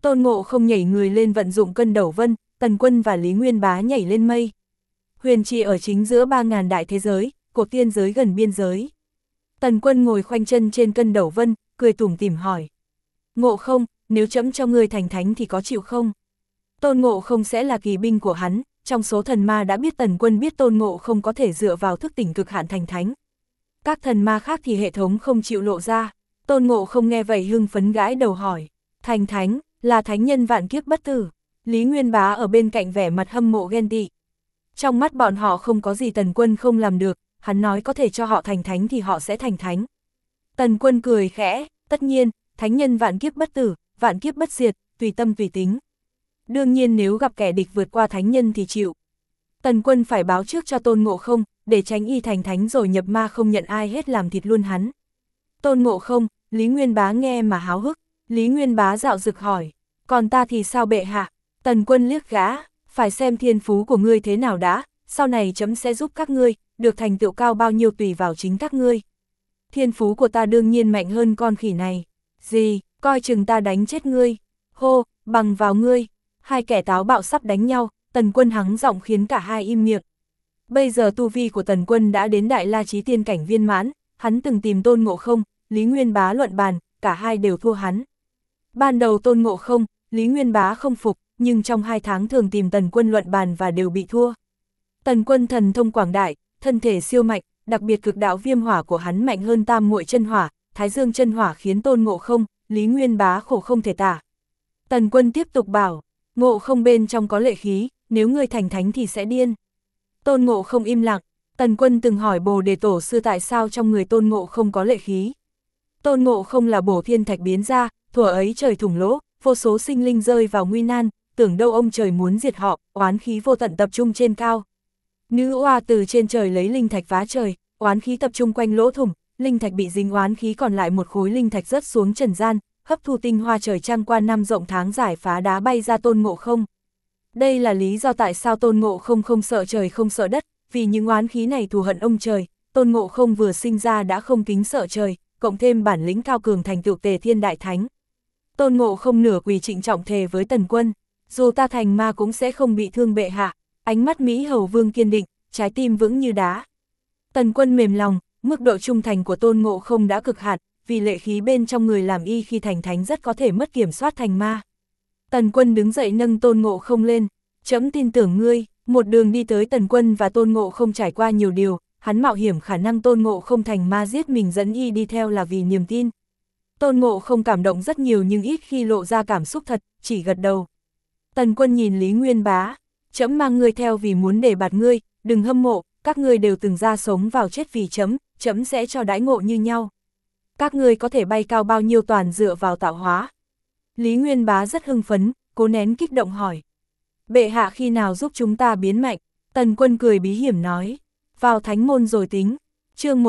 Speaker 1: Tôn Ngộ Không nhảy người lên vận dụng cân đầu vân, Tần Quân và Lý Nguyên Bá nhảy lên mây. Huyền trì ở chính giữa 3.000 đại thế giới, cột tiên giới gần biên giới. Tần Quân ngồi khoanh chân trên cân đầu vân, cười tủm tỉm hỏi. Ngộ Không, nếu trẫm cho ngươi thành thánh thì có chịu không? Tôn Ngộ Không sẽ là kỳ binh của hắn, trong số thần ma đã biết Tần Quân biết Tôn Ngộ Không có thể dựa vào thức tỉnh cực hạn thành thánh. Các thần ma khác thì hệ thống không chịu lộ ra. Tôn Ngộ Không nghe vậy hưng phấn gãi đầu hỏi. Thành thánh, là thánh nhân vạn kiếp bất tử. Lý Nguyên Bá ở bên cạnh vẻ mặt hâm mộ ghen tị. Trong mắt bọn họ không có gì Tần Quân không làm được, hắn nói có thể cho họ thành thánh thì họ sẽ thành thánh. Tần Quân cười khẽ, tất nhiên, thánh nhân vạn kiếp bất tử, vạn kiếp bất diệt, tùy tâm tùy tính. Đương nhiên nếu gặp kẻ địch vượt qua thánh nhân thì chịu. Tần Quân phải báo trước cho Tôn Ngộ Không, để tránh y thành thánh rồi nhập ma không nhận ai hết làm thịt luôn hắn. Tôn Ngộ Không, Lý Nguyên Bá nghe mà háo hức. Lý Nguyên Bá dạo dực hỏi, còn ta thì sao bệ hạ? Tần Quân liếc gã, phải xem thiên phú của ngươi thế nào đã, sau này chấm sẽ giúp các ngươi, được thành tựu cao bao nhiêu tùy vào chính các ngươi. Thiên phú của ta đương nhiên mạnh hơn con khỉ này. Gì, coi chừng ta đánh chết ngươi. Hô, bằng vào ngươi. Hai kẻ táo bạo sắp đánh nhau, Tần Quân hắng giọng khiến cả hai im miệng. Bây giờ tu vi của Tần Quân đã đến Đại La Chí Tiên cảnh viên mãn, hắn từng tìm Tôn Ngộ Không, Lý Nguyên Bá luận bàn, cả hai đều thua hắn. Ban đầu Tôn Ngộ Không, Lý Nguyên Bá không phục, nhưng trong 2 tháng thường tìm Tần Quân luận bàn và đều bị thua. Tần Quân thần thông quảng đại, thân thể siêu mạnh, đặc biệt cực đạo viêm hỏa của hắn mạnh hơn Tam Muội chân hỏa, Thái Dương chân hỏa khiến Tôn Ngộ Không, Lý Nguyên Bá khổ không thể tả. Tần Quân tiếp tục bảo, Ngộ Không bên trong có lệ khí, nếu ngươi thành thánh thì sẽ điên. Tôn Ngộ Không im lặng, Tần Quân từng hỏi Bồ Đề Tổ sư tại sao trong người Tôn Ngộ Không có lệ khí. Tôn Ngộ Không là bổ thiên thạch biến ra, thuở ấy trời thủng lỗ, vô số sinh linh rơi vào nguy nan, tưởng đâu ông trời muốn diệt họ, oán khí vô tận tập trung trên cao. Nữ oa từ trên trời lấy linh thạch phá trời, oán khí tập trung quanh lỗ thủng, linh thạch bị dính oán khí còn lại một khối linh thạch rớt xuống trần gian, hấp thu tinh hoa trời trăng qua năm rộng tháng giải phá đá bay ra Tôn Ngộ Không. Đây là lý do tại sao Tôn Ngộ Không không sợ trời không sợ đất, vì những oán khí này thù hận ông trời, Tôn Ngộ Không vừa sinh ra đã không kính sợ trời, cộng thêm bản lĩnh cao cường thành tựu Tề Thiên Đại Thánh. Tôn Ngộ Không nửa quỳ trịnh trọng thề với Tần Quân, dù ta thành ma cũng sẽ không bị thương bệ hạ, ánh mắt Mỹ Hầu Vương kiên định, trái tim vững như đá. Tần Quân mềm lòng, mức độ trung thành của Tôn Ngộ Không đã cực hạn, vì lệ khí bên trong người làm y khi thành thánh rất có thể mất kiểm soát thành ma. Tần Quân đứng dậy nâng Tôn Ngộ Không lên, chấm tin tưởng ngươi. Một đường đi tới Tần Quân và Tôn Ngộ Không trải qua nhiều điều, hắn mạo hiểm khả năng Tôn Ngộ Không thành ma giết mình dẫn y đi theo là vì niềm tin. Tôn Ngộ Không cảm động rất nhiều nhưng ít khi lộ ra cảm xúc thật, chỉ gật đầu. Tần Quân nhìn Lý Nguyên Bá, chấm mang ngươi theo vì muốn để bạt ngươi, đừng hâm mộ, các ngươi đều từng ra sống vào chết vì chấm sẽ cho đãi ngộ như nhau. Các ngươi có thể bay cao bao nhiêu toàn dựa vào tạo hóa. Lý Nguyên Bá rất hưng phấn, cố nén kích động hỏi. Bệ hạ khi nào giúp chúng ta biến mạnh? Tần Quân cười bí hiểm nói. Vào thánh môn rồi tính. Chương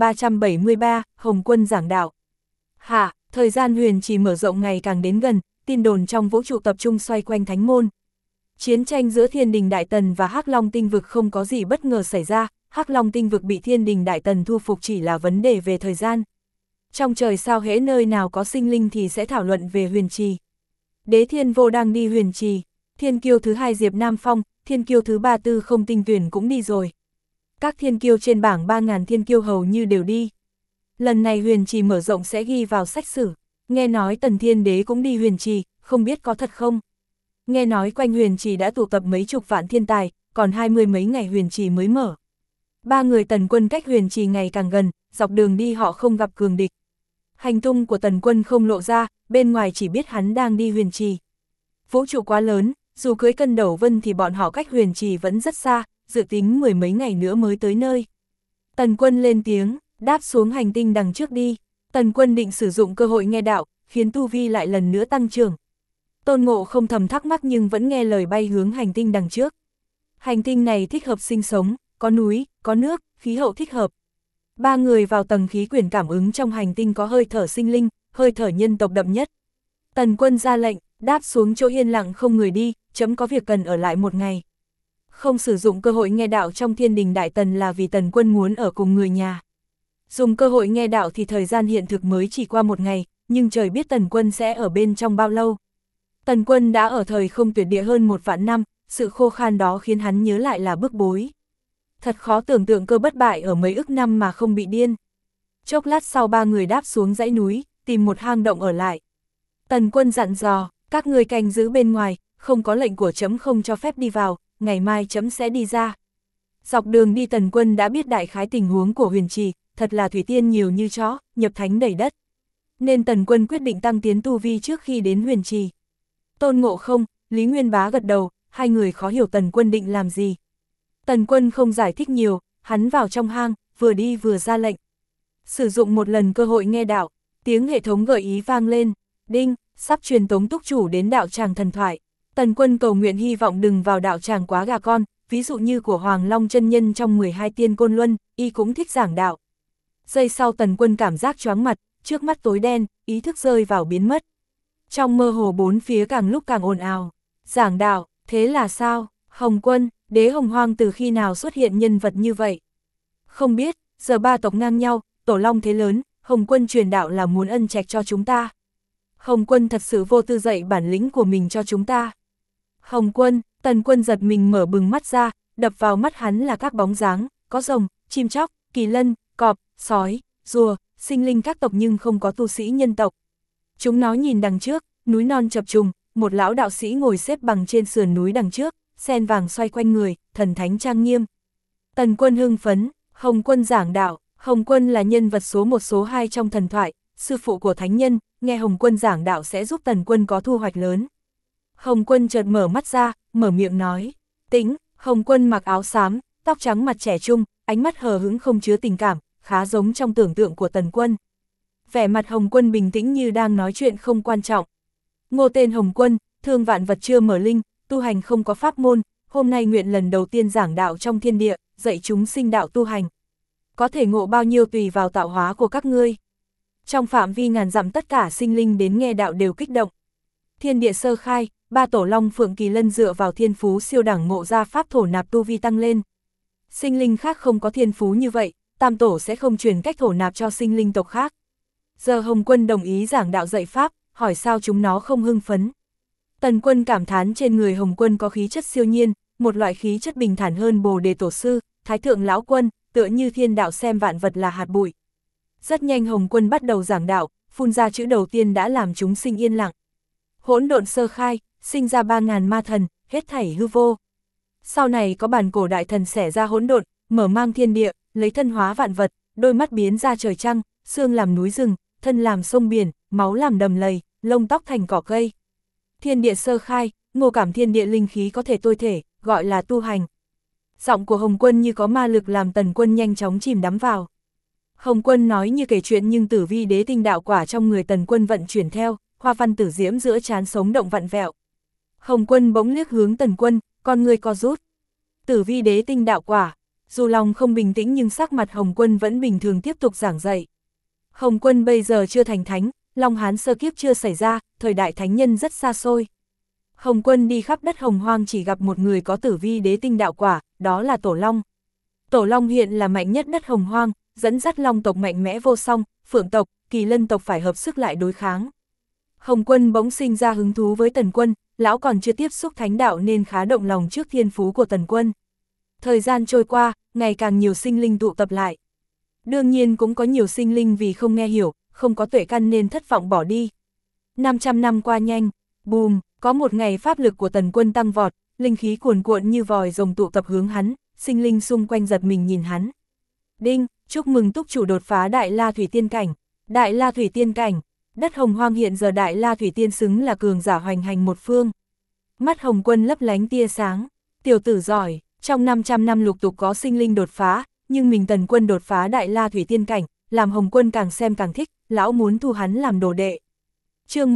Speaker 1: 1373, Hồng Quân giảng đạo. Hạ, thời gian huyền trì mở rộng ngày càng đến gần, tin đồn trong vũ trụ tập trung xoay quanh thánh môn. Chiến tranh giữa Thiên Đình Đại Tần và Hắc Long Tinh Vực không có gì bất ngờ xảy ra, Hắc Long Tinh Vực bị Thiên Đình Đại Tần thu phục chỉ là vấn đề về thời gian. Trong trời sao hễ nơi nào có sinh linh thì sẽ thảo luận về huyền trì. Đế Thiên Vô đang đi huyền trì, thiên kiêu thứ 2 Diệp Nam Phong, thiên kiêu thứ 3 Tư Không Tinh Tuyển cũng đi rồi. Các thiên kiêu trên bảng 3.000 thiên kiêu hầu như đều đi. Lần này huyền trì mở rộng sẽ ghi vào sách sử. Nghe nói Tần Thiên Đế cũng đi huyền trì, không biết có thật không? Nghe nói quanh huyền trì đã tụ tập mấy chục vạn thiên tài, còn 20 mấy ngày huyền trì mới mở. 3 người Tần Quân cách huyền trì ngày càng gần, dọc đường đi họ không gặp cường địch. Hành tung của Tần Quân không lộ ra, bên ngoài chỉ biết hắn đang đi huyền trì. Vũ trụ quá lớn, dù cưới cân đầu vân thì bọn họ cách huyền trì vẫn rất xa, dự tính 10 mấy ngày nữa mới tới nơi. Tần Quân lên tiếng, đáp xuống hành tinh đằng trước đi. Tần Quân định sử dụng cơ hội nghe đạo, khiến tu vi lại lần nữa tăng trưởng. Tôn Ngộ Không thầm thắc mắc nhưng vẫn nghe lời bay hướng hành tinh đằng trước. Hành tinh này thích hợp sinh sống, có núi, có nước, khí hậu thích hợp. 3 người vào tầng khí quyển cảm ứng trong hành tinh có hơi thở sinh linh, hơi thở nhân tộc đậm nhất. Tần Quân ra lệnh, đáp xuống chỗ yên lặng không người đi, chấm có việc cần ở lại một ngày. Không sử dụng cơ hội nghe đạo trong Thiên Đình Đại Tần là vì Tần Quân muốn ở cùng người nhà. Dùng cơ hội nghe đạo thì thời gian hiện thực mới chỉ qua một ngày, nhưng trời biết Tần Quân sẽ ở bên trong bao lâu. Tần Quân đã ở thời không tuyệt địa hơn 1 vạn năm, sự khô khan đó khiến hắn nhớ lại là bức bối. Thật khó tưởng tượng Cơ bất bại ở mấy ức năm mà không bị điên. Chốc lát sau 3 người đáp xuống dãy núi, tìm một hang động ở lại. Tần Quân dặn dò, các người canh giữ bên ngoài, không có lệnh của trẫm không cho phép đi vào, ngày mai trẫm sẽ đi ra. Dọc đường đi Tần Quân đã biết đại khái tình huống của huyền trì, thật là thủy tiên nhiều như chó, nhập thánh đầy đất. Nên Tần Quân quyết định tăng tiến tu vi trước khi đến huyền trì. Tôn Ngộ Không, Lý Nguyên Bá gật đầu, hai người khó hiểu Tần Quân định làm gì. Tần Quân không giải thích nhiều, hắn vào trong hang, vừa đi vừa ra lệnh. Sử dụng một lần cơ hội nghe đạo, tiếng hệ thống gợi ý vang lên, đinh, sắp truyền tống túc chủ đến đạo tràng thần thoại. Tần Quân cầu nguyện hy vọng đừng vào đạo tràng quá gà con, ví dụ như của Hoàng Long chân nhân trong 12 tiên côn luân, y cũng thích giảng đạo. Giây sau Tần Quân cảm giác choáng mặt, trước mắt tối đen, ý thức rơi vào biến mất. Trong mơ hồ bốn phía càng lúc càng ồn ào. Giảng đạo, thế là sao? Hồng Quân, Đế Hồng Hoang từ khi nào xuất hiện nhân vật như vậy? Không biết, giờ 3 tộc ngang nhau, Tổ Long thế lớn, Hồng Quân truyền đạo là muốn ân trạch cho chúng ta. Hồng Quân thật sự vô tư dạy bản lĩnh của mình cho chúng ta. Hồng Quân, Tần Quân giật mình mở bừng mắt ra, đập vào mắt hắn là các bóng dáng, có rồng, chim chóc, kỳ lân, cọp, sói, rùa, sinh linh các tộc nhưng không có tu sĩ nhân tộc. Chúng nó nhìn đằng trước, núi non chập trùng, một lão đạo sĩ ngồi xếp bằng trên sườn núi đằng trước, sen vàng xoay quanh người, thần thánh trang nghiêm. Tần Quân hưng phấn, Hồng Quân giảng đạo, Hồng Quân là nhân vật số 1 số 2 trong thần thoại, sư phụ của thánh nhân, nghe Hồng Quân giảng đạo sẽ giúp Tần Quân có thu hoạch lớn. Hồng Quân chợt mở mắt ra, mở miệng nói, Tĩnh. Hồng Quân mặc áo xám, tóc trắng mặt trẻ trung, ánh mắt hờ hững không chứa tình cảm, khá giống trong tưởng tượng của Tần Quân. Vẻ mặt Hồng Quân bình tĩnh như đang nói chuyện không quan trọng. Ngô tên Hồng Quân, thương vạn vật chưa mở linh, tu hành không có pháp môn, hôm nay nguyện lần đầu tiên giảng đạo trong thiên địa, dạy chúng sinh đạo tu hành. Có thể ngộ bao nhiêu tùy vào tạo hóa của các ngươi. Trong phạm vi ngàn dặm tất cả sinh linh đến nghe đạo đều kích động. Thiên địa sơ khai, 3 tổ long phượng kỳ lân dựa vào thiên phú siêu đẳng ngộ ra pháp thổ nạp tu vi tăng lên. Sinh linh khác không có thiên phú như vậy, tam tổ sẽ không truyền cách thổ nạp cho sinh linh tộc khác. Giờ Hồng Quân đồng ý giảng đạo dạy pháp, hỏi sao chúng nó không hưng phấn. Tần Quân cảm thán trên người Hồng Quân có khí chất siêu nhiên, một loại khí chất bình thản hơn Bồ Đề Tổ Sư, Thái Thượng Lão Quân, tựa như thiên đạo xem vạn vật là hạt bụi. Rất nhanh Hồng Quân bắt đầu giảng đạo, phun ra chữ đầu tiên đã làm chúng sinh yên lặng. Hỗn độn sơ khai, sinh ra 3.000 ma thần, hết thảy hư vô. Sau này có bản cổ đại thần xẻ ra hỗn độn, mở mang thiên địa, lấy thân hóa vạn vật, đôi mắt biến ra trời trăng, xương làm núi rừng, thân làm sông biển, máu làm đầm lầy, lông tóc thành cỏ cây. Thiên địa sơ khai, ngộ cảm thiên địa linh khí có thể tôi thể, gọi là tu hành. Giọng của Hồng Quân như có ma lực làm Tần Quân nhanh chóng chìm đắm vào. Hồng Quân nói như kể chuyện nhưng tử vi đế tinh đạo quả trong người Tần Quân vận chuyển theo, hoa văn tử diễm giữa trán sống động vặn vẹo. Hồng Quân bỗng liếc hướng Tần Quân, con người co rút. Tử vi đế tinh đạo quả, dù lòng không bình tĩnh nhưng sắc mặt Hồng Quân vẫn bình thường tiếp tục giảng dạy. Hồng Quân bây giờ chưa thành thánh, Long Hán sơ kiếp chưa xảy ra, thời đại thánh nhân rất xa xôi. Hồng Quân đi khắp đất Hồng Hoang chỉ gặp một người có tử vi đế tinh đạo quả, đó là Tổ Long. Tổ Long hiện là mạnh nhất đất Hồng Hoang, dẫn dắt Long tộc mạnh mẽ vô song, Phượng tộc, Kỳ Lân tộc phải hợp sức lại đối kháng. Hồng Quân bỗng sinh ra hứng thú với Tần Quân, lão còn chưa tiếp xúc thánh đạo nên khá động lòng trước thiên phú của Tần Quân. Thời gian trôi qua, ngày càng nhiều sinh linh tụ tập lại. Đương nhiên cũng có nhiều sinh linh vì không nghe hiểu, không có tuệ căn nên thất vọng bỏ đi. 500 năm qua nhanh, bùm, có một ngày pháp lực của Tần Quân tăng vọt, linh khí cuồn cuộn như vòi rồng tụ tập hướng hắn, sinh linh xung quanh giật mình nhìn hắn. Đinh, chúc mừng túc chủ đột phá Đại La Thủy Tiên Cảnh. Đại La Thủy Tiên Cảnh, đất Hồng Hoang hiện giờ Đại La Thủy Tiên xứng là cường giả hoành hành một phương. Mắt Hồng Quân lấp lánh tia sáng, tiểu tử giỏi, trong 500 năm lục tục có sinh linh đột phá, nhưng mình Tần Quân đột phá Đại La Thủy Tiên Cảnh, làm Hồng Quân càng xem càng thích, lão muốn thu hắn làm đồ đệ. Chương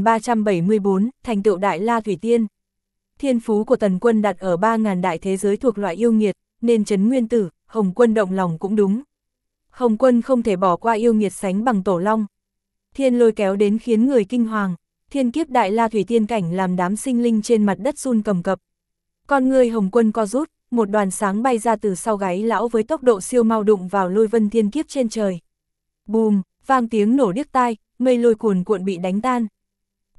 Speaker 1: 1374, thành tựu Đại La Thủy Tiên. Thiên phú của Tần Quân đặt ở 3.000 đại thế giới thuộc loại yêu nghiệt, nên trấn nguyên tử, Hồng Quân động lòng cũng đúng. Hồng Quân không thể bỏ qua yêu nghiệt sánh bằng Tổ Long. Thiên lôi kéo đến khiến người kinh hoàng, thiên kiếp Đại La Thủy Tiên Cảnh làm đám sinh linh trên mặt đất run cầm cập. Con người Hồng Quân co rút, một đoàn sáng bay ra từ sau gáy lão với tốc độ siêu mau đụng vào lôi vân thiên kiếp trên trời. Bùm, vang tiếng nổ điếc tai, mây lôi cuồn cuộn bị đánh tan. Tĩnh,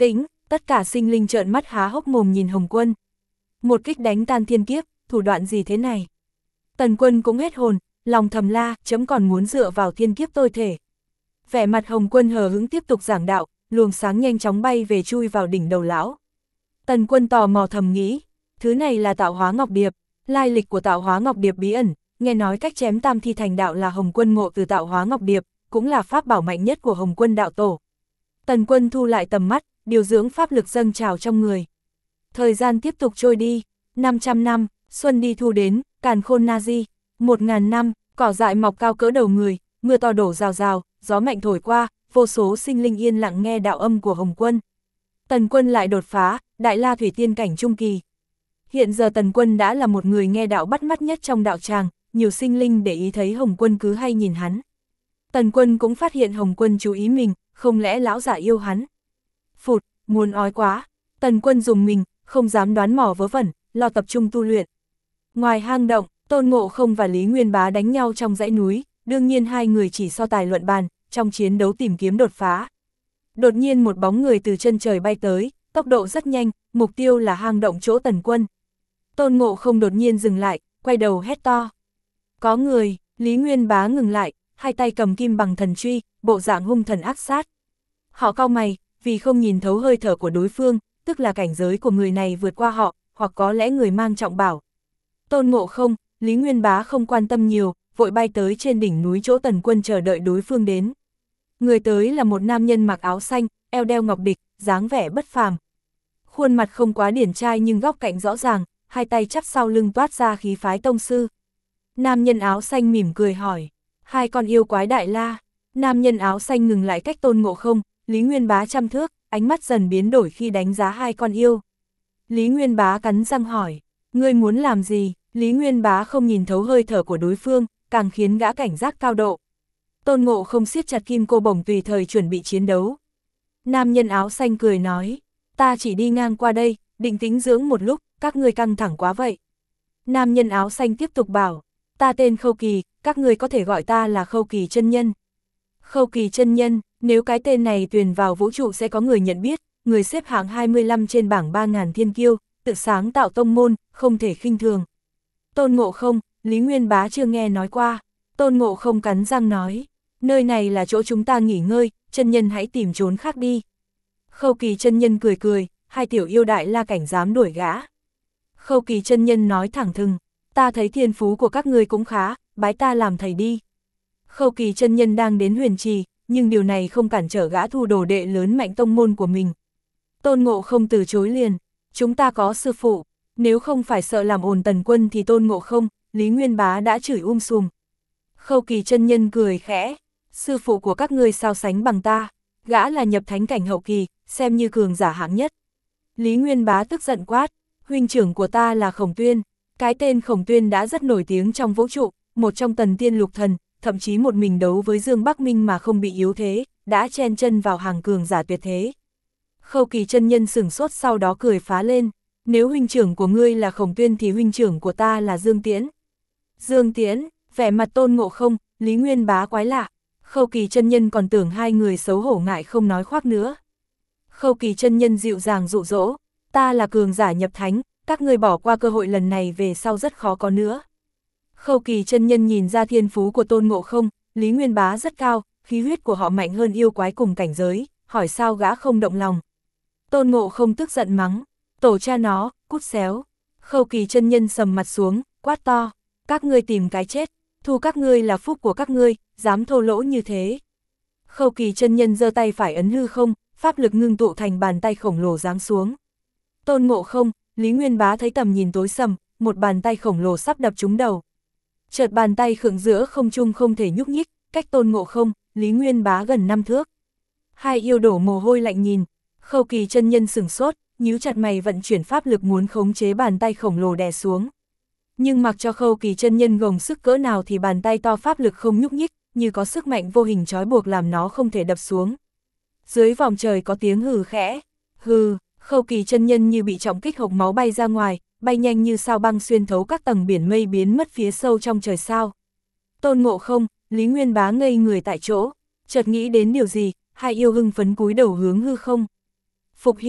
Speaker 1: Tất cả sinh linh trợn mắt há hốc mồm nhìn Hồng Quân. Một kích đánh tan thiên kiếp, thủ đoạn gì thế này? Tần Quân cũng hết hồn, lòng thầm la, chấm còn muốn dựa vào thiên kiếp tôi thể. Vẻ mặt Hồng Quân hờ hững tiếp tục giảng đạo, luồng sáng nhanh chóng bay về chui vào đỉnh đầu lão. Tần Quân tò mò thầm nghĩ, thứ này là Tạo Hóa Ngọc Điệp, lai lịch của Tạo Hóa Ngọc Điệp bí ẩn, nghe nói cách chém tam thi thành đạo là Hồng Quân ngộ từ Tạo Hóa Ngọc Điệp, cũng là pháp bảo mạnh nhất của Hồng Quân đạo tổ. Tần Quân thu lại tầm mắt, điều dưỡng pháp lực dâng trào trong người. Thời gian tiếp tục trôi đi, 500 năm, xuân đi thu đến, càn khôn na di, 1000 năm, cỏ dại mọc cao cỡ đầu người, mưa to đổ rào rào, gió mạnh thổi qua, vô số sinh linh yên lặng nghe đạo âm của Hồng Quân. Tần Quân lại đột phá, Đại La Thủy Tiên cảnh trung kỳ. Hiện giờ Tần Quân đã là một người nghe đạo bắt mắt nhất trong đạo tràng, nhiều sinh linh để ý thấy Hồng Quân cứ hay nhìn hắn. Tần Quân cũng phát hiện Hồng Quân chú ý mình, không lẽ lão giả yêu hắn. Phụt, muốn ói quá, Tần Quân dùng mình, không dám đoán mò vớ vẩn, lo tập trung tu luyện. Ngoài hang động, Tôn Ngộ Không và Lý Nguyên Bá đánh nhau trong dãy núi, đương nhiên hai người chỉ so tài luận bàn, trong chiến đấu tìm kiếm đột phá. Đột nhiên một bóng người từ chân trời bay tới, tốc độ rất nhanh, mục tiêu là hang động chỗ Tần Quân. Tôn Ngộ Không đột nhiên dừng lại, quay đầu hét to. Có người, Lý Nguyên Bá ngừng lại, hai tay cầm kim bằng thần truy, bộ dạng hung thần ác sát. Họ cau mày, vì không nhìn thấu hơi thở của đối phương, tức là cảnh giới của người này vượt qua họ, hoặc có lẽ người mang trọng bảo. Tôn Ngộ Không, Lý Nguyên Bá không quan tâm nhiều, vội bay tới trên đỉnh núi chỗ Tần Quân chờ đợi đối phương đến. Người tới là một nam nhân mặc áo xanh, eo đeo ngọc địch, dáng vẻ bất phàm. Khuôn mặt không quá điển trai nhưng góc cạnh rõ ràng, hai tay chắp sau lưng toát ra khí phái tông sư. Nam nhân áo xanh mỉm cười hỏi, hai con yêu quái Đại La. Nam nhân áo xanh ngừng lại cách Tôn Ngộ Không, Lý Nguyên Bá trăm thước, ánh mắt dần biến đổi khi đánh giá hai con yêu. Lý Nguyên Bá cắn răng hỏi, ngươi muốn làm gì? Lý Nguyên Bá không nhìn thấu hơi thở của đối phương, càng khiến gã cảnh giác cao độ. Tôn Ngộ Không siết chặt kim cô bổng tùy thời chuẩn bị chiến đấu. Nam nhân áo xanh cười nói, ta chỉ đi ngang qua đây, định tĩnh dưỡng một lúc, các ngươi căng thẳng quá vậy. Nam nhân áo xanh tiếp tục bảo, ta tên Khâu Kỳ, các ngươi có thể gọi ta là Khâu Kỳ chân nhân. Khâu Kỳ chân nhân, nếu cái tên này truyền vào vũ trụ sẽ có người nhận biết, người xếp hạng 25 trên bảng 3000 thiên kiêu, tự sáng tạo tông môn, không thể khinh thường. Tôn Ngộ Không, Lý Nguyên Bá chưa nghe nói qua. Tôn Ngộ Không cắn răng nói, nơi này là chỗ chúng ta nghỉ ngơi, chân nhân hãy tìm trốn khác đi. Khâu Kỳ chân nhân cười cười, hai tiểu yêu Đại La cảnh dám đuổi gã. Khâu Kỳ chân nhân nói thẳng thừng, ta thấy thiên phú của các ngươi cũng khá, bái ta làm thầy đi. Khâu Kỳ chân nhân đang đến Huyền Trì, nhưng điều này không cản trở gã thu đồ đệ lớn mạnh tông môn của mình. Tôn Ngộ Không từ chối liền, chúng ta có sư phụ, nếu không phải sợ làm ồn Tần Quân thì Tôn Ngộ Không, Lý Nguyên Bá đã chửi sùm. Khâu Kỳ chân nhân cười khẽ, sư phụ của các ngươi sao sánh bằng ta, gã là nhập thánh cảnh hậu kỳ, xem như cường giả hạng nhất. Lý Nguyên Bá tức giận quát, huynh trưởng của ta là Khổng Tuyên, cái tên Khổng Tuyên đã rất nổi tiếng trong vũ trụ, một trong Tần Tiên Lục Thần, thậm chí một mình đấu với Dương Bắc Minh mà không bị yếu thế, đã chen chân vào hàng cường giả tuyệt thế. Khâu Kỳ chân nhân sửng sốt sau đó cười phá lên, nếu huynh trưởng của ngươi là Khổng Tuyên thì huynh trưởng của ta là Dương Tiễn. Dương Tiễn, vẻ mặt Tôn Ngộ Không, Lý Nguyên Bá quái lạ, Khâu Kỳ chân nhân còn tưởng hai người xấu hổ ngại không nói khoác nữa. Khâu Kỳ chân nhân dịu dàng dụ dỗ, ta là cường giả nhập thánh, các ngươi bỏ qua cơ hội lần này về sau rất khó có nữa. Khâu Kỳ chân nhân nhìn ra thiên phú của Tôn Ngộ Không, Lý Nguyên Bá rất cao, khí huyết của họ mạnh hơn yêu quái cùng cảnh giới, hỏi sao gã không động lòng. Tôn Ngộ Không tức giận mắng, tổ cha nó, cút xéo. Khâu Kỳ chân nhân sầm mặt xuống, quát to, các ngươi tìm cái chết, thu các ngươi là phúc của các ngươi, dám thô lỗ như thế. Khâu Kỳ chân nhân giơ tay phải ấn hư không, pháp lực ngưng tụ thành bàn tay khổng lồ giáng xuống. Tôn Ngộ Không, Lý Nguyên Bá thấy tầm nhìn tối sầm, một bàn tay khổng lồ sắp đập trúng đầu. Chợt bàn tay khựng giữa không trung không thể nhúc nhích, cách Tôn Ngộ Không, Lý Nguyên Bá gần 5 thước. Hai yêu đổ mồ hôi lạnh nhìn, Khâu Kỳ chân nhân sửng sốt, nhíu chặt mày vận chuyển pháp lực muốn khống chế bàn tay khổng lồ đè xuống. Nhưng mặc cho Khâu Kỳ chân nhân gồng sức cỡ nào thì bàn tay to pháp lực không nhúc nhích, như có sức mạnh vô hình trói buộc làm nó không thể đập xuống. Dưới vòm trời có tiếng hừ khẽ, hừ, Khâu Kỳ chân nhân như bị trọng kích hộc máu bay ra ngoài, bay nhanh như sao băng xuyên thấu các tầng biển mây biến mất phía sâu trong trời sao. Tôn Ngộ Không, Lý Nguyên Bá ngây người tại chỗ, chợt nghĩ đến điều gì, hai yêu hưng phấn cúi đầu hướng hư không. Phục Hy,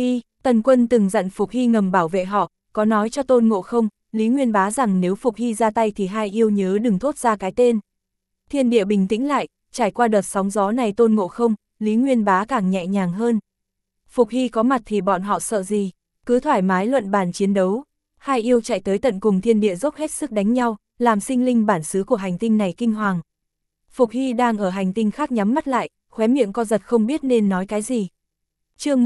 Speaker 1: Tần Quân từng dặn Phục Hy ngầm bảo vệ họ, có nói cho Tôn Ngộ Không, Lý Nguyên Bá rằng nếu Phục Hy ra tay thì hai yêu nhớ đừng thốt ra cái tên. Thiên địa bình tĩnh lại, trải qua đợt sóng gió này Tôn Ngộ Không, Lý Nguyên Bá càng nhẹ nhàng hơn. Phục Hy có mặt thì bọn họ sợ gì, cứ thoải mái luận bàn chiến đấu. Hai yêu chạy tới tận cùng thiên địa dốc hết sức đánh nhau, làm sinh linh bản xứ của hành tinh này kinh hoàng. Phục Hy đang ở hành tinh khác nhắm mắt lại, khóe miệng co giật không biết nên nói cái gì. Chương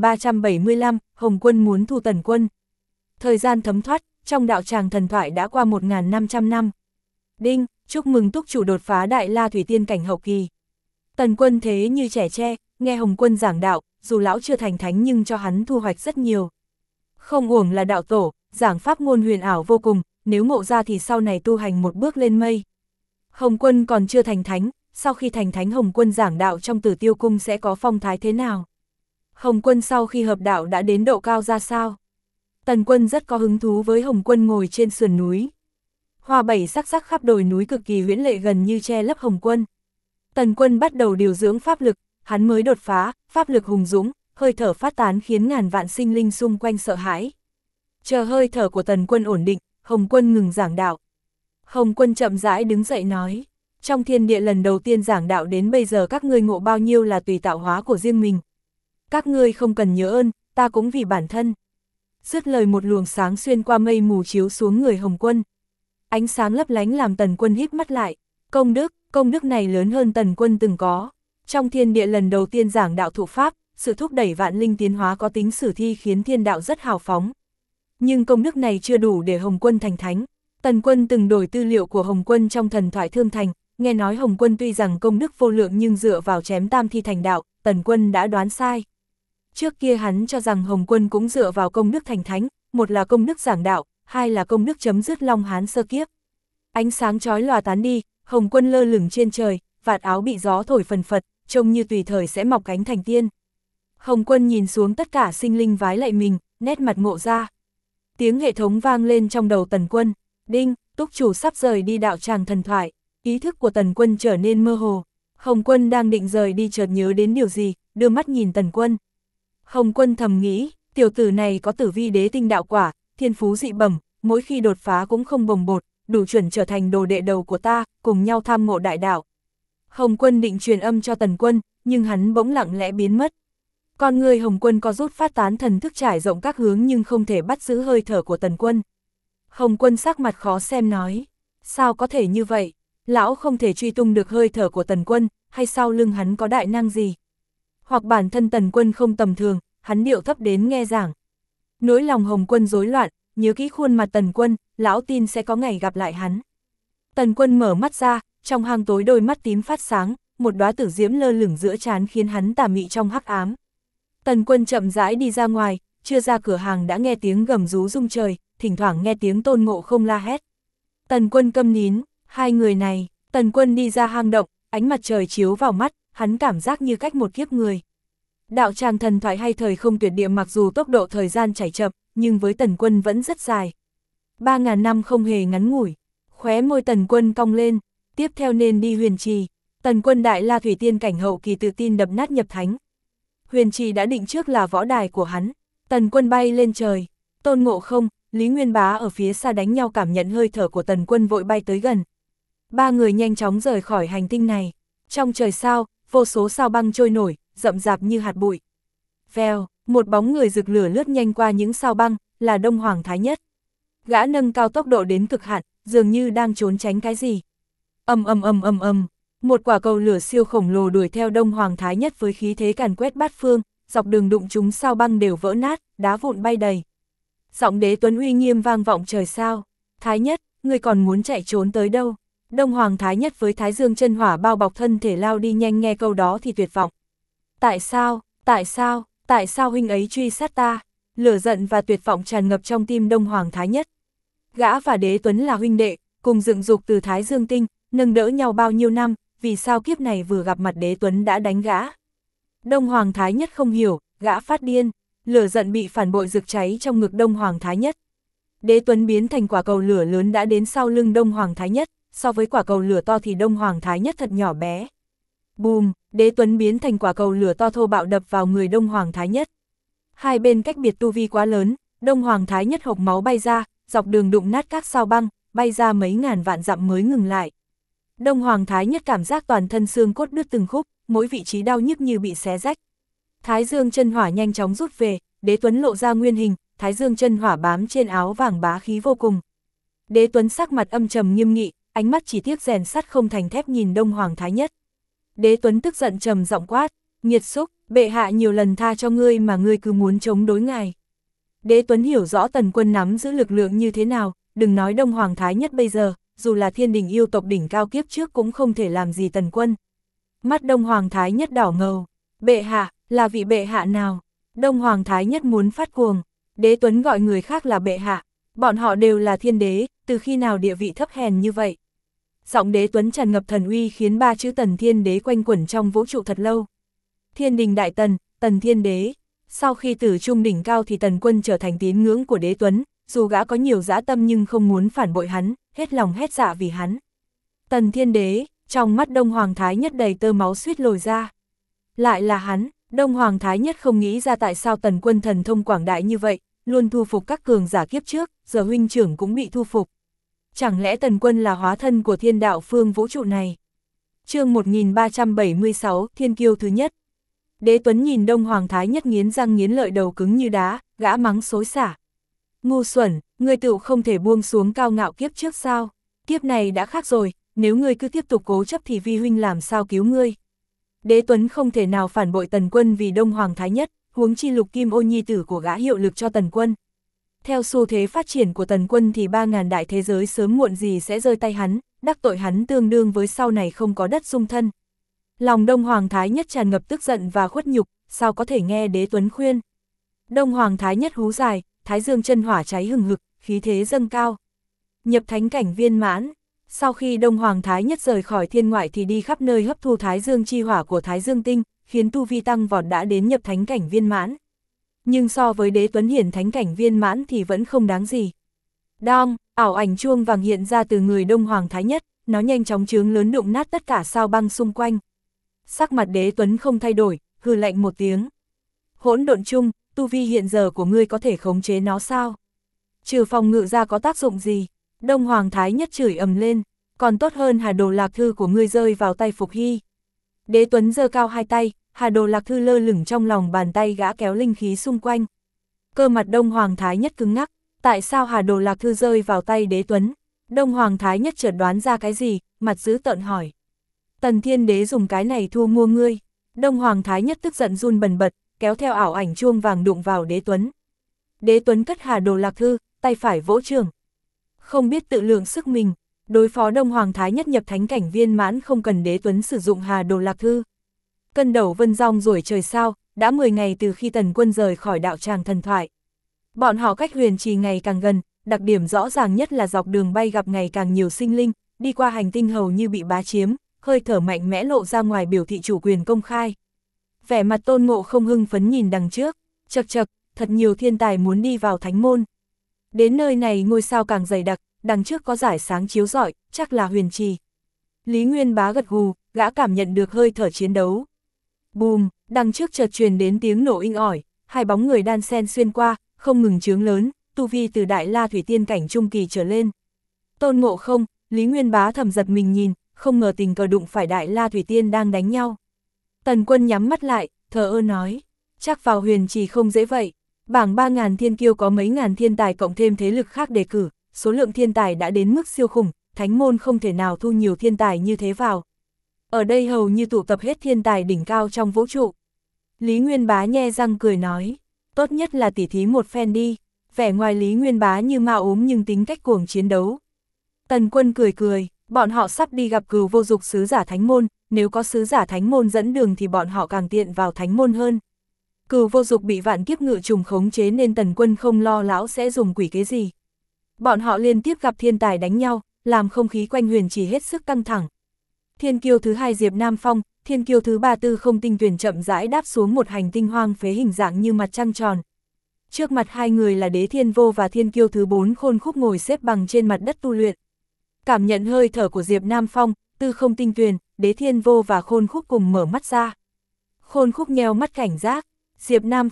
Speaker 1: 1375, Hồng Quân muốn thu Tần Quân. Thời gian thấm thoát, trong đạo tràng thần thoại đã qua 1500 năm. Đinh, chúc mừng túc chủ đột phá Đại La Thủy Tiên cảnh hậu kỳ. Tần Quân thế như trẻ tre, nghe Hồng Quân giảng đạo, dù lão chưa thành thánh nhưng cho hắn thu hoạch rất nhiều. Không uổng là đạo tổ, giảng pháp ngôn huyền ảo vô cùng, nếu ngộ ra thì sau này tu hành một bước lên mây. Hồng Quân còn chưa thành thánh, sau khi thành thánh Hồng Quân giảng đạo trong Tử Tiêu Cung sẽ có phong thái thế nào? Hồng Quân sau khi hợp đạo đã đến độ cao ra sao? Tần Quân rất có hứng thú với Hồng Quân ngồi trên sườn núi. Hoa bảy sắc sắc khắp đồi núi cực kỳ huyễn lệ gần như che lấp Hồng Quân. Tần Quân bắt đầu điều dưỡng pháp lực, hắn mới đột phá, pháp lực hùng dũng, hơi thở phát tán khiến ngàn vạn sinh linh xung quanh sợ hãi. Chờ hơi thở của Tần Quân ổn định, Hồng Quân ngừng giảng đạo. Hồng Quân chậm rãi đứng dậy nói, trong thiên địa lần đầu tiên giảng đạo đến bây giờ các ngươi ngộ bao nhiêu là tùy tạo hóa của riêng mình. Các ngươi không cần nhớ ơn, ta cũng vì bản thân. Dứt lời một luồng sáng xuyên qua mây mù chiếu xuống người Hồng Quân. Ánh sáng lấp lánh làm Tần Quân híp mắt lại, công đức này lớn hơn Tần Quân từng có. Trong thiên địa lần đầu tiên giảng đạo thụ pháp, sự thúc đẩy vạn linh tiến hóa có tính sử thi khiến thiên đạo rất hào phóng. Nhưng công đức này chưa đủ để Hồng Quân thành thánh. Tần Quân từng đổi tư liệu của Hồng Quân trong thần thoại Thương Thành, nghe nói Hồng Quân tuy rằng công đức vô lượng nhưng dựa vào chém tam thi thành đạo, Tần Quân đã đoán sai. Trước kia hắn cho rằng Hồng Quân cũng dựa vào công đức thành thánh, một là công đức giảng đạo, hai là công đức chấm dứt Long Hán sơ kiếp. Ánh sáng chói lòa tán đi, Hồng Quân lơ lửng trên trời, vạt áo bị gió thổi phần phật, trông như tùy thời sẽ mọc cánh thành tiên. Hồng Quân nhìn xuống tất cả sinh linh vái lạy mình, nét mặt ngộ ra. Tiếng hệ thống vang lên trong đầu Tần Quân, đinh, túc chủ sắp rời đi đạo tràng thần thoại. Ý thức của Tần Quân trở nên mơ hồ. Hồng Quân đang định rời đi chợt nhớ đến điều gì, đưa mắt nhìn Tần Quân. Hồng Quân thầm nghĩ, tiểu tử này có tử vi đế tinh đạo quả, thiên phú dị bẩm, mỗi khi đột phá cũng không bồng bột, đủ chuẩn trở thành đồ đệ đầu của ta, cùng nhau tham ngộ đại đạo. Hồng Quân định truyền âm cho Tần Quân, nhưng hắn bỗng lặng lẽ biến mất. Con người Hồng Quân có rút phát tán thần thức trải rộng các hướng nhưng không thể bắt giữ hơi thở của Tần Quân. Hồng Quân sắc mặt khó xem nói, sao có thể như vậy? Lão không thể truy tung được hơi thở của Tần Quân, hay sau lưng hắn có đại năng gì? Hoặc bản thân Tần Quân không tầm thường, hắn điệu thấp đến nghe giảng. Nỗi lòng Hồng Quân rối loạn, nhớ kỹ khuôn mặt Tần Quân, lão tin sẽ có ngày gặp lại hắn. Tần Quân mở mắt ra, trong hang tối đôi mắt tím phát sáng, một đóa tử diễm lơ lửng giữa trán khiến hắn tà mị trong hắc ám. Tần Quân chậm rãi đi ra ngoài, chưa ra cửa hàng đã nghe tiếng gầm rú rung trời, thỉnh thoảng nghe tiếng Tôn Ngộ Không la hét. Tần Quân câm nín, hai người này, Tần Quân đi ra hang động, ánh mặt trời chiếu vào mắt, hắn cảm giác như cách một kiếp người. Đạo tràng thần thoại hay thời không tuyệt địa mặc dù tốc độ thời gian chảy chậm, nhưng với Tần Quân vẫn rất dài. 3000 năm không hề ngắn ngủi. Khóe môi Tần Quân cong lên, tiếp theo nên đi Huyền Trì. Tần Quân Đại La Thủy Tiên cảnh hậu kỳ tự tin đập nát nhập thánh. Huyền Trì đã định trước là võ đài của hắn. Tần Quân bay lên trời. Tôn Ngộ Không, Lý Nguyên Bá ở phía xa đánh nhau cảm nhận hơi thở của Tần Quân vội bay tới gần. Ba người nhanh chóng rời khỏi hành tinh này. Trong trời sao, vô số sao băng trôi nổi, rậm rạp như hạt bụi. Vèo, một bóng người rực lửa lướt nhanh qua những sao băng, là Đông Hoàng Thái Nhất. Gã nâng cao tốc độ đến cực hạn, dường như đang trốn tránh cái gì. Ầm, một quả cầu lửa siêu khổng lồ đuổi theo Đông Hoàng Thái Nhất với khí thế càn quét bát phương, dọc đường đụng chúng sao băng đều vỡ nát, đá vụn bay đầy. Giọng Đế Tuấn uy nghiêm vang vọng trời sao. Thái Nhất, ngươi còn muốn chạy trốn tới đâu? Đông Hoàng Thái Nhất với Thái Dương chân hỏa bao bọc thân thể lao đi nhanh, nghe câu đó thì tuyệt vọng. Tại sao huynh ấy truy sát ta? Lửa giận và tuyệt vọng tràn ngập trong tim Đông Hoàng Thái Nhất. Gã và Đế Tuấn là huynh đệ, cùng dựng dục từ Thái Dương Tinh, nâng đỡ nhau bao nhiêu năm, vì sao kiếp này vừa gặp mặt Đế Tuấn đã đánh gã? Đông Hoàng Thái Nhất không hiểu, gã phát điên, lửa giận bị phản bội rực cháy trong ngực Đông Hoàng Thái Nhất. Đế Tuấn biến thành quả cầu lửa lớn đã đến sau lưng Đông Hoàng Thái Nhất, so với quả cầu lửa to thì Đông Hoàng Thái Nhất thật nhỏ bé. Bùm, Đế Tuấn biến thành quả cầu lửa to thô bạo đập vào người Đông Hoàng Thái Nhất. Hai bên cách biệt tu vi quá lớn, Đông Hoàng Thái Nhất hộc máu bay ra, dọc đường đụng nát các sao băng, bay ra mấy ngàn vạn dặm mới ngừng lại. Đông Hoàng Thái Nhất cảm giác toàn thân xương cốt đứt từng khúc, mỗi vị trí đau nhức như bị xé rách. Thái Dương chân hỏa nhanh chóng rút về, Đế Tuấn lộ ra nguyên hình, Thái Dương chân hỏa bám trên áo vàng bá khí vô cùng. Đế Tuấn sắc mặt âm trầm nghiêm nghị, ánh mắt chỉ tiếc rèn sắt không thành thép nhìn Đông Hoàng Thái Nhất. Đế Tuấn tức giận trầm giọng quát, nghiệt xúc, bệ hạ nhiều lần tha cho ngươi mà ngươi cứ muốn chống đối ngài. Đế Tuấn hiểu rõ Tần Quân nắm giữ lực lượng như thế nào, đừng nói Đông Hoàng Thái Nhất bây giờ, dù là thiên đình yêu tộc đỉnh cao kiếp trước cũng không thể làm gì Tần Quân. Mắt Đông Hoàng Thái Nhất đỏ ngầu, bệ hạ, là vị bệ hạ nào? Đông Hoàng Thái Nhất muốn phát cuồng, Đế Tuấn gọi người khác là bệ hạ, bọn họ đều là thiên đế, từ khi nào địa vị thấp hèn như vậy? Giọng Đế Tuấn tràn ngập thần uy khiến ba chữ Tần Thiên Đế quanh quẩn trong vũ trụ thật lâu. Thiên đình đại tần, Tần Thiên Đế. Sau khi tử trung đỉnh cao thì Tần Quân trở thành tín ngưỡng của Đế Tuấn, dù gã có nhiều dã tâm nhưng không muốn phản bội hắn, hết lòng hết dạ vì hắn. Tần Thiên Đế, trong mắt Đông Hoàng Thái Nhất đầy tơ máu suýt lồi ra. Lại là hắn, Đông Hoàng Thái Nhất không nghĩ ra tại sao Tần Quân thần thông quảng đại như vậy, luôn thu phục các cường giả kiếp trước, giờ huynh trưởng cũng bị thu phục. Chẳng lẽ Tần Quân là hóa thân của thiên đạo phương vũ trụ này? Chương 1376, Thiên Kiêu thứ nhất. Đế Tuấn nhìn Đông Hoàng Thái Nhất nghiến răng nghiến lợi, đầu cứng như đá, gã mắng xối xả. Ngu xuẩn, ngươi tự không thể buông xuống cao ngạo kiếp trước sao? Kiếp này đã khác rồi, nếu ngươi cứ tiếp tục cố chấp thì vi huynh làm sao cứu ngươi? Đế Tuấn không thể nào phản bội Tần Quân vì Đông Hoàng Thái Nhất, huống chi Lục Kim Ô nhi tử của gã hiệu lực cho Tần Quân. Theo xu thế phát triển của Tần Quân thì 3.000 đại thế giới sớm muộn gì sẽ rơi tay hắn, đắc tội hắn tương đương với sau này không có đất dung thân. Lòng Đông Hoàng Thái Nhất tràn ngập tức giận và khuất nhục, sao có thể nghe Đế Tuấn khuyên. Đông Hoàng Thái Nhất hú dài, Thái Dương chân hỏa cháy hừng hực, khí thế dâng cao. Nhập thánh cảnh viên mãn, sau khi Đông Hoàng Thái Nhất rời khỏi thiên ngoại thì đi khắp nơi hấp thu Thái Dương chi hỏa của Thái Dương tinh, khiến tu vi tăng vọt đã đến nhập thánh cảnh viên mãn. Nhưng so với Đế Tuấn hiển thánh cảnh viên mãn thì vẫn không đáng gì. Đong, ảo ảnh chuông vàng hiện ra từ người Đông Hoàng Thái Nhất, nó nhanh chóng chướng lớn đụng nát tất cả sao băng xung quanh. Sắc mặt Đế Tuấn không thay đổi, hừ lạnh một tiếng. Hỗn độn chung, tu vi hiện giờ của ngươi có thể khống chế nó sao? Trừ phòng ngự ra có tác dụng gì? Đông Hoàng Thái Nhất chửi ầm lên, còn tốt hơn Hà Đồ Lạc Thư của ngươi rơi vào tay Phục Hy. Đế Tuấn giơ cao hai tay, Hà Đồ Lạc Thư lơ lửng trong lòng bàn tay gã kéo linh khí xung quanh. Cơ mặt Đông Hoàng Thái Nhất cứng ngắc, tại sao Hà Đồ Lạc Thư rơi vào tay Đế Tuấn? Đông Hoàng Thái Nhất chợt đoán ra cái gì, mặt dữ tợn hỏi. Tần Thiên Đế dùng cái này thu mua ngươi. Đông Hoàng Thái Nhất tức giận run bần bật, kéo theo ảo ảnh chuông vàng đụng vào Đế Tuấn. Đế Tuấn cất Hà Đồ Lạc Thư, tay phải vỗ trường. Không biết tự lượng sức mình, đối phó Đông Hoàng Thái Nhất nhập thánh cảnh viên mãn không cần Đế Tuấn sử dụng Hà Đồ Lạc Thư. Cân đầu vân rong ruổi trời sao, đã 10 ngày từ khi Tần Quân rời khỏi đạo tràng thần thoại. Bọn họ cách huyền trì ngày càng gần, đặc điểm rõ ràng nhất là dọc đường bay gặp ngày càng nhiều sinh linh, đi qua hành tinh hầu như bị bá chiếm, hơi thở mạnh mẽ lộ ra ngoài biểu thị chủ quyền công khai. Vẻ mặt Tôn Ngộ không hưng phấn nhìn đằng trước, chậc chậc, thật nhiều thiên tài muốn đi vào thánh môn. Đến nơi này ngôi sao càng dày đặc, đằng trước có dải sáng chiếu rọi, chắc là huyền trì. Lý Nguyên Bá gật gù, gã cảm nhận được hơi thở chiến đấu. Bùm, đằng trước chợt truyền đến tiếng nổ inh ỏi, hai bóng người đan sen xuyên qua, không ngừng chướng lớn, tu vi từ Đại La Thủy Tiên cảnh trung kỳ trở lên. Tôn Ngộ không, Lý Nguyên Bá thầm giật mình nhìn, không ngờ tình cờ đụng phải Đại La Thủy Tiên đang đánh nhau. Tần Quân nhắm mắt lại, thờ ơ nói, chắc vào huyền trì không dễ vậy. Bảng 3.000 thiên kiêu có mấy ngàn thiên tài cộng thêm thế lực khác đề cử, số lượng thiên tài đã đến mức siêu khủng, thánh môn không thể nào thu nhiều thiên tài như thế vào. Ở đây hầu như tụ tập hết thiên tài đỉnh cao trong vũ trụ. Lý Nguyên Bá nhe răng cười nói, tốt nhất là tỉ thí một phen đi. Vẻ ngoài Lý Nguyên Bá như ma ốm nhưng tính cách cuồng chiến đấu. Tần Quân cười cười, bọn họ sắp đi gặp Cừu Vô Dục sứ giả thánh môn, nếu có sứ giả thánh môn dẫn đường thì bọn họ càng tiện vào thánh môn hơn. Cừu Vô Dục bị vạn kiếp ngự trùng khống chế nên Tần Quân không lo lão sẽ dùng quỷ kế gì. Bọn họ liên tiếp gặp thiên tài đánh nhau, làm không khí quanh huyền chỉ hết sức căng thẳng. Thiên kiêu thứ hai Diệp Nam Phong, thiên kiêu thứ ba Tư Không Tinh Tuyền chậm rãi đáp xuống một hành tinh hoang phế hình dạng như mặt trăng tròn. Trước mặt hai người là Đế Thiên Vô và thiên kiêu thứ 4 Khôn Khúc ngồi xếp bằng trên mặt đất tu luyện. Cảm nhận hơi thở của Diệp Nam Phong, Tư Không Tinh Tuyền, Đế Thiên Vô và Khôn Khúc cùng mở mắt ra. Khôn Khúc nheo mắt cảnh giác, Diệp Nam Phong,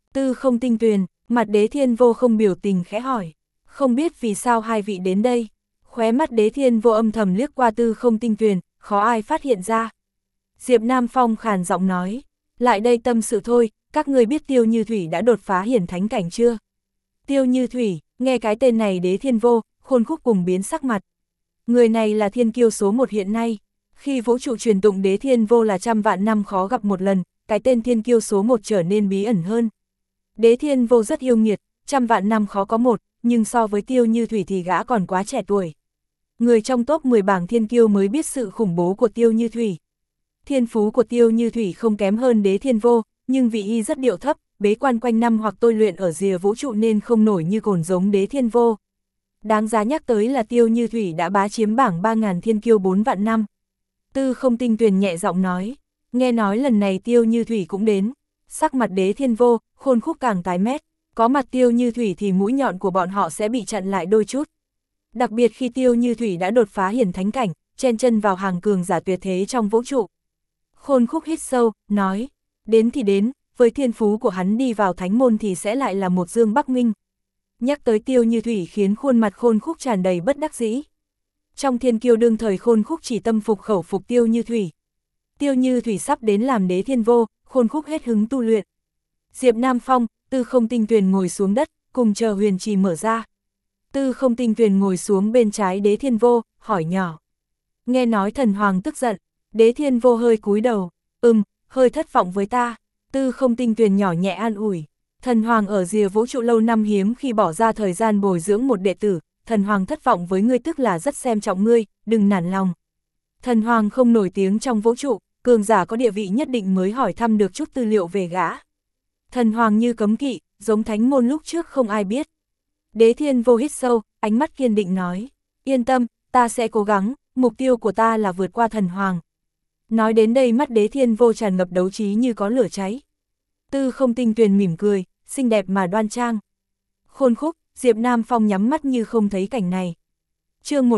Speaker 1: Tư Không Tinh Tuyền, mặt Đế Thiên Vô không biểu tình khẽ hỏi, không biết vì sao hai vị đến đây. Khóe mắt Đế Thiên Vô âm thầm liếc qua Tư Không Tinh Tuyền, khó ai phát hiện ra. Diệp Nam Phong khàn giọng nói, lại đây tâm sự thôi, các người biết Tiêu Như Thủy đã đột phá hiển thánh cảnh chưa? Tiêu Như Thủy, nghe cái tên này Đế Thiên Vô, Khôn Khúc cùng biến sắc mặt. Người này là thiên kiêu số 1 hiện nay, khi vũ trụ truyền tụng Đế Thiên Vô là trăm vạn năm khó gặp một lần, cái tên thiên kiêu số 1 trở nên bí ẩn hơn. Đế Thiên Vô rất yêu nghiệt, trăm vạn năm khó có một, nhưng so với Tiêu Như Thủy thì gã còn quá trẻ tuổi. Người trong top 10 bảng thiên kiêu mới biết sự khủng bố của Tiêu Như Thủy. Thiên phú của Tiêu Như Thủy không kém hơn Đế Thiên Vô, nhưng vị y rất điệu thấp, bế quan quanh năm hoặc tôi luyện ở rìa vũ trụ nên không nổi như cồn giống Đế Thiên Vô. Đáng giá nhắc tới là Tiêu Như Thủy đã bá chiếm bảng 3.000 thiên kiêu 4 vạn năm. Tư Không Tinh Tuyền nhẹ giọng nói, nghe nói lần này Tiêu Như Thủy cũng đến. Sắc mặt Đế Thiên Vô, Khôn Khúc càng tái mét, có mặt Tiêu Như Thủy thì mũi nhọn của bọn họ sẽ bị chặn lại đôi chút. Đặc biệt khi Tiêu Như Thủy đã đột phá hiển thánh cảnh, chen chân vào hàng cường giả tuyệt thế trong vũ trụ. Khôn Khúc hít sâu, nói, đến thì đến, với thiên phú của hắn đi vào thánh môn thì sẽ lại là một Dương Bắc Minh. Nhắc tới Tiêu Như Thủy khiến khuôn mặt Khôn Khúc tràn đầy bất đắc dĩ. Trong thiên kiêu đương thời Khôn Khúc chỉ tâm phục khẩu phục Tiêu Như Thủy. Tiêu Như Thủy sắp đến làm Đế Thiên Vô, Khôn Khúc hết hứng tu luyện. Diệp Nam Phong, Tư Không Tinh Tuyền ngồi xuống đất, cùng chờ huyền trì mở ra. Tư Không Tinh Tuyền ngồi xuống bên trái Đế Thiên Vô, hỏi nhỏ. Nghe nói thần hoàng tức giận, Đế Thiên Vô hơi cúi đầu, hơi thất vọng với ta. Tư Không Tinh Tuyền nhỏ nhẹ an ủi. Thần hoàng ở rìa vũ trụ lâu năm hiếm khi bỏ ra thời gian bồi dưỡng một đệ tử, thần hoàng thất vọng với ngươi tức là rất xem trọng ngươi, đừng nản lòng. Thần hoàng không nổi tiếng trong vũ trụ, cường giả có địa vị nhất định mới hỏi thăm được chút tư liệu về gã. Thần hoàng như cấm kỵ, giống thánh môn lúc trước không ai biết. Đế Thiên Vô hít sâu, ánh mắt kiên định nói, yên tâm, ta sẽ cố gắng, mục tiêu của ta là vượt qua thần hoàng. Nói đến đây mắt Đế Thiên Vô tràn ngập đấu trí như có lửa cháy. Tư Không Tinh Tuyền mỉm cười, xinh đẹp mà đoan trang. Khôn Khúc, Diệp Nam Phong nhắm mắt như không thấy cảnh này. Chương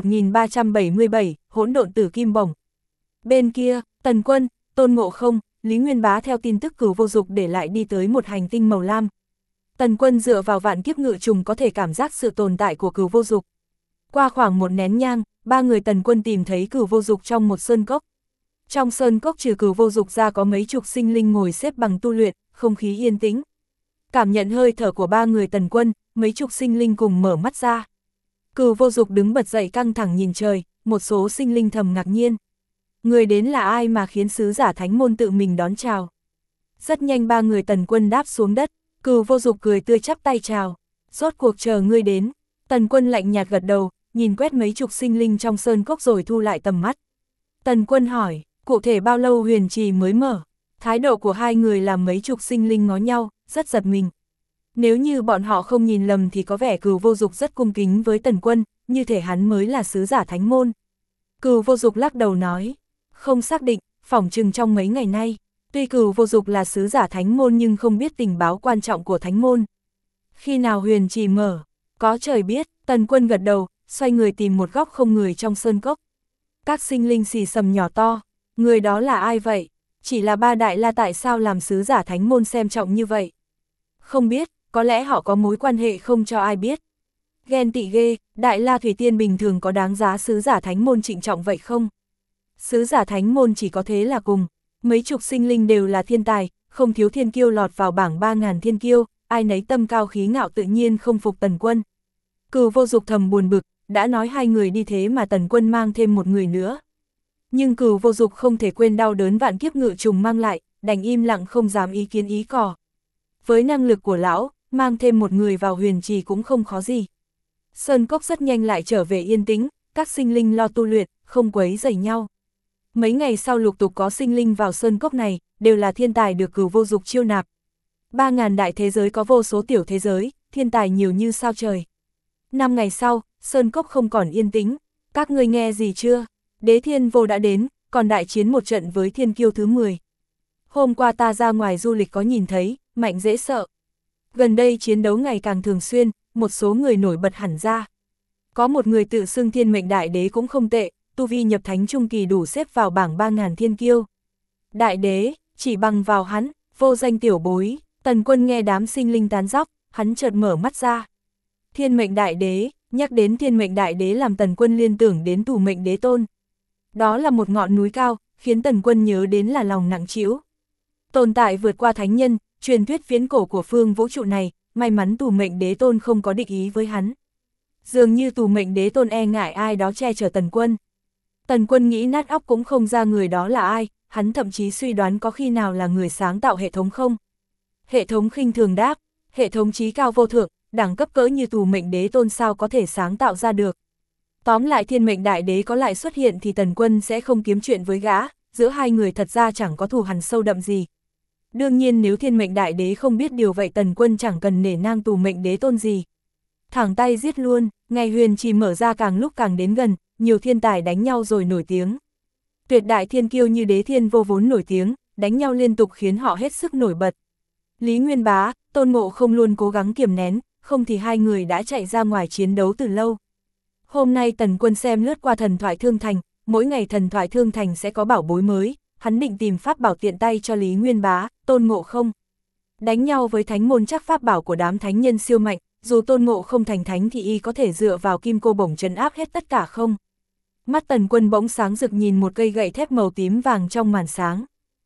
Speaker 1: 1377, hỗn độn tử kim bổng. Bên kia, Tần Quân, Tôn Ngộ Không, Lý Nguyên Bá theo tin tức Cửu Vô Dục để lại đi tới một hành tinh màu lam. Tần Quân dựa vào vạn kiếp ngự trùng có thể cảm giác sự tồn tại của Cửu Vô Dục. Qua khoảng một nén nhang, ba người Tần Quân tìm thấy Cửu Vô Dục trong một sơn cốc. Trong sơn cốc trừ Cửu Vô Dục ra có mấy chục sinh linh ngồi xếp bằng tu luyện, không khí yên tĩnh. Cảm nhận hơi thở của ba người Tần Quân, mấy chục sinh linh cùng mở mắt ra. Cửu Vô Dục đứng bật dậy căng thẳng nhìn trời, một số sinh linh thầm ngạc nhiên. Người đến là ai mà khiến sứ giả thánh môn tự mình đón chào? Rất nhanh ba người Tần Quân đáp xuống đất, Cửu Vô Dục cười tươi chắp tay chào. Rốt cuộc chờ ngươi đến. Tần Quân lạnh nhạt gật đầu, nhìn quét mấy chục sinh linh trong sơn cốc rồi thu lại tầm mắt. Tần Quân hỏi, cụ thể bao lâu huyền trì mới mở? Thái độ của hai người làm mấy chục sinh linh ngó nhau, rất giật mình. Nếu như bọn họ không nhìn lầm thì có vẻ Cửu Vô Dục rất cung kính với Tần Quân, như thể hắn mới là sứ giả thánh môn. Cửu Vô Dục lắc đầu nói, không xác định, phỏng chừng trong mấy ngày nay. Tuy Cửu Vô Dục là sứ giả thánh môn nhưng không biết tình báo quan trọng của thánh môn. Khi nào huyền trì mở? Có trời biết. Tần Quân gật đầu, xoay người tìm một góc không người trong sơn cốc. Các sinh linh xì xầm nhỏ to, người đó là ai vậy? Chỉ là ba đại la tại sao làm sứ giả thánh môn xem trọng như vậy? Không biết, có lẽ họ có mối quan hệ không cho ai biết. Ghen tị ghê, đại la thủy tiên bình thường có đáng giá sứ giả thánh môn trịnh trọng vậy không? Sứ giả thánh môn chỉ có thế là cùng, mấy chục sinh linh đều là thiên tài, không thiếu thiên kiêu lọt vào bảng 3.000 thiên kiêu, ai nấy tâm cao khí ngạo tự nhiên không phục Tần Quân. Cửu Vô Dục thầm buồn bực, đã nói hai người đi thế mà Tần Quân mang thêm một người nữa. Nhưng Cửu Vô Dục không thể quên đau đớn vạn kiếp ngự trùng mang lại, đành im lặng không dám ý kiến ý cò. Với năng lực của lão, mang thêm một người vào huyền trì cũng không khó gì. Sơn cốc rất nhanh lại trở về yên tĩnh, các sinh linh lo tu luyện, không quấy rầy nhau. Mấy ngày sau lục tục có sinh linh vào sơn cốc này, đều là thiên tài được Cửu Vô Dục chiêu nạp. 3.000 đại thế giới có vô số tiểu thế giới, thiên tài nhiều như sao trời. 5 ngày sau, sơn cốc không còn yên tĩnh, các ngươi nghe gì chưa? Đế Thiên Vô đã đến, còn đại chiến một trận với thiên kiêu thứ 10. Hôm qua ta ra ngoài du lịch có nhìn thấy, mạnh dễ sợ. Gần đây chiến đấu ngày càng thường xuyên, một số người nổi bật hẳn ra. Có một người tự xưng thiên mệnh đại đế cũng không tệ, tu vi nhập thánh trung kỳ đủ xếp vào bảng 3.000 thiên kiêu. Đại đế, chỉ bằng vào hắn, vô danh tiểu bối, Tần Quân nghe đám sinh linh tán dóc, hắn chợt mở mắt ra. Thiên mệnh đại đế, nhắc đến thiên mệnh đại đế làm Tần Quân liên tưởng đến Tù Mệnh Đế Tôn. Đó là một ngọn núi cao, khiến Tần Quân nhớ đến là lòng nặng trĩu. Tồn tại vượt qua thánh nhân, truyền thuyết viễn cổ của phương vũ trụ này, may mắn Tù Mệnh Đế Tôn không có địch ý với hắn. Dường như Tù Mệnh Đế Tôn e ngại ai đó che chở Tần Quân. Tần Quân nghĩ nát óc cũng không ra người đó là ai, hắn thậm chí suy đoán có khi nào là người sáng tạo hệ thống không. Hệ thống khinh thường đáp, hệ thống trí cao vô thượng, đẳng cấp cỡ như Tù Mệnh Đế Tôn sao có thể sáng tạo ra được. Tóm lại thiên mệnh đại đế có lại xuất hiện thì Tần Quân sẽ không kiếm chuyện với gã, giữa hai người thật ra chẳng có thù hằn sâu đậm gì. Đương nhiên nếu thiên mệnh đại đế không biết điều vậy Tần Quân chẳng cần nể nang Tù Mệnh Đế Tôn gì. Thẳng tay giết luôn, ngày huyền trì mở ra càng lúc càng đến gần, nhiều thiên tài đánh nhau rồi nổi tiếng. Tuyệt đại thiên kiêu như Đế Thiên Vô vốn nổi tiếng, đánh nhau liên tục khiến họ hết sức nổi bật. Lý Nguyên Bá, Tôn Ngộ Không luôn cố gắng kiềm nén, không thì hai người đã chạy ra ngoài chiến đấu từ lâu. Hôm nay Tần Quân xem lướt qua thần thoại Thương Thành, mỗi ngày thần thoại Thương Thành sẽ có bảo bối mới, hắn định tìm pháp bảo tiện tay cho Lý Nguyên Bá, Tôn Ngộ Không. Đánh nhau với thánh môn chắc pháp bảo của đám thánh nhân siêu mạnh, dù Tôn Ngộ Không thành thánh thì y có thể dựa vào kim cô bổng trấn áp hết tất cả không? Mắt Tần Quân bỗng sáng rực nhìn một cây gậy thép màu tím vàng trong màn sáng.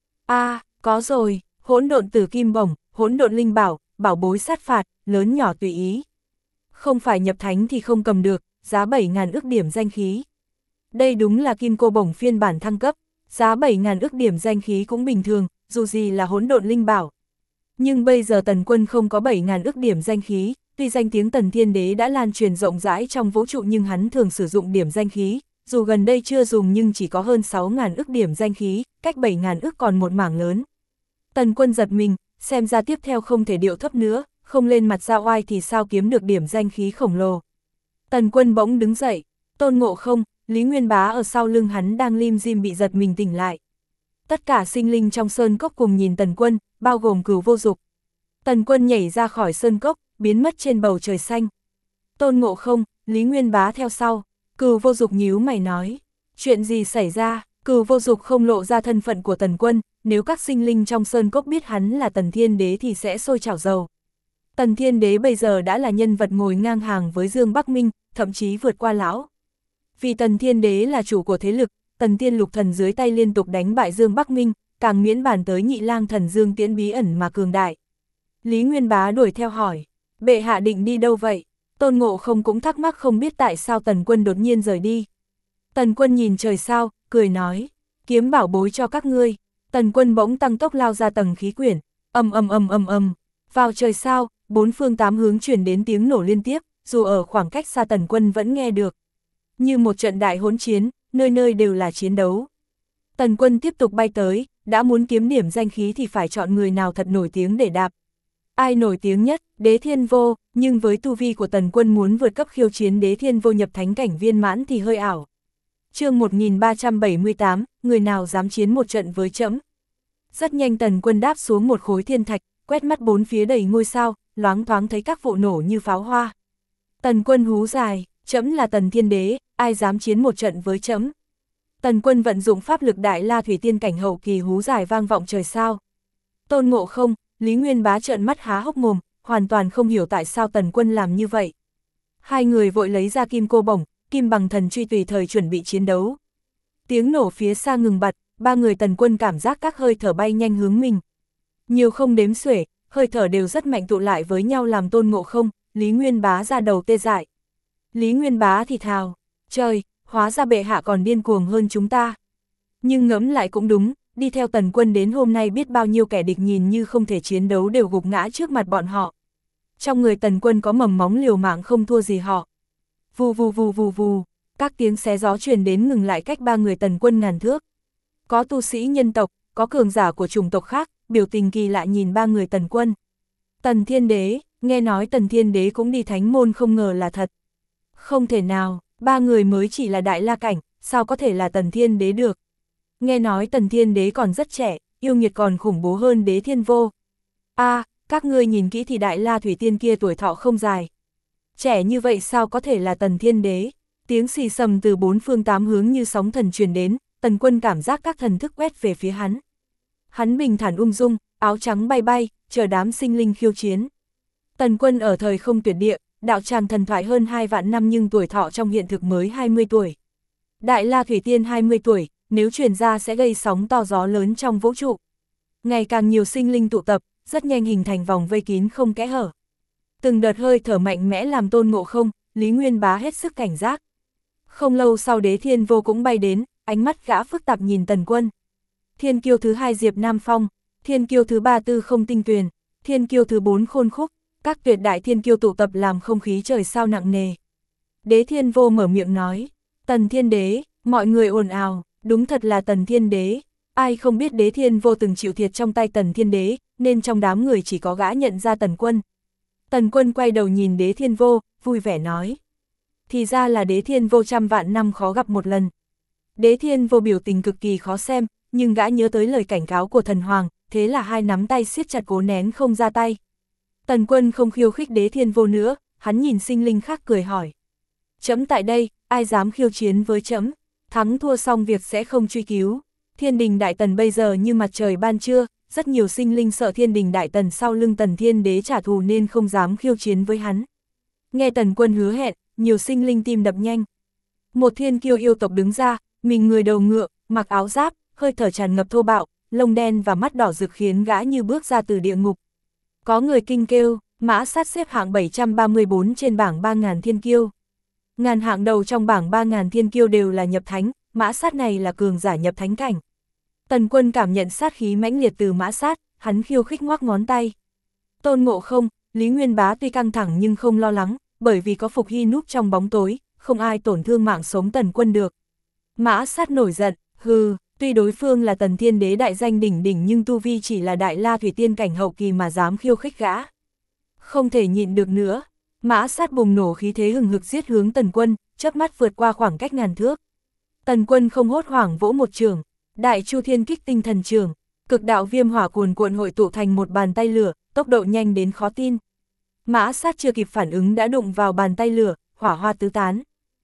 Speaker 1: Có rồi, hỗn độn tử kim bổng, hỗn độn linh bảo, bảo bối sát phạt, lớn nhỏ tùy ý. Không phải nhập thánh thì không cầm được, giá 7.000 ức điểm danh khí. Đây đúng là kim cô bổng phiên bản thăng cấp, giá 7.000 ức điểm danh khí cũng bình thường, dù gì là hỗn độn linh bảo. Nhưng bây giờ Tần Quân không có 7.000 ức điểm danh khí, tuy danh tiếng Tần Thiên Đế đã lan truyền rộng rãi trong vũ trụ nhưng hắn thường sử dụng điểm danh khí, dù gần đây chưa dùng nhưng chỉ có hơn 6.000 ức điểm danh khí, cách 7.000 ức còn một mảng lớn. Tần Quân giật mình, xem ra tiếp theo không thể điệu thấp nữa, không lên mặt ra oai thì sao kiếm được điểm danh khí khổng lồ. Tần Quân bỗng đứng dậy, Tôn Ngộ Không, Lý Nguyên Bá ở sau lưng hắn đang lim dim bị giật mình tỉnh lại. Tất cả sinh linh trong sơn cốc cùng nhìn Tần Quân, bao gồm Cửu Vô Dục. Tần Quân nhảy ra khỏi sơn cốc, biến mất trên bầu trời xanh. Tôn Ngộ Không, Lý Nguyên Bá theo sau. Cửu Vô Dục nhíu mày nói, chuyện gì xảy ra? Cửu Vô Dục không lộ ra thân phận của Tần Quân, nếu các sinh linh trong sơn cốc biết hắn là Tần Thiên Đế thì sẽ sôi trào dầu. Tần Thiên Đế bây giờ đã là nhân vật ngồi ngang hàng với Dương Bắc Minh, thậm chí vượt qua lão. Vì Tần Thiên Đế là chủ của thế lực, Tần Tiên Lục Thần dưới tay liên tục đánh bại Dương Bắc Minh, càng miễn bàn tới Nhị Lang Thần Dương Tiễn bí ẩn mà cường đại. Lý Nguyên Bá đuổi theo hỏi, bệ hạ định đi đâu vậy? Tôn Ngộ Không cũng thắc mắc không biết tại sao Tần Quân đột nhiên rời đi. Tần Quân nhìn trời sao, cười nói, kiếm bảo bối cho các ngươi. Tần Quân bỗng tăng tốc lao ra tầng khí quyển, vào trời sao, bốn phương tám hướng truyền đến tiếng nổ liên tiếp, dù ở khoảng cách xa Tần Quân vẫn nghe được. Như một trận đại hỗn chiến, nơi nơi đều là chiến đấu. Tần Quân tiếp tục bay tới, đã muốn kiếm điểm danh khí thì phải chọn người nào thật nổi tiếng để đạp. Ai nổi tiếng nhất? Đế Thiên Vô, nhưng với tu vi của Tần Quân muốn vượt cấp khiêu chiến Đế Thiên Vô nhập thánh cảnh viên mãn thì hơi ảo. Chương 1378, người nào dám chiến một trận với trẫm? Rất nhanh Tần Quân đáp xuống một khối thiên thạch, quét mắt bốn phía đầy ngôi sao, loáng thoáng thấy các vụ nổ như pháo hoa. Tần Quân hú dài, trẫm là Tần Thiên Đế, ai dám chiến một trận với trẫm? Tần Quân vận dụng pháp lực Đại La Thủy Tiên cảnh hậu kỳ hú dài vang vọng trời sao. Tôn Ngộ Không, Lý Nguyên Bá trợn mắt há hốc mồm, hoàn toàn không hiểu tại sao Tần Quân làm như vậy. Hai người vội lấy ra kim cô bổng, kim bằng thần truy tùy thời chuẩn bị chiến đấu. Tiếng nổ phía xa ngừng bặt, ba người Tần Quân cảm giác các hơi thở bay nhanh hướng mình. Nhiều không đếm xuể, hơi thở đều rất mạnh tụ lại với nhau làm Tôn Ngộ Không, Lý Nguyên Bá ra đầu tê dại. Lý Nguyên Bá thì thào, trời, hóa ra bệ hạ còn điên cuồng hơn chúng ta. Nhưng ngẫm lại cũng đúng, đi theo Tần Quân đến hôm nay biết bao nhiêu kẻ địch nhìn như không thể chiến đấu đều gục ngã trước mặt bọn họ. Trong người Tần Quân có mầm móng liều mạng không thua gì họ. Vù vù vù vù vù, các tiếng xé gió truyền đến ngừng lại cách ba người Tần Quân ngàn thước. Có tu sĩ nhân tộc, có cường giả của chủng tộc khác, biểu tình kỳ lạ nhìn ba người Tần Quân. Tần Thiên Đế, nghe nói Tần Thiên Đế cũng đi thánh môn không ngờ là thật. Không thể nào, ba người mới chỉ là Đại La Cảnh, sao có thể là Tần Thiên Đế được. Nghe nói Tần Thiên Đế còn rất trẻ, yêu nghiệt còn khủng bố hơn Đế Thiên Vô. Các ngươi nhìn kỹ thì Đại La Thủy Tiên kia tuổi thọ không dài. Trẻ như vậy sao có thể là Tần Thiên Đế? Tiếng xì sầm từ bốn phương tám hướng như sóng thần truyền đến, Tần Quân cảm giác các thần thức quét về phía hắn. Hắn bình thản ung dung, áo trắng bay bay, chờ đám sinh linh khiêu chiến. Tần Quân ở thời không tuyệt địa, đạo tràng thần thoại hơn 2 vạn năm nhưng tuổi thọ trong hiện thực mới 20 tuổi. Đại La Thủy Tiên 20 tuổi, nếu truyền ra sẽ gây sóng to gió lớn trong vũ trụ. Ngày càng nhiều sinh linh tụ tập, rất nhanh hình thành vòng vây kín không kẽ hở. Từng đợt hơi thở mạnh mẽ làm Tôn Ngộ Không, Lý Nguyên Bá hết sức cảnh giác. Không lâu sau Đế Thiên Vô cũng bay đến, ánh mắt gã phức tạp nhìn Tần Quân. Thiên kiêu thứ 2 Diệp Nam Phong, thiên kiêu thứ 3 Tư Không Tinh Tuyền, thiên kiêu thứ 4 Khôn Khúc, các tuyệt đại thiên kiêu tụ tập làm không khí trời sao nặng nề. Đế Thiên Vô mở miệng nói, Tần Thiên Đế, mọi người ồn ào, đúng thật là Tần Thiên Đế. Ai không biết Đế Thiên Vô từng chịu thiệt trong tay Tần Thiên Đế, nên trong đám người chỉ có gã nhận ra Tần Quân. Tần Quân quay đầu nhìn Đế Thiên Vô, vui vẻ nói. Thì ra là Đế Thiên Vô trăm vạn năm khó gặp một lần. Đế Thiên Vô biểu tình cực kỳ khó xem, nhưng gã nhớ tới lời cảnh cáo của thần hoàng, thế là hai nắm tay siết chặt cố nén không ra tay. Tần Quân không khiêu khích Đế Thiên Vô nữa, hắn nhìn sinh linh khác cười hỏi. Trẫm tại đây, ai dám khiêu chiến với trẫm? Thắng thua xong việc sẽ không truy cứu. Thiên đình Đại Tần bây giờ như mặt trời ban trưa, rất nhiều sinh linh sợ Thiên đình Đại Tần sau lưng Tần Thiên Đế trả thù nên không dám khiêu chiến với hắn. Nghe Tần Quân hứa hẹn, nhiều sinh linh tim đập nhanh. Một thiên kiêu yêu tộc đứng ra, mình người đầu ngựa, mặc áo giáp, hơi thở tràn ngập thô bạo, lông đen và mắt đỏ rực khiến gã như bước ra từ địa ngục. Có người kinh kêu, Mã Sát xếp hạng 734 trên bảng 3.000 thiên kiêu. Ngàn hạng đầu trong bảng 3.000 thiên kiêu đều là nhập thánh, Mã Sát này là cường giả nhập thánh cảnh. Tần Quân cảm nhận sát khí mãnh liệt từ Mã Sát, hắn khiêu khích ngoắc ngón tay. Tôn Ngộ Không, Lý Nguyên Bá tuy căng thẳng nhưng không lo lắng, bởi vì có Phục Hy núp trong bóng tối, không ai tổn thương mạng sống Tần Quân được. Mã Sát nổi giận, hừ, tuy đối phương là Tần Thiên Đế đại danh đỉnh đỉnh nhưng tu vi chỉ là Đại La Thủy Tiên cảnh hậu kỳ mà dám khiêu khích gã. Không thể nhịn được nữa, Mã Sát bùng nổ khí thế hừng hực giết hướng Tần Quân, chớp mắt vượt qua khoảng cách ngàn thước. Tần Quân không hốt hoảng vỗ một trường, Đại Chu Thiên Kích Tinh Thần Trường, cực đạo viêm hỏa cuồn cuộn hội tụ thành một bàn tay lửa, tốc độ nhanh đến khó tin. Mã Sát chưa kịp phản ứng đã đụng vào bàn tay lửa, hỏa hoa tứ tán.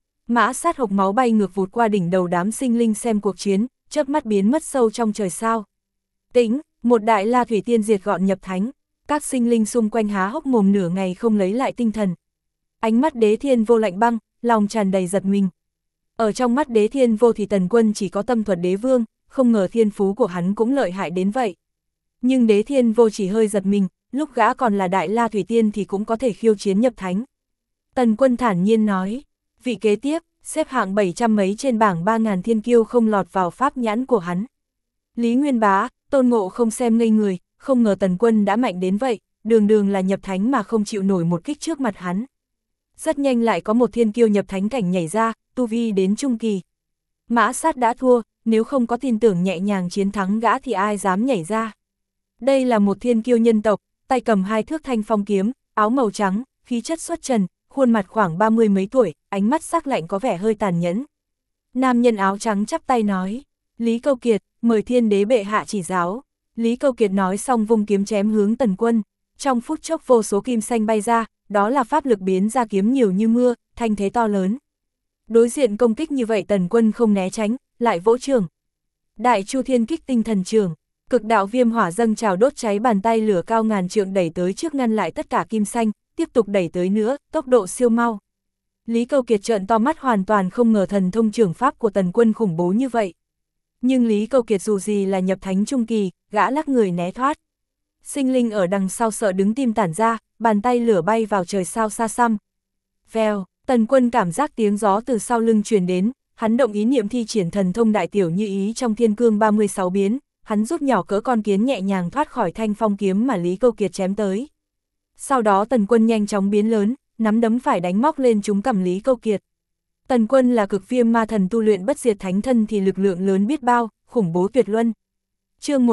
Speaker 1: Mã Sát hộc máu bay ngược vụt qua đỉnh đầu đám sinh linh xem cuộc chiến, chớp mắt biến mất sâu trong trời sao. Tĩnh, một Đại La Thủy Tiên diệt gọn nhập thánh, các sinh linh xung quanh há hốc mồm nửa ngày không lấy lại tinh thần. Ánh mắt Đế Thiên Vô lạnh băng, lòng tràn đầy giật mình. Ở trong mắt Đế Thiên Vô thì Tần Quân chỉ có tâm thuật đế vương, không ngờ thiên phú của hắn cũng lợi hại đến vậy. Nhưng Đế Thiên Vô chỉ hơi giật mình, lúc gã còn là Đại La Thủy Tiên thì cũng có thể khiêu chiến nhập thánh. Tần Quân thản nhiên nói, vị kế tiếp, xếp hạng 700 mấy trên bảng 3.000 thiên kiêu không lọt vào pháp nhãn của hắn. Lý Nguyên Bá, Tôn Ngộ Không xem ngây người, không ngờ Tần Quân đã mạnh đến vậy, đường đường là nhập thánh mà không chịu nổi một kích trước mặt hắn. Rất nhanh lại có một thiên kiêu nhập thánh cảnh nhảy ra, tu vi đến trung kỳ. Mã Sát đã thua, nếu không có tin tưởng nhẹ nhàng chiến thắng gã thì ai dám nhảy ra. Đây là một thiên kiêu nhân tộc, tay cầm 2 thước thanh phong kiếm, áo màu trắng, khí chất xuất trần, khuôn mặt khoảng 30 mấy tuổi, ánh mắt sắc lạnh có vẻ hơi tàn nhẫn. Nam nhân áo trắng chắp tay nói, Lý Câu Kiệt, mời Thiên Đế bệ hạ chỉ giáo. Lý Câu Kiệt nói xong vung kiếm chém hướng Tần Quân, trong phút chốc vô số kim xanh bay ra, đó là pháp lực biến ra kiếm nhiều như mưa, thanh thế to lớn. Đối diện công kích như vậy Tần Quân không né tránh, lại vỗ trường. Đại Chu Thiên Kích Tinh Thần Trường, cực đạo viêm hỏa dâng trào đốt cháy bàn tay lửa cao ngàn trượng đẩy tới trước ngăn lại tất cả kim xanh, tiếp tục đẩy tới nữa, tốc độ siêu mau. Lý Câu Kiệt trợn to mắt hoàn toàn không ngờ thần thông trường pháp của Tần Quân khủng bố như vậy. Nhưng Lý Câu Kiệt dù gì là nhập thánh trung kỳ, gã lắc người né thoát. Sinh linh ở đằng sau sợ đứng tim tản ra, bàn tay lửa bay vào trời sao xa xăm. Vèo, Tần Quân cảm giác tiếng gió từ sau lưng truyền đến, hắn động ý niệm thi triển thần thông đại tiểu như ý trong thiên cương 36 biến, hắn rút nhỏ cỡ con kiến nhẹ nhàng thoát khỏi thanh phong kiếm mà Lý Câu Kiệt chém tới. Sau đó Tần Quân nhanh chóng biến lớn, nắm đấm phải đánh móc lên trúng cằm Lý Câu Kiệt. Tần Quân là cực viêm ma thần tu luyện bất diệt thánh thân thì lực lượng lớn biết bao, khủng bố tuyệt luân. Chương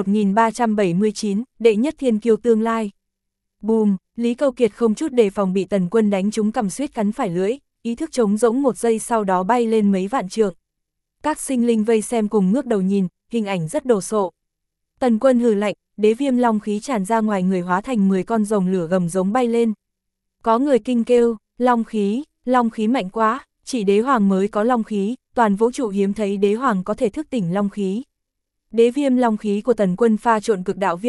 Speaker 1: 1379, đệ nhất thiên kiêu tương lai. Bùm, Lý Câu Kiệt không chút đề phòng bị Tần Quân đánh trúng cằm suýt cắn phải lưỡi, ý thức trống rỗng một giây sau đó bay lên mấy vạn trượng. Các sinh linh vây xem cùng ngước đầu nhìn, hình ảnh rất đồ sộ. Tần Quân hừ lạnh, đế viêm long khí tràn ra ngoài người hóa thành 10 con rồng lửa gầm giống bay lên. Có người kinh kêu, long khí mạnh quá, chỉ đế hoàng mới có long khí, toàn vũ trụ hiếm thấy đế hoàng có thể thức tỉnh long khí. Đế viêm long khí của Tần Quân pha trộn cực đạo viêm hỏa,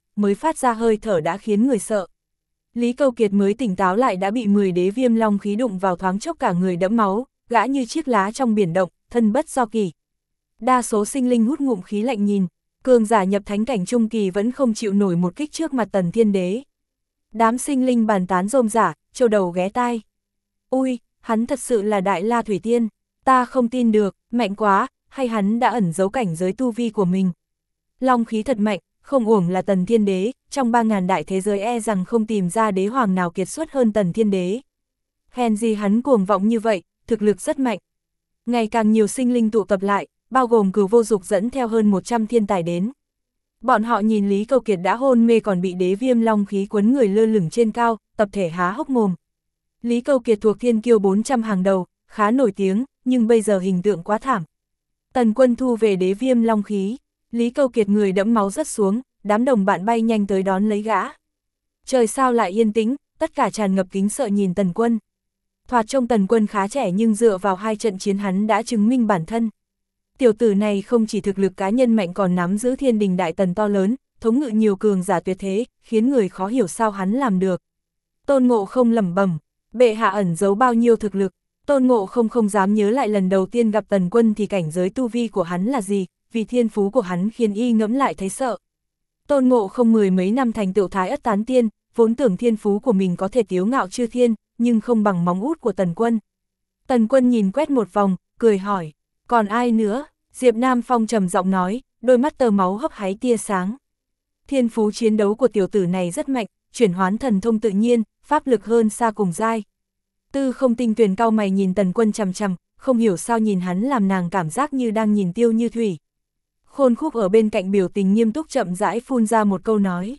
Speaker 1: mới phát ra hơi thở đã khiến người sợ. Lý Câu Kiệt mới tỉnh táo lại đã bị 10 đế viêm long khí đụng vào, thoáng chốc cả người đẫm máu, gã như chiếc lá trong biển động, thân bất do kỳ. Đa số sinh linh hút ngụm khí lạnh nhìn, cường giả nhập thánh cảnh trung kỳ vẫn không chịu nổi một kích trước mặt Tần Thiên Đế. Đám sinh linh bàn tán rôm rả, châu đầu ghé tai. Ui, hắn thật sự là Đại La Thủy Tiên, ta không tin được, mạnh quá, hay hắn đã ẩn giấu cảnh giới tu vi của mình. Long khí thật mạnh, không uổng là Tần Thiên Đế, trong 3.000 đại thế giới e rằng không tìm ra đế hoàng nào kiệt xuất hơn Tần Thiên Đế. Hèn gì hắn cuồng vọng như vậy, thực lực rất mạnh. Ngày càng nhiều sinh linh tụ tập lại, bao gồm Cửu Vô Dục dẫn theo hơn 100 thiên tài đến. Bọn họ nhìn Lý Câu Kiệt đã hôn mê còn bị đế viêm long khí quấn người lơ lửng trên cao, tập thể há hốc mồm. Lý Câu Kiệt thuộc thiên kiêu 400 hàng đầu, khá nổi tiếng, nhưng bây giờ hình tượng quá thảm. Tần Quân thu về đế viêm long khí, Lý Câu Kiệt người đẫm máu rớt xuống, đám đồng bạn bay nhanh tới đón lấy gã. Trời sao lại yên tĩnh, tất cả tràn ngập kính sợ nhìn Tần Quân. Thoạt trông Tần Quân khá trẻ nhưng dựa vào 2 trận chiến hắn đã chứng minh bản thân. Tiểu tử này không chỉ thực lực cá nhân mạnh còn nắm giữ thiên đình đại tần to lớn, thống ngự nhiều cường giả tuyệt thế, khiến người khó hiểu sao hắn làm được. Tôn Ngộ Không lẩm bẩm, bệ hạ ẩn giấu bao nhiêu thực lực. Tôn Ngộ Không không dám nhớ lại lần đầu tiên gặp Tần Quân thì cảnh giới tu vi của hắn là gì, vì thiên phú của hắn khiến y ngẫm lại thấy sợ. Tôn Ngộ Không 10 mấy năm thành tựu Thái Ất Tán Tiên, vốn tưởng thiên phú của mình có thể tiếu ngạo chư thiên, nhưng không bằng móng út của Tần Quân. Tần Quân nhìn quét một vòng, cười hỏi, còn ai nữa? Diệp Nam Phong trầm giọng nói, đôi mắt tơ máu hấp háy tia sáng. Thiên phú chiến đấu của tiểu tử này rất mạnh, chuyển hoán thần thông tự nhiên, pháp lực hơn xa cùng giai. Tư Không Tinh Tuyền cau mày nhìn Tần Quân chằm chằm, không hiểu sao nhìn hắn làm nàng cảm giác như đang nhìn Tiêu Như Thủy. Khôn Khúc ở bên cạnh biểu tình nghiêm túc chậm rãi phun ra một câu nói.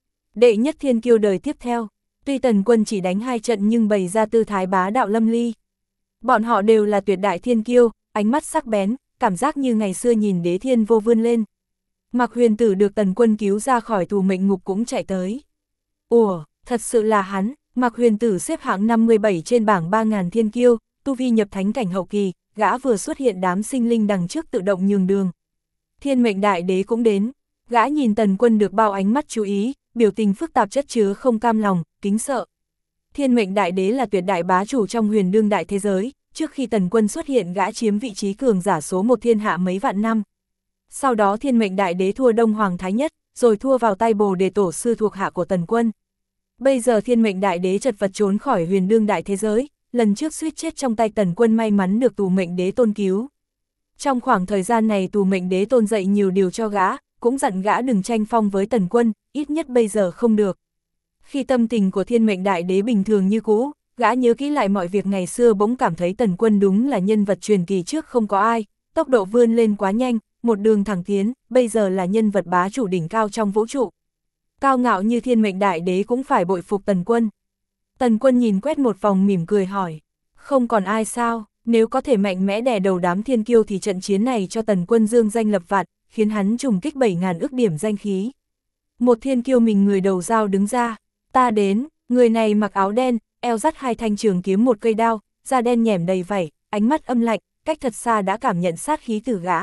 Speaker 1: Đệ nhất thiên kiêu đời tiếp theo, tuy Tần Quân chỉ đánh 2 trận nhưng bày ra tư thái bá đạo lâm ly. Bọn họ đều là tuyệt đại thiên kiêu, ánh mắt sắc bén, cảm giác như ngày xưa nhìn Đế Thiên Vô vươn lên. Mạc Huyền Tử được Tần Quân cứu ra khỏi tù mệnh ngục cũng chạy tới. Ủa, thật sự là hắn. Mạc Huyền Tử xếp hạng 57 trên bảng 3.000 thiên kiêu, tu vi nhập thánh cảnh hậu kỳ, gã vừa xuất hiện đám sinh linh đằng trước tự động nhường đường. Thiên Mệnh Đại Đế cũng đến, gã nhìn Tần Quân được bao ánh mắt chú ý, biểu tình phức tạp chất chứa không cam lòng, kính sợ. Thiên Mệnh Đại Đế là tuyệt đại bá chủ trong huyền đương đại thế giới, trước khi Tần Quân xuất hiện gã chiếm vị trí cường giả số 1 thiên hạ mấy vạn năm. Sau đó Thiên Mệnh Đại Đế thua Đông Hoàng Thái Nhất, rồi thua vào tay Bồ Đề Tổ sư thuộc hạ của Tần Quân. Bây giờ Thiên Mệnh Đại Đế chật vật trốn khỏi huyền đương đại thế giới, lần trước suýt chết trong tay Tần Quân may mắn được Tù Mệnh Đế Tôn cứu. Trong khoảng thời gian này Tù Mệnh Đế Tôn dạy nhiều điều cho gã, cũng dặn gã đừng tranh phong với Tần Quân, ít nhất bây giờ không được. Khi tâm tình của Thiên Mệnh Đại Đế bình thường như cũ, gã nhớ kỹ lại mọi việc ngày xưa bỗng cảm thấy Tần Quân đúng là nhân vật truyền kỳ trước không có ai, tốc độ vươn lên quá nhanh, một đường thẳng tiến, bây giờ là nhân vật bá chủ đỉnh cao trong vũ trụ. Cao ngạo như Thiên Mệnh Đại Đế cũng phải bội phục Tần Quân. Tần Quân nhìn quét một vòng mỉm cười hỏi, không còn ai sao, nếu có thể mạnh mẽ đè đầu đám thiên kiêu thì trận chiến này cho Tần Quân dương danh lập vạn, khiến hắn trùng kích 7.000 ức điểm danh khí. Một thiên kiêu mình người đầu dao đứng ra, ta đến, người này mặc áo đen, eo dắt 2 thanh trường kiếm một cây đao, da đen nhẻm đầy vảy, ánh mắt âm lạnh, cách thật xa đã cảm nhận sát khí từ gã.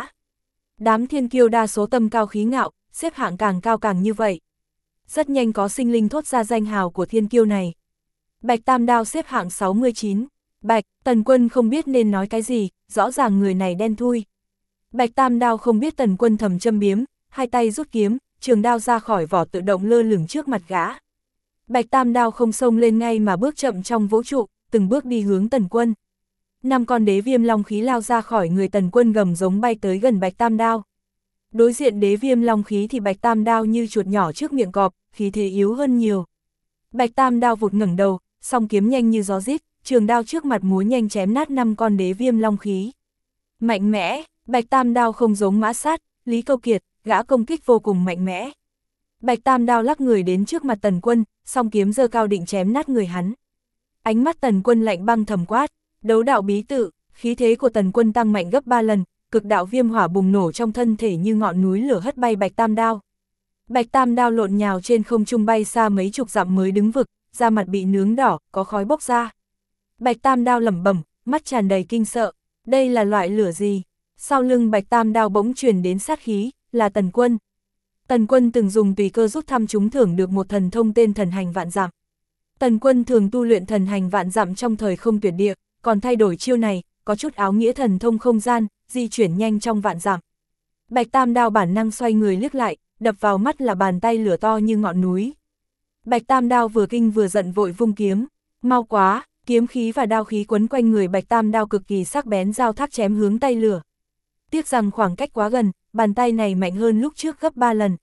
Speaker 1: Đám thiên kiêu đa số tâm cao khí ngạo, xếp hạng càng cao càng như vậy. Rất nhanh có sinh linh thốt ra danh hào của thiên kiêu này. Bạch Tam Đao xếp hạng 69. Bạch, Tần Quân không biết nên nói cái gì, rõ ràng người này đen thui. Bạch Tam Đao không biết Tần Quân thầm châm biếm, 2 tay rút kiếm, trường đao ra khỏi vỏ tự động lơ lửng trước mặt gã. Bạch Tam Đao không xông lên ngay mà bước chậm trong vũ trụ, từng bước đi hướng Tần Quân. 5 con đế viêm long khí lao ra khỏi người Tần Quân gầm giống bay tới gần Bạch Tam Đao. Đối diện đế viêm long khí thì Bạch Tam Đao như chuột nhỏ trước miệng cọp, khí thế yếu hơn nhiều. Bạch Tam Đao vụt ngẩng đầu, song kiếm nhanh như gió rít, trường đao trước mặt múa nhanh chém nát 5 con đế viêm long khí. Mạnh mẽ, Bạch Tam Đao không giống Mã Sát, Lý Câu Kiệt, gã công kích vô cùng mạnh mẽ. Bạch Tam Đao lắc người đến trước mặt Tần Quân, song kiếm giơ cao định chém nát người hắn. Ánh mắt Tần Quân lạnh băng thầm quát, đấu đạo bí tự, khí thế của Tần Quân tăng mạnh gấp 3 lần, cực đạo viêm hỏa bùng nổ trong thân thể như ngọn núi lửa hất bay Bạch Tam Đao. Bạch Tam Đao lộn nhào trên không trung bay xa mấy chục dặm mới đứng vực, da mặt bị nướng đỏ, có khói bốc ra. Bạch Tam Đao lẩm bẩm, mắt tràn đầy kinh sợ, đây là loại lửa gì? Sau lưng Bạch Tam Đao bỗng truyền đến sát khí, là Tần Quân. Tần Quân từng dùng tùy cơ rút thăm trúng thưởng được một thần thông tên thần hành vạn dặm. Tần Quân thường tu luyện thần hành vạn dặm trong thời không tuyệt địa, còn thay đổi chiêu này, có chút áo nghĩa thần thông không gian, di chuyển nhanh trong vạn dặm. Bạch Tam Đao bản năng xoay người liếc lại, đập vào mắt là bàn tay lửa to như ngọn núi. Bạch Tam Đao vừa kinh vừa giận vội vung kiếm, mau quá, kiếm khí và đao khí quấn quanh người Bạch Tam Đao cực kỳ sắc bén giao thác chém hướng tay lửa. Tiếc rằng khoảng cách quá gần, bàn tay này mạnh hơn lúc trước gấp 3 lần.